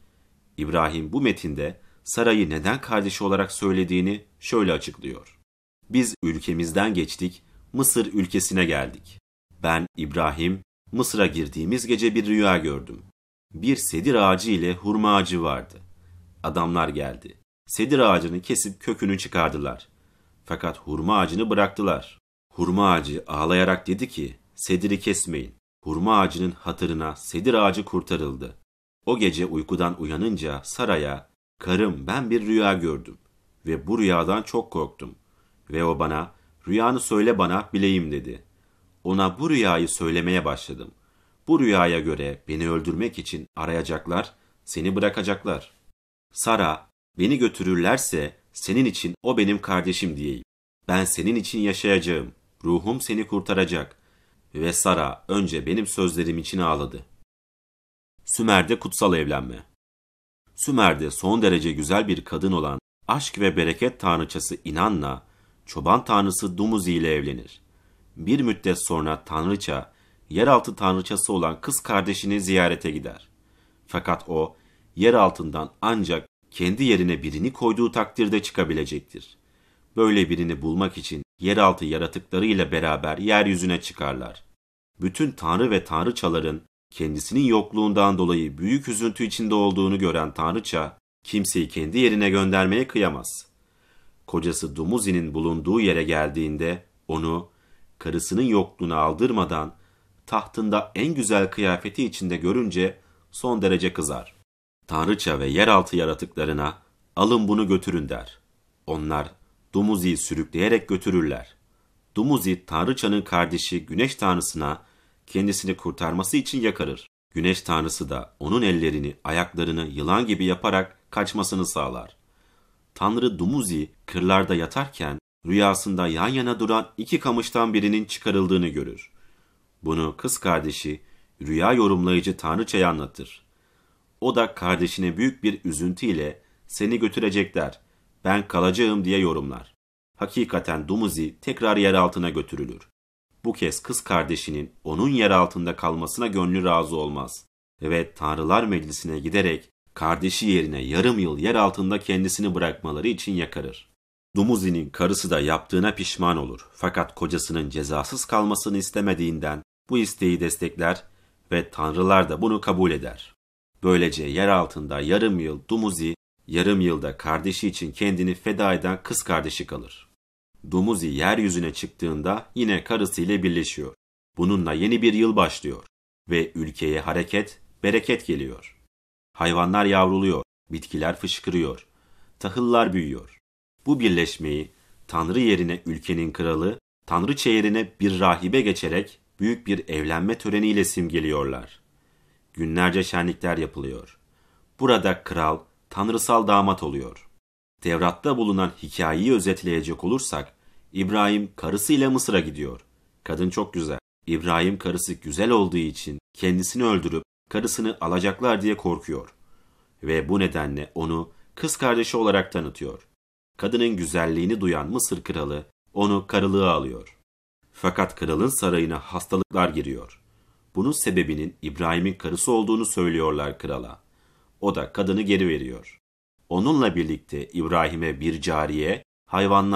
İbrahim bu metinde Sara'yı neden kardeşi olarak söylediğini şöyle açıklıyor. Biz ülkemizden geçtik, Mısır ülkesine geldik. Ben İbrahim, Mısır'a girdiğimiz gece bir rüya gördüm. Bir sedir ağacı ile hurma ağacı vardı. Adamlar geldi. Sedir ağacını kesip kökünü çıkardılar. Fakat hurma ağacını bıraktılar. Hurma ağacı ağlayarak dedi ki, sediri kesmeyin. Hurma ağacının hatırına sedir ağacı kurtarıldı. O gece uykudan uyanınca Sara'ya, karım ben bir rüya gördüm ve bu rüyadan çok korktum. Ve o bana, rüyanı söyle bana bileyim dedi. Ona bu rüyayı söylemeye başladım. Bu rüyaya göre beni öldürmek için arayacaklar, seni bırakacaklar. Sara, beni götürürlerse senin için o benim kardeşim diyeyim. Ben senin için yaşayacağım, ruhum seni kurtaracak. Ve Sara önce benim sözlerim için ağladı. Sümer'de kutsal evlenme. Sümer'de son derece güzel bir kadın olan aşk ve bereket tanrıçası İnan'la çoban tanrısı Dumuzi ile evlenir. Bir müddet sonra tanrıça, yeraltı tanrıçası olan kız kardeşini ziyarete gider. Fakat o, yer altından ancak kendi yerine birini koyduğu takdirde çıkabilecektir. Böyle birini bulmak için yeraltı yaratıklarıyla beraber yeryüzüne çıkarlar. Bütün tanrı ve tanrıçaların kendisinin yokluğundan dolayı büyük üzüntü içinde olduğunu gören tanrıça, kimseyi kendi yerine göndermeye kıyamaz. Kocası Dumuzi'nin bulunduğu yere geldiğinde onu, karısının yokluğunu aldırmadan, tahtında en güzel kıyafeti içinde görünce son derece kızar. Tanrıça ve yeraltı yaratıklarına, alın bunu götürün der. Onlar Dumuzi'yi sürükleyerek götürürler. Dumuzi, tanrıçanın kardeşi güneş tanrısına kendisini kurtarması için yakarır. Güneş tanrısı da onun ellerini, ayaklarını yılan gibi yaparak kaçmasını sağlar. Tanrı Dumuzi kırlarda yatarken rüyasında yan yana duran iki kamıştan birinin çıkarıldığını görür. Bunu kız kardeşi, rüya yorumlayıcı tanrıçaya anlatır. O da kardeşine büyük bir üzüntüyle seni götürecekler, ben kalacağım diye yorumlar. Hakikaten Dumuzi tekrar yer altına götürülür. Bu kez kız kardeşinin onun yer altında kalmasına gönlü razı olmaz ve Tanrılar Meclisi'ne giderek kardeşi yerine yarım yıl yer altında kendisini bırakmaları için yakarır. Dumuzi'nin karısı da yaptığına pişman olur fakat kocasının cezasız kalmasını istemediğinden bu isteği destekler ve tanrılar da bunu kabul eder. Böylece yer altında yarım yıl Dumuzi, yarım yılda kardeşi için kendini feda eden kız kardeşi kalır. Dumuzi yeryüzüne çıktığında yine karısıyla birleşiyor. Bununla yeni bir yıl başlıyor ve ülkeye hareket, bereket geliyor. Hayvanlar yavruluyor, bitkiler fışkırıyor, tahıllar büyüyor. Bu birleşmeyi Tanrı yerine ülkenin kralı, Tanrıça yerine bir rahibe geçerek büyük bir evlenme töreniyle simgeliyorlar. Günlerce şenlikler yapılıyor. Burada kral, tanrısal damat oluyor. Tevrat'ta bulunan hikayeyi özetleyecek olursak, İbrahim karısıyla Mısır'a gidiyor. Kadın çok güzel. İbrahim karısı güzel olduğu için kendisini öldürüp karısını alacaklar diye korkuyor. Ve bu nedenle onu kız kardeşi olarak tanıtıyor. Kadının güzelliğini duyan Mısır kralı onu karılığa alıyor. Fakat kralın sarayına hastalıklar giriyor. Bunun sebebinin İbrahim'in karısı olduğunu söylüyorlar krala. O da kadını geri veriyor. Onunla birlikte İbrahim'e bir cariye, hayvanlar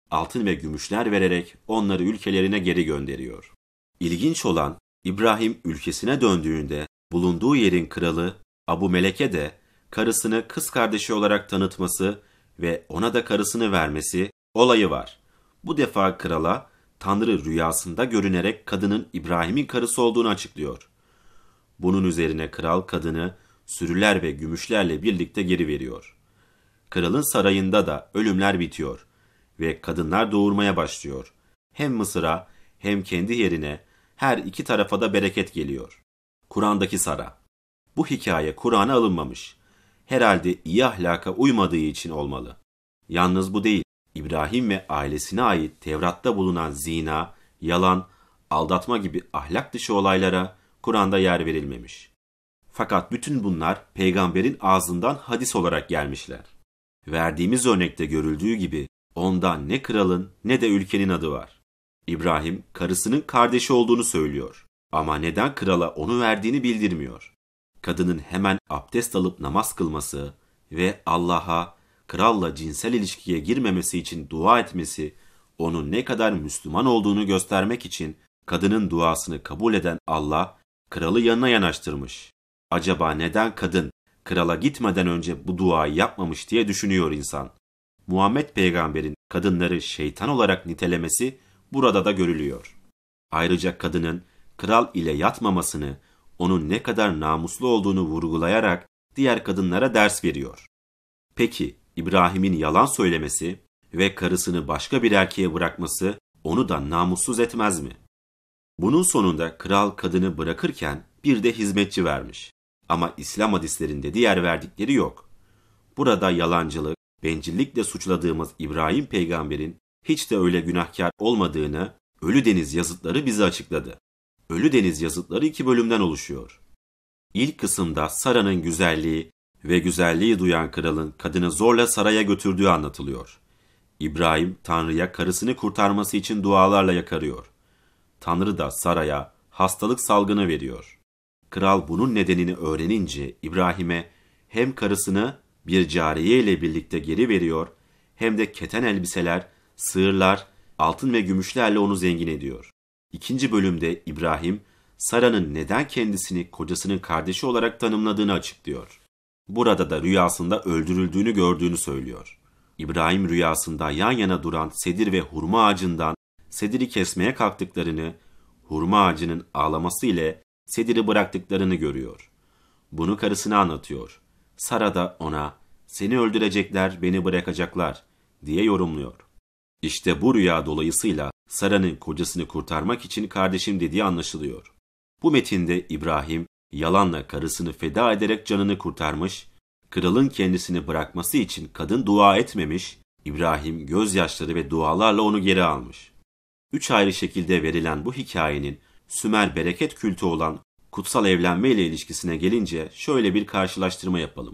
altın ve gümüşler vererek onları ülkelerine geri gönderiyor. İlginç olan, İbrahim ülkesine döndüğünde bulunduğu yerin kralı Abu Melek'e de karısını kız kardeşi olarak tanıtması ve ona da karısını vermesi olayı var. Bu defa krala Tanrı rüyasında görünerek kadının İbrahim'in karısı olduğunu açıklıyor. Bunun üzerine kral kadını sürüler ve gümüşlerle birlikte geri veriyor. Kralın sarayında da ölümler bitiyor ve kadınlar doğurmaya başlıyor. Hem Mısır'a hem kendi yerine her iki tarafa da bereket geliyor. Kur'an'daki Sara. Bu hikaye Kur'an'a alınmamış. Herhalde iyi ahlaka uymadığı için olmalı. Yalnız bu değil. İbrahim ve ailesine ait Tevrat'ta bulunan zina, yalan, aldatma gibi ahlak dışı olaylara Kur'an'da yer verilmemiş. Fakat bütün bunlar peygamberin ağzından hadis olarak gelmişler. Verdiğimiz örnekte görüldüğü gibi onda ne kralın ne de ülkenin adı var. İbrahim karısının kardeşi olduğunu söylüyor ama neden krala onu verdiğini bildirmiyor. Kadının hemen abdest alıp namaz kılması ve Allah'a kralla cinsel ilişkiye girmemesi için dua etmesi, onun ne kadar Müslüman olduğunu göstermek için kadının duasını kabul eden Allah, kralı yanına yanaştırmış. Acaba neden kadın krala gitmeden önce bu duayı yapmamış diye düşünüyor insan. Muhammed peygamberin kadınları şeytan olarak nitelemesi burada da görülüyor. Ayrıca kadının kral ile yatmamasını, onun ne kadar namuslu olduğunu vurgulayarak diğer kadınlara ders veriyor. Peki İbrahim'in yalan söylemesi ve karısını başka bir erkeğe bırakması onu da namussuz etmez mi? Bunun sonunda kral kadını bırakırken bir de hizmetçi vermiş. Ama İslam hadislerinde diğer verdikleri yok. Burada yalancılık, bencillikle suçladığımız İbrahim peygamberin hiç de öyle günahkar olmadığını Ölü Deniz yazıtları bize açıkladı. Ölü Deniz yazıtları iki bölümden oluşuyor. İlk kısımda Sara'nın güzelliği ve güzelliği duyan kralın kadını zorla saraya götürdüğü anlatılıyor. İbrahim Tanrı'ya karısını kurtarması için dualarla yakarıyor. Tanrı da Sara'ya hastalık salgını veriyor. Kral bunun nedenini öğrenince İbrahim'e hem karısını bir cariye ile birlikte geri veriyor hem de keten elbiseler, sığırlar, altın ve gümüşlerle onu zengin ediyor. İkinci bölümde İbrahim, Sara'nın neden kendisini kocasının kardeşi olarak tanımladığını açıklıyor. Burada da rüyasında öldürüldüğünü gördüğünü söylüyor. İbrahim rüyasında yan yana duran sedir ve hurma ağacından sediri kesmeye kalktıklarını, hurma ağacının ağlaması ile sediri bıraktıklarını görüyor. Bunu karısına anlatıyor. Sara da ona, "Seni öldürecekler, beni bırakacaklar," diye yorumluyor. İşte bu rüya dolayısıyla Sara'nın kocasını kurtarmak için kardeşim dediği anlaşılıyor. Bu metinde İbrahim yalanla karısını feda ederek canını kurtarmış, kralın kendisini bırakması için kadın dua etmemiş, İbrahim gözyaşları ve dualarla onu geri almış. Üç ayrı şekilde verilen bu hikayenin Sümer bereket kültü olan kutsal evlenme ile ilişkisine gelince şöyle bir karşılaştırma yapalım.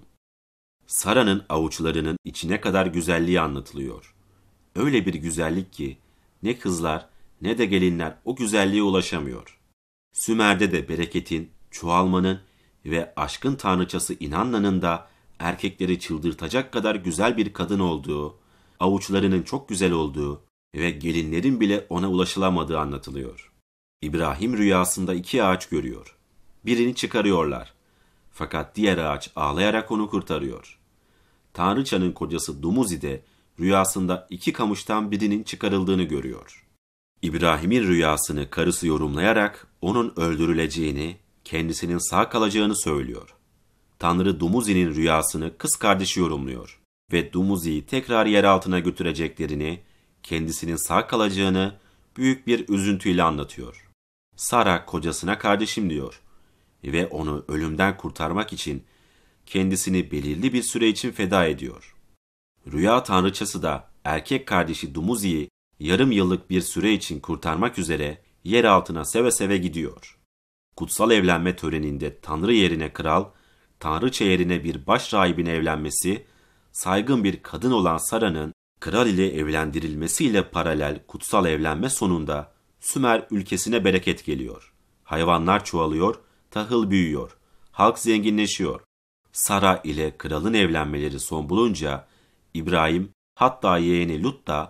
Sara'nın avuçlarının içine kadar güzelliği anlatılıyor. Öyle bir güzellik ki ne kızlar ne de gelinler o güzelliğe ulaşamıyor. Sümer'de de bereketin, çoğalmanın ve aşkın tanrıçası İnanna'nın da erkekleri çıldırtacak kadar güzel bir kadın olduğu, avuçlarının çok güzel olduğu ve gelinlerin bile ona ulaşılamadığı anlatılıyor. İbrahim rüyasında iki ağaç görüyor. Birini çıkarıyorlar. Fakat diğer ağaç ağlayarak onu kurtarıyor. Tanrıçanın kocası Dumuzi de rüyasında iki kamıştan birinin çıkarıldığını görüyor. İbrahim'in rüyasını karısı yorumlayarak onun öldürüleceğini, kendisinin sağ kalacağını söylüyor. Tanrı Dumuzi'nin rüyasını kız kardeşi yorumluyor ve Dumuzi'yi tekrar yer altına götüreceklerini, kendisinin sağ kalacağını büyük bir üzüntüyle anlatıyor. Sara kocasına kardeşim diyor ve onu ölümden kurtarmak için kendisini belirli bir süre için feda ediyor. Rüya tanrıçası da erkek kardeşi Dumuzi'yi yarım yıllık bir süre için kurtarmak üzere yer altına seve seve gidiyor. Kutsal evlenme töreninde tanrı yerine kral, tanrıça yerine bir baş rahibin evlenmesi, saygın bir kadın olan Sara'nın kral ile evlendirilmesiyle paralel kutsal evlenme sonunda Sümer ülkesine bereket geliyor. Hayvanlar çoğalıyor, tahıl büyüyor, halk zenginleşiyor. Sara ile kralın evlenmeleri son bulunca İbrahim hatta yeğeni Lut da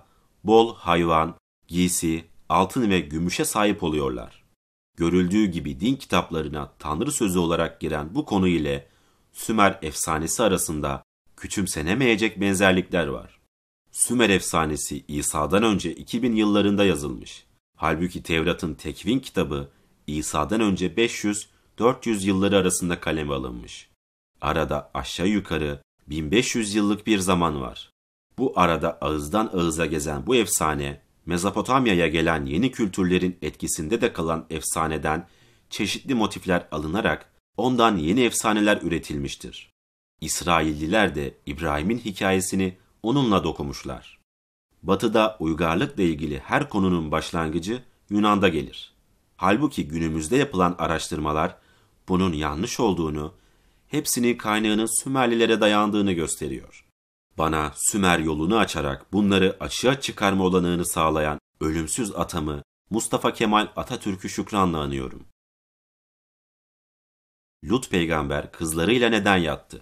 Bol hayvan, giysi, altın ve gümüşe sahip oluyorlar. Görüldüğü gibi din kitaplarına Tanrı sözü olarak giren bu konu ile Sümer efsanesi arasında küçümsenemeyecek benzerlikler var. Sümer efsanesi İsa'dan önce iki bin yıllarında yazılmış. Halbuki Tevrat'ın Tekvin kitabı İsa'dan önce beş yüz dört yüz yılları arasında kaleme alınmış. Arada aşağı yukarı bin beş yüz yıllık bir zaman var. Bu arada ağızdan ağıza gezen bu efsane, Mezopotamya'ya gelen yeni kültürlerin etkisinde de kalan efsaneden çeşitli motifler alınarak ondan yeni efsaneler üretilmiştir. İsrailliler de İbrahim'in hikayesini onunla dokumuşlar. Batı'da uygarlıkla ilgili her konunun başlangıcı Yunan'da gelir. Halbuki günümüzde yapılan araştırmalar bunun yanlış olduğunu, hepsinin kaynağının Sümerlilere dayandığını gösteriyor. Bana Sümer yolunu açarak bunları açığa çıkarma olanağını sağlayan ölümsüz atamı Mustafa Kemal Atatürk'ü şükranla anıyorum. Lut peygamber kızlarıyla neden yattı?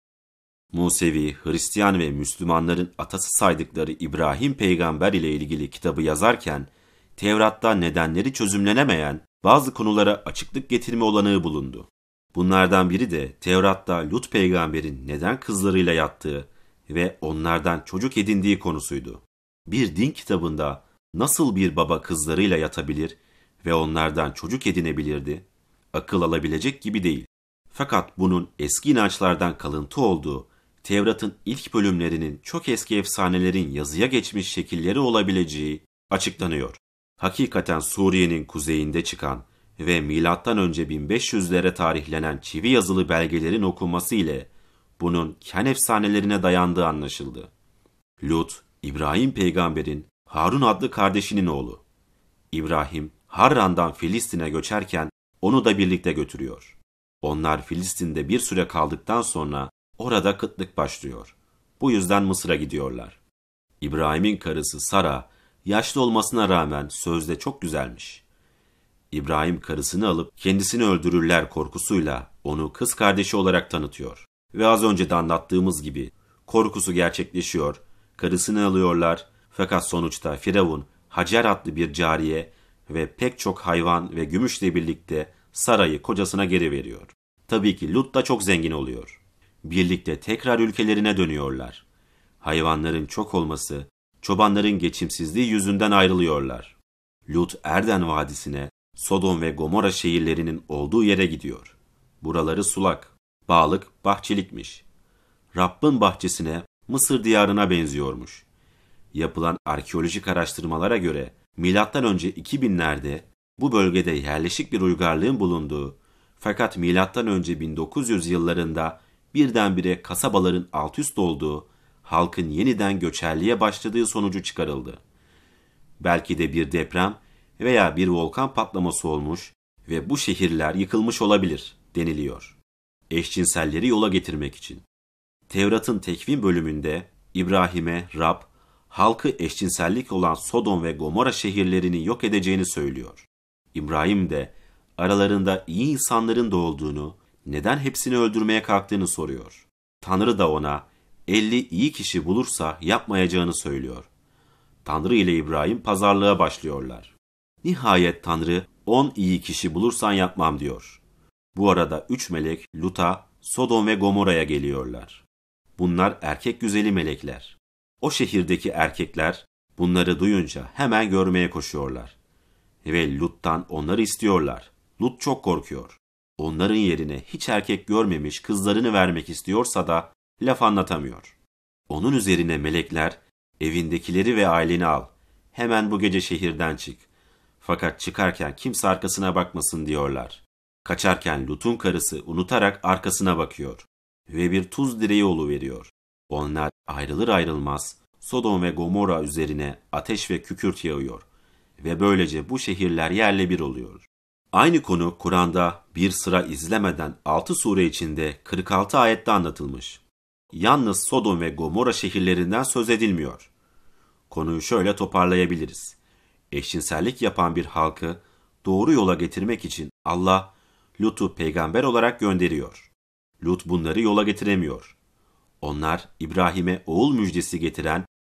Musevi, Hristiyan ve Müslümanların atası saydıkları İbrahim peygamber ile ilgili kitabı yazarken, Tevrat'ta nedenleri çözümlenemeyen bazı konulara açıklık getirme olanağı bulundu. Bunlardan biri de Tevrat'ta Lut peygamberin neden kızlarıyla yattığı ve onlardan çocuk edindiği konusuydu. Bir din kitabında nasıl bir baba kızlarıyla yatabilir ve onlardan çocuk edinebilirdi? Akıl alabilecek gibi değil. Fakat bunun eski inançlardan kalıntı olduğu, Tevrat'ın ilk bölümlerinin çok eski efsanelerin yazıya geçmiş şekilleri olabileceği açıklanıyor. Hakikaten Suriye'nin kuzeyinde çıkan ve milattan önce bin beş yüzlere tarihlenen çivi yazılı belgelerin okunması ile bunun Ken efsanelerine dayandığı anlaşıldı. Lut, İbrahim peygamberin Harun adlı kardeşinin oğlu. İbrahim, Harran'dan Filistin'e göçerken onu da birlikte götürüyor. Onlar Filistin'de bir süre kaldıktan sonra orada kıtlık başlıyor. Bu yüzden Mısır'a gidiyorlar. İbrahim'in karısı Sara, yaşlı olmasına rağmen sözde çok güzelmiş. İbrahim karısını alıp kendisini öldürürler korkusuyla onu kız kardeşi olarak tanıtıyor. Ve az önce de anlattığımız gibi korkusu gerçekleşiyor, karısını alıyorlar fakat sonuçta Firavun, Hacer adlı bir cariye ve pek çok hayvan ve gümüşle birlikte Sara'yı kocasına geri veriyor. Tabii ki Lut da çok zengin oluyor. Birlikte tekrar ülkelerine dönüyorlar. Hayvanların çok olması, çobanların geçimsizliği yüzünden ayrılıyorlar. Lut Erden Vadisi'ne, Sodom ve Gomorra şehirlerinin olduğu yere gidiyor. Buraları sulak, bağlık, bahçelikmiş. Rabbin bahçesine, Mısır diyarına benziyormuş. Yapılan arkeolojik araştırmalara göre milattan önce iki binlerde bu bölgede yerleşik bir uygarlığın bulunduğu, fakat milattan önce bin dokuz yüz yıllarında birdenbire kasabaların alt üst olduğu, halkın yeniden göçerliğe başladığı sonucu çıkarıldı. Belki de bir deprem veya bir volkan patlaması olmuş ve bu şehirler yıkılmış olabilir deniliyor. Eşcinselleri yola getirmek için. Tevrat'ın Tekvin bölümünde İbrahim'e Rab, halkı eşcinsellik olan Sodom ve Gomorra şehirlerini yok edeceğini söylüyor. İbrahim de aralarında iyi insanların da olduğunu, neden hepsini öldürmeye kalktığını soruyor. Tanrı da ona elli iyi kişi bulursa yapmayacağını söylüyor. Tanrı ile İbrahim pazarlığa başlıyorlar. Nihayet Tanrı on iyi kişi bulursan yapmam diyor. Bu arada üç melek Lut'a, Sodom ve Gomorra'ya geliyorlar. Bunlar erkek güzeli melekler. O şehirdeki erkekler bunları duyunca hemen görmeye koşuyorlar. Ve Lut'tan onları istiyorlar. Lut çok korkuyor. Onların yerine hiç erkek görmemiş kızlarını vermek istiyorsa da laf anlatamıyor. Onun üzerine melekler, evindekileri ve aileni al. Hemen bu gece şehirden çık. Fakat çıkarken kimse arkasına bakmasın diyorlar. Kaçarken Lut'un karısı unutarak arkasına bakıyor ve bir tuz direği oluveriyor. Onlar ayrılır ayrılmaz Sodom ve Gomorra üzerine ateş ve kükürt yağıyor ve böylece bu şehirler yerle bir oluyor. Aynı konu Kur'an'da bir sıra izlemeden altı sure içinde kırk altı ayette anlatılmış. Yalnız Sodom ve Gomorra şehirlerinden söz edilmiyor. Konuyu şöyle toparlayabiliriz. Eşcinsellik yapan bir halkı doğru yola getirmek için Allah Lut'u peygamber olarak gönderiyor. Lut bunları yola getiremiyor. Onlar İbrahim'e oğul müjdesi getiren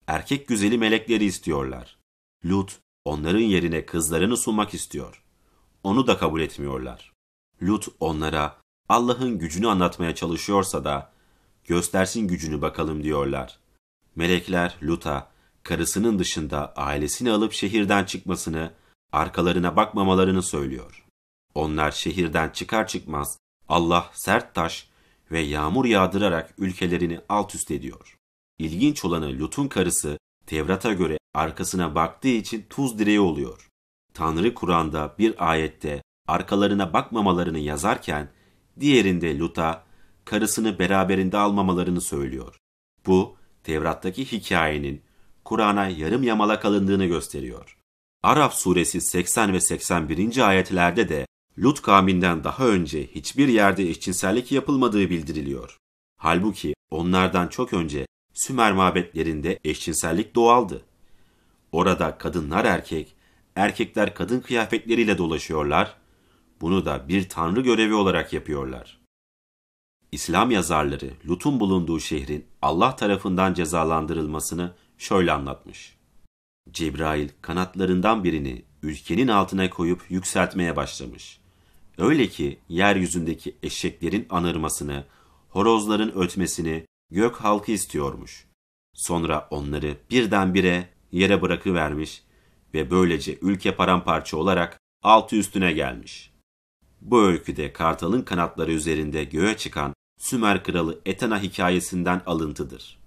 erkek güzeli melekleri istiyorlar. Lut, onların yerine kızlarını sunmak istiyor. Onu da kabul etmiyorlar. Lut onlara Allah'ın gücünü anlatmaya çalışıyorsa da göstersin gücünü bakalım diyorlar. Melekler Lut'a karısının dışında ailesini alıp şehirden çıkmasını, arkalarına bakmamalarını söylüyor. Onlar şehirden çıkar çıkmaz Allah sert taş ve yağmur yağdırarak ülkelerini alt üst ediyor. İlginç olanı Lut'un karısı Tevrat'a göre arkasına baktığı için tuz direği oluyor. Tanrı Kur'an'da bir ayette arkalarına bakmamalarını yazarken diğerinde Lut'a karısını beraberinde almamalarını söylüyor. Bu Tevrat'taki hikayenin Kur'an'a yarım yamalak alındığını gösteriyor. Araf suresi seksen ve seksen birinci ayetlerde de Lut kavminden daha önce hiçbir yerde eşcinsellik yapılmadığı bildiriliyor. Halbuki onlardan çok önce Sümer mabetlerinde eşcinsellik doğaldı. Orada kadınlar erkek, erkekler kadın kıyafetleriyle dolaşıyorlar, bunu da bir tanrı görevi olarak yapıyorlar. İslam yazarları Lut'un bulunduğu şehrin Allah tarafından cezalandırılmasını şöyle anlatmış. Cebrail kanatlarından birini ülkenin altına koyup yükseltmeye başlamış. Öyle ki yeryüzündeki eşeklerin anırmasını, horozların ötmesini gök halkı istiyormuş. Sonra onları birdenbire yere bırakıvermiş ve böylece ülke paramparça olarak altı üstüne gelmiş. Bu öyküde kartalın kanatları üzerinde göğe çıkan Sümer kralı Etena hikayesinden alıntıdır.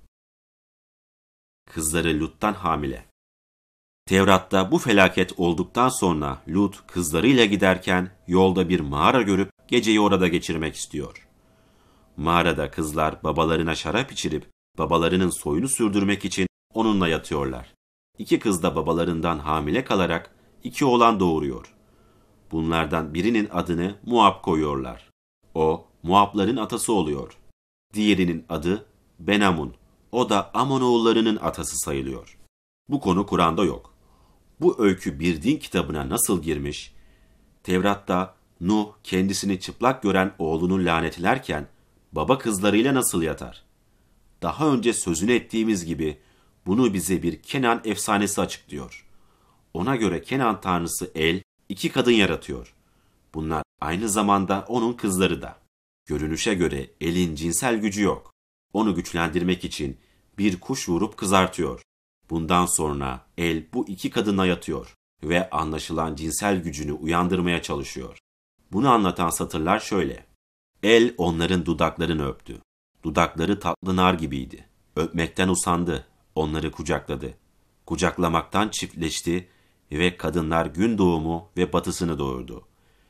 Kızları Lut'tan hamile. Tevrat'ta bu felaket olduktan sonra Lut kızlarıyla giderken yolda bir mağara görüp geceyi orada geçirmek istiyor. Mağarada kızlar babalarına şarap içirip babalarının soyunu sürdürmek için onunla yatıyorlar. İki kız da babalarından hamile kalarak iki oğlan doğuruyor. Bunlardan birinin adını Muab koyuyorlar. O, Muabların atası oluyor. Diğerinin adı Benamun. O da Amonoğullarının atası sayılıyor. Bu konu Kur'an'da yok. Bu öykü bir din kitabına nasıl girmiş? Tevrat'ta Nuh kendisini çıplak gören oğlunu lanetlerken baba kızlarıyla nasıl yatar? Daha önce sözünü ettiğimiz gibi bunu bize bir Kenan efsanesi açıklıyor. Ona göre Kenan tanrısı El iki kadın yaratıyor. Bunlar aynı zamanda onun kızları da. Görünüşe göre El'in cinsel gücü yok. Onu güçlendirmek için bir kuş vurup kızartıyor. Bundan sonra El bu iki kadına yatıyor ve anlaşılan cinsel gücünü uyandırmaya çalışıyor. Bunu anlatan satırlar şöyle. El onların dudaklarını öptü. Dudakları tatlı nar gibiydi. Öpmekten usandı. Onları kucakladı. Kucaklamaktan çiftleşti ve kadınlar gün doğumu ve batısını doğurdu.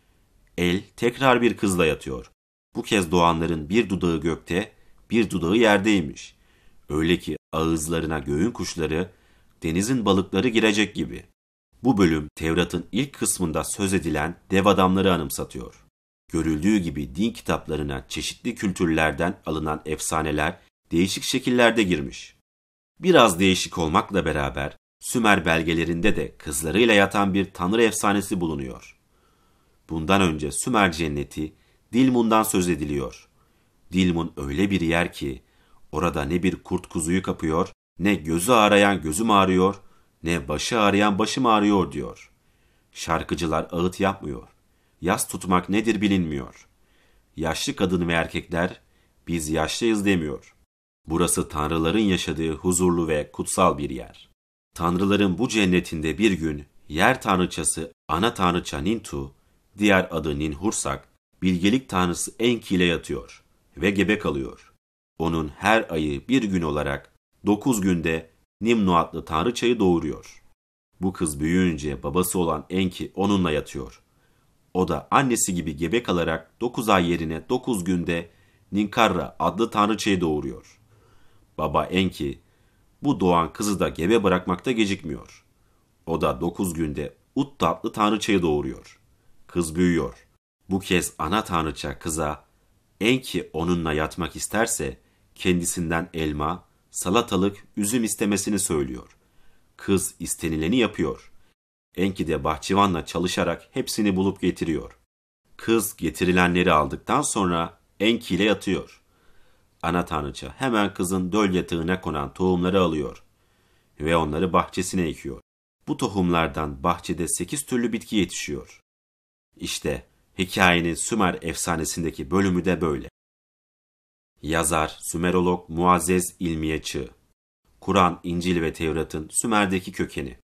El tekrar bir kızla yatıyor. Bu kez doğanların bir dudağı gökte, bir dudağı yerdeymiş. Öyle ki ağızlarına göğün kuşları, denizin balıkları girecek gibi. Bu bölüm Tevrat'ın ilk kısmında söz edilen dev adamları anımsatıyor. Görüldüğü gibi din kitaplarına çeşitli kültürlerden alınan efsaneler değişik şekillerde girmiş. Biraz değişik olmakla beraber Sümer belgelerinde de kızlarıyla yatan bir tanrı efsanesi bulunuyor. Bundan önce Sümer cenneti Dilmun'dan söz ediliyor. Dilmun öyle bir yer ki orada ne bir kurt kuzuyu kapıyor, ne gözü ağrıyan gözüm ağrıyor, ne başı ağrıyan başım ağrıyor diyor. Şarkıcılar ağıt yapmıyor. Yas tutmak nedir bilinmiyor. Yaşlı kadın ve erkekler biz yaşlıyız demiyor. Burası tanrıların yaşadığı huzurlu ve kutsal bir yer. Tanrıların bu cennetinde bir gün yer tanrıçası ana tanrıça Nintu, diğer adı Ninhursak, bilgelik tanrısı Enki ile yatıyor ve gebe kalıyor. Onun her ayı bir gün olarak dokuz günde Nimnu adlı tanrıçayı doğuruyor. Bu kız büyüyünce babası olan Enki onunla yatıyor. O da annesi gibi gebe kalarak dokuz ay yerine dokuz günde Ninkarra adlı tanrıçayı doğuruyor. Baba Enki bu doğan kızı da gebe bırakmakta gecikmiyor. O da dokuz günde Utta adlı tanrıçayı doğuruyor. Kız büyüyor. Bu kez ana tanrıça kıza Enki onunla yatmak isterse kendisinden elma, salatalık, üzüm istemesini söylüyor. Kız istenileni yapıyor. Enki de bahçıvanla çalışarak hepsini bulup getiriyor. Kız getirilenleri aldıktan sonra Enki ile yatıyor. Ana tanrıça hemen kızın döl yatağına konan tohumları alıyor. ve onları bahçesine ekiyor. Bu tohumlardan bahçede sekiz türlü bitki yetişiyor. İşte hikayenin Sümer efsanesindeki bölümü de böyle. Yazar, Sümerolog Muazzez İlmiye Çığ. Kur'an, İncil ve Tevrat'ın Sümer'deki kökeni.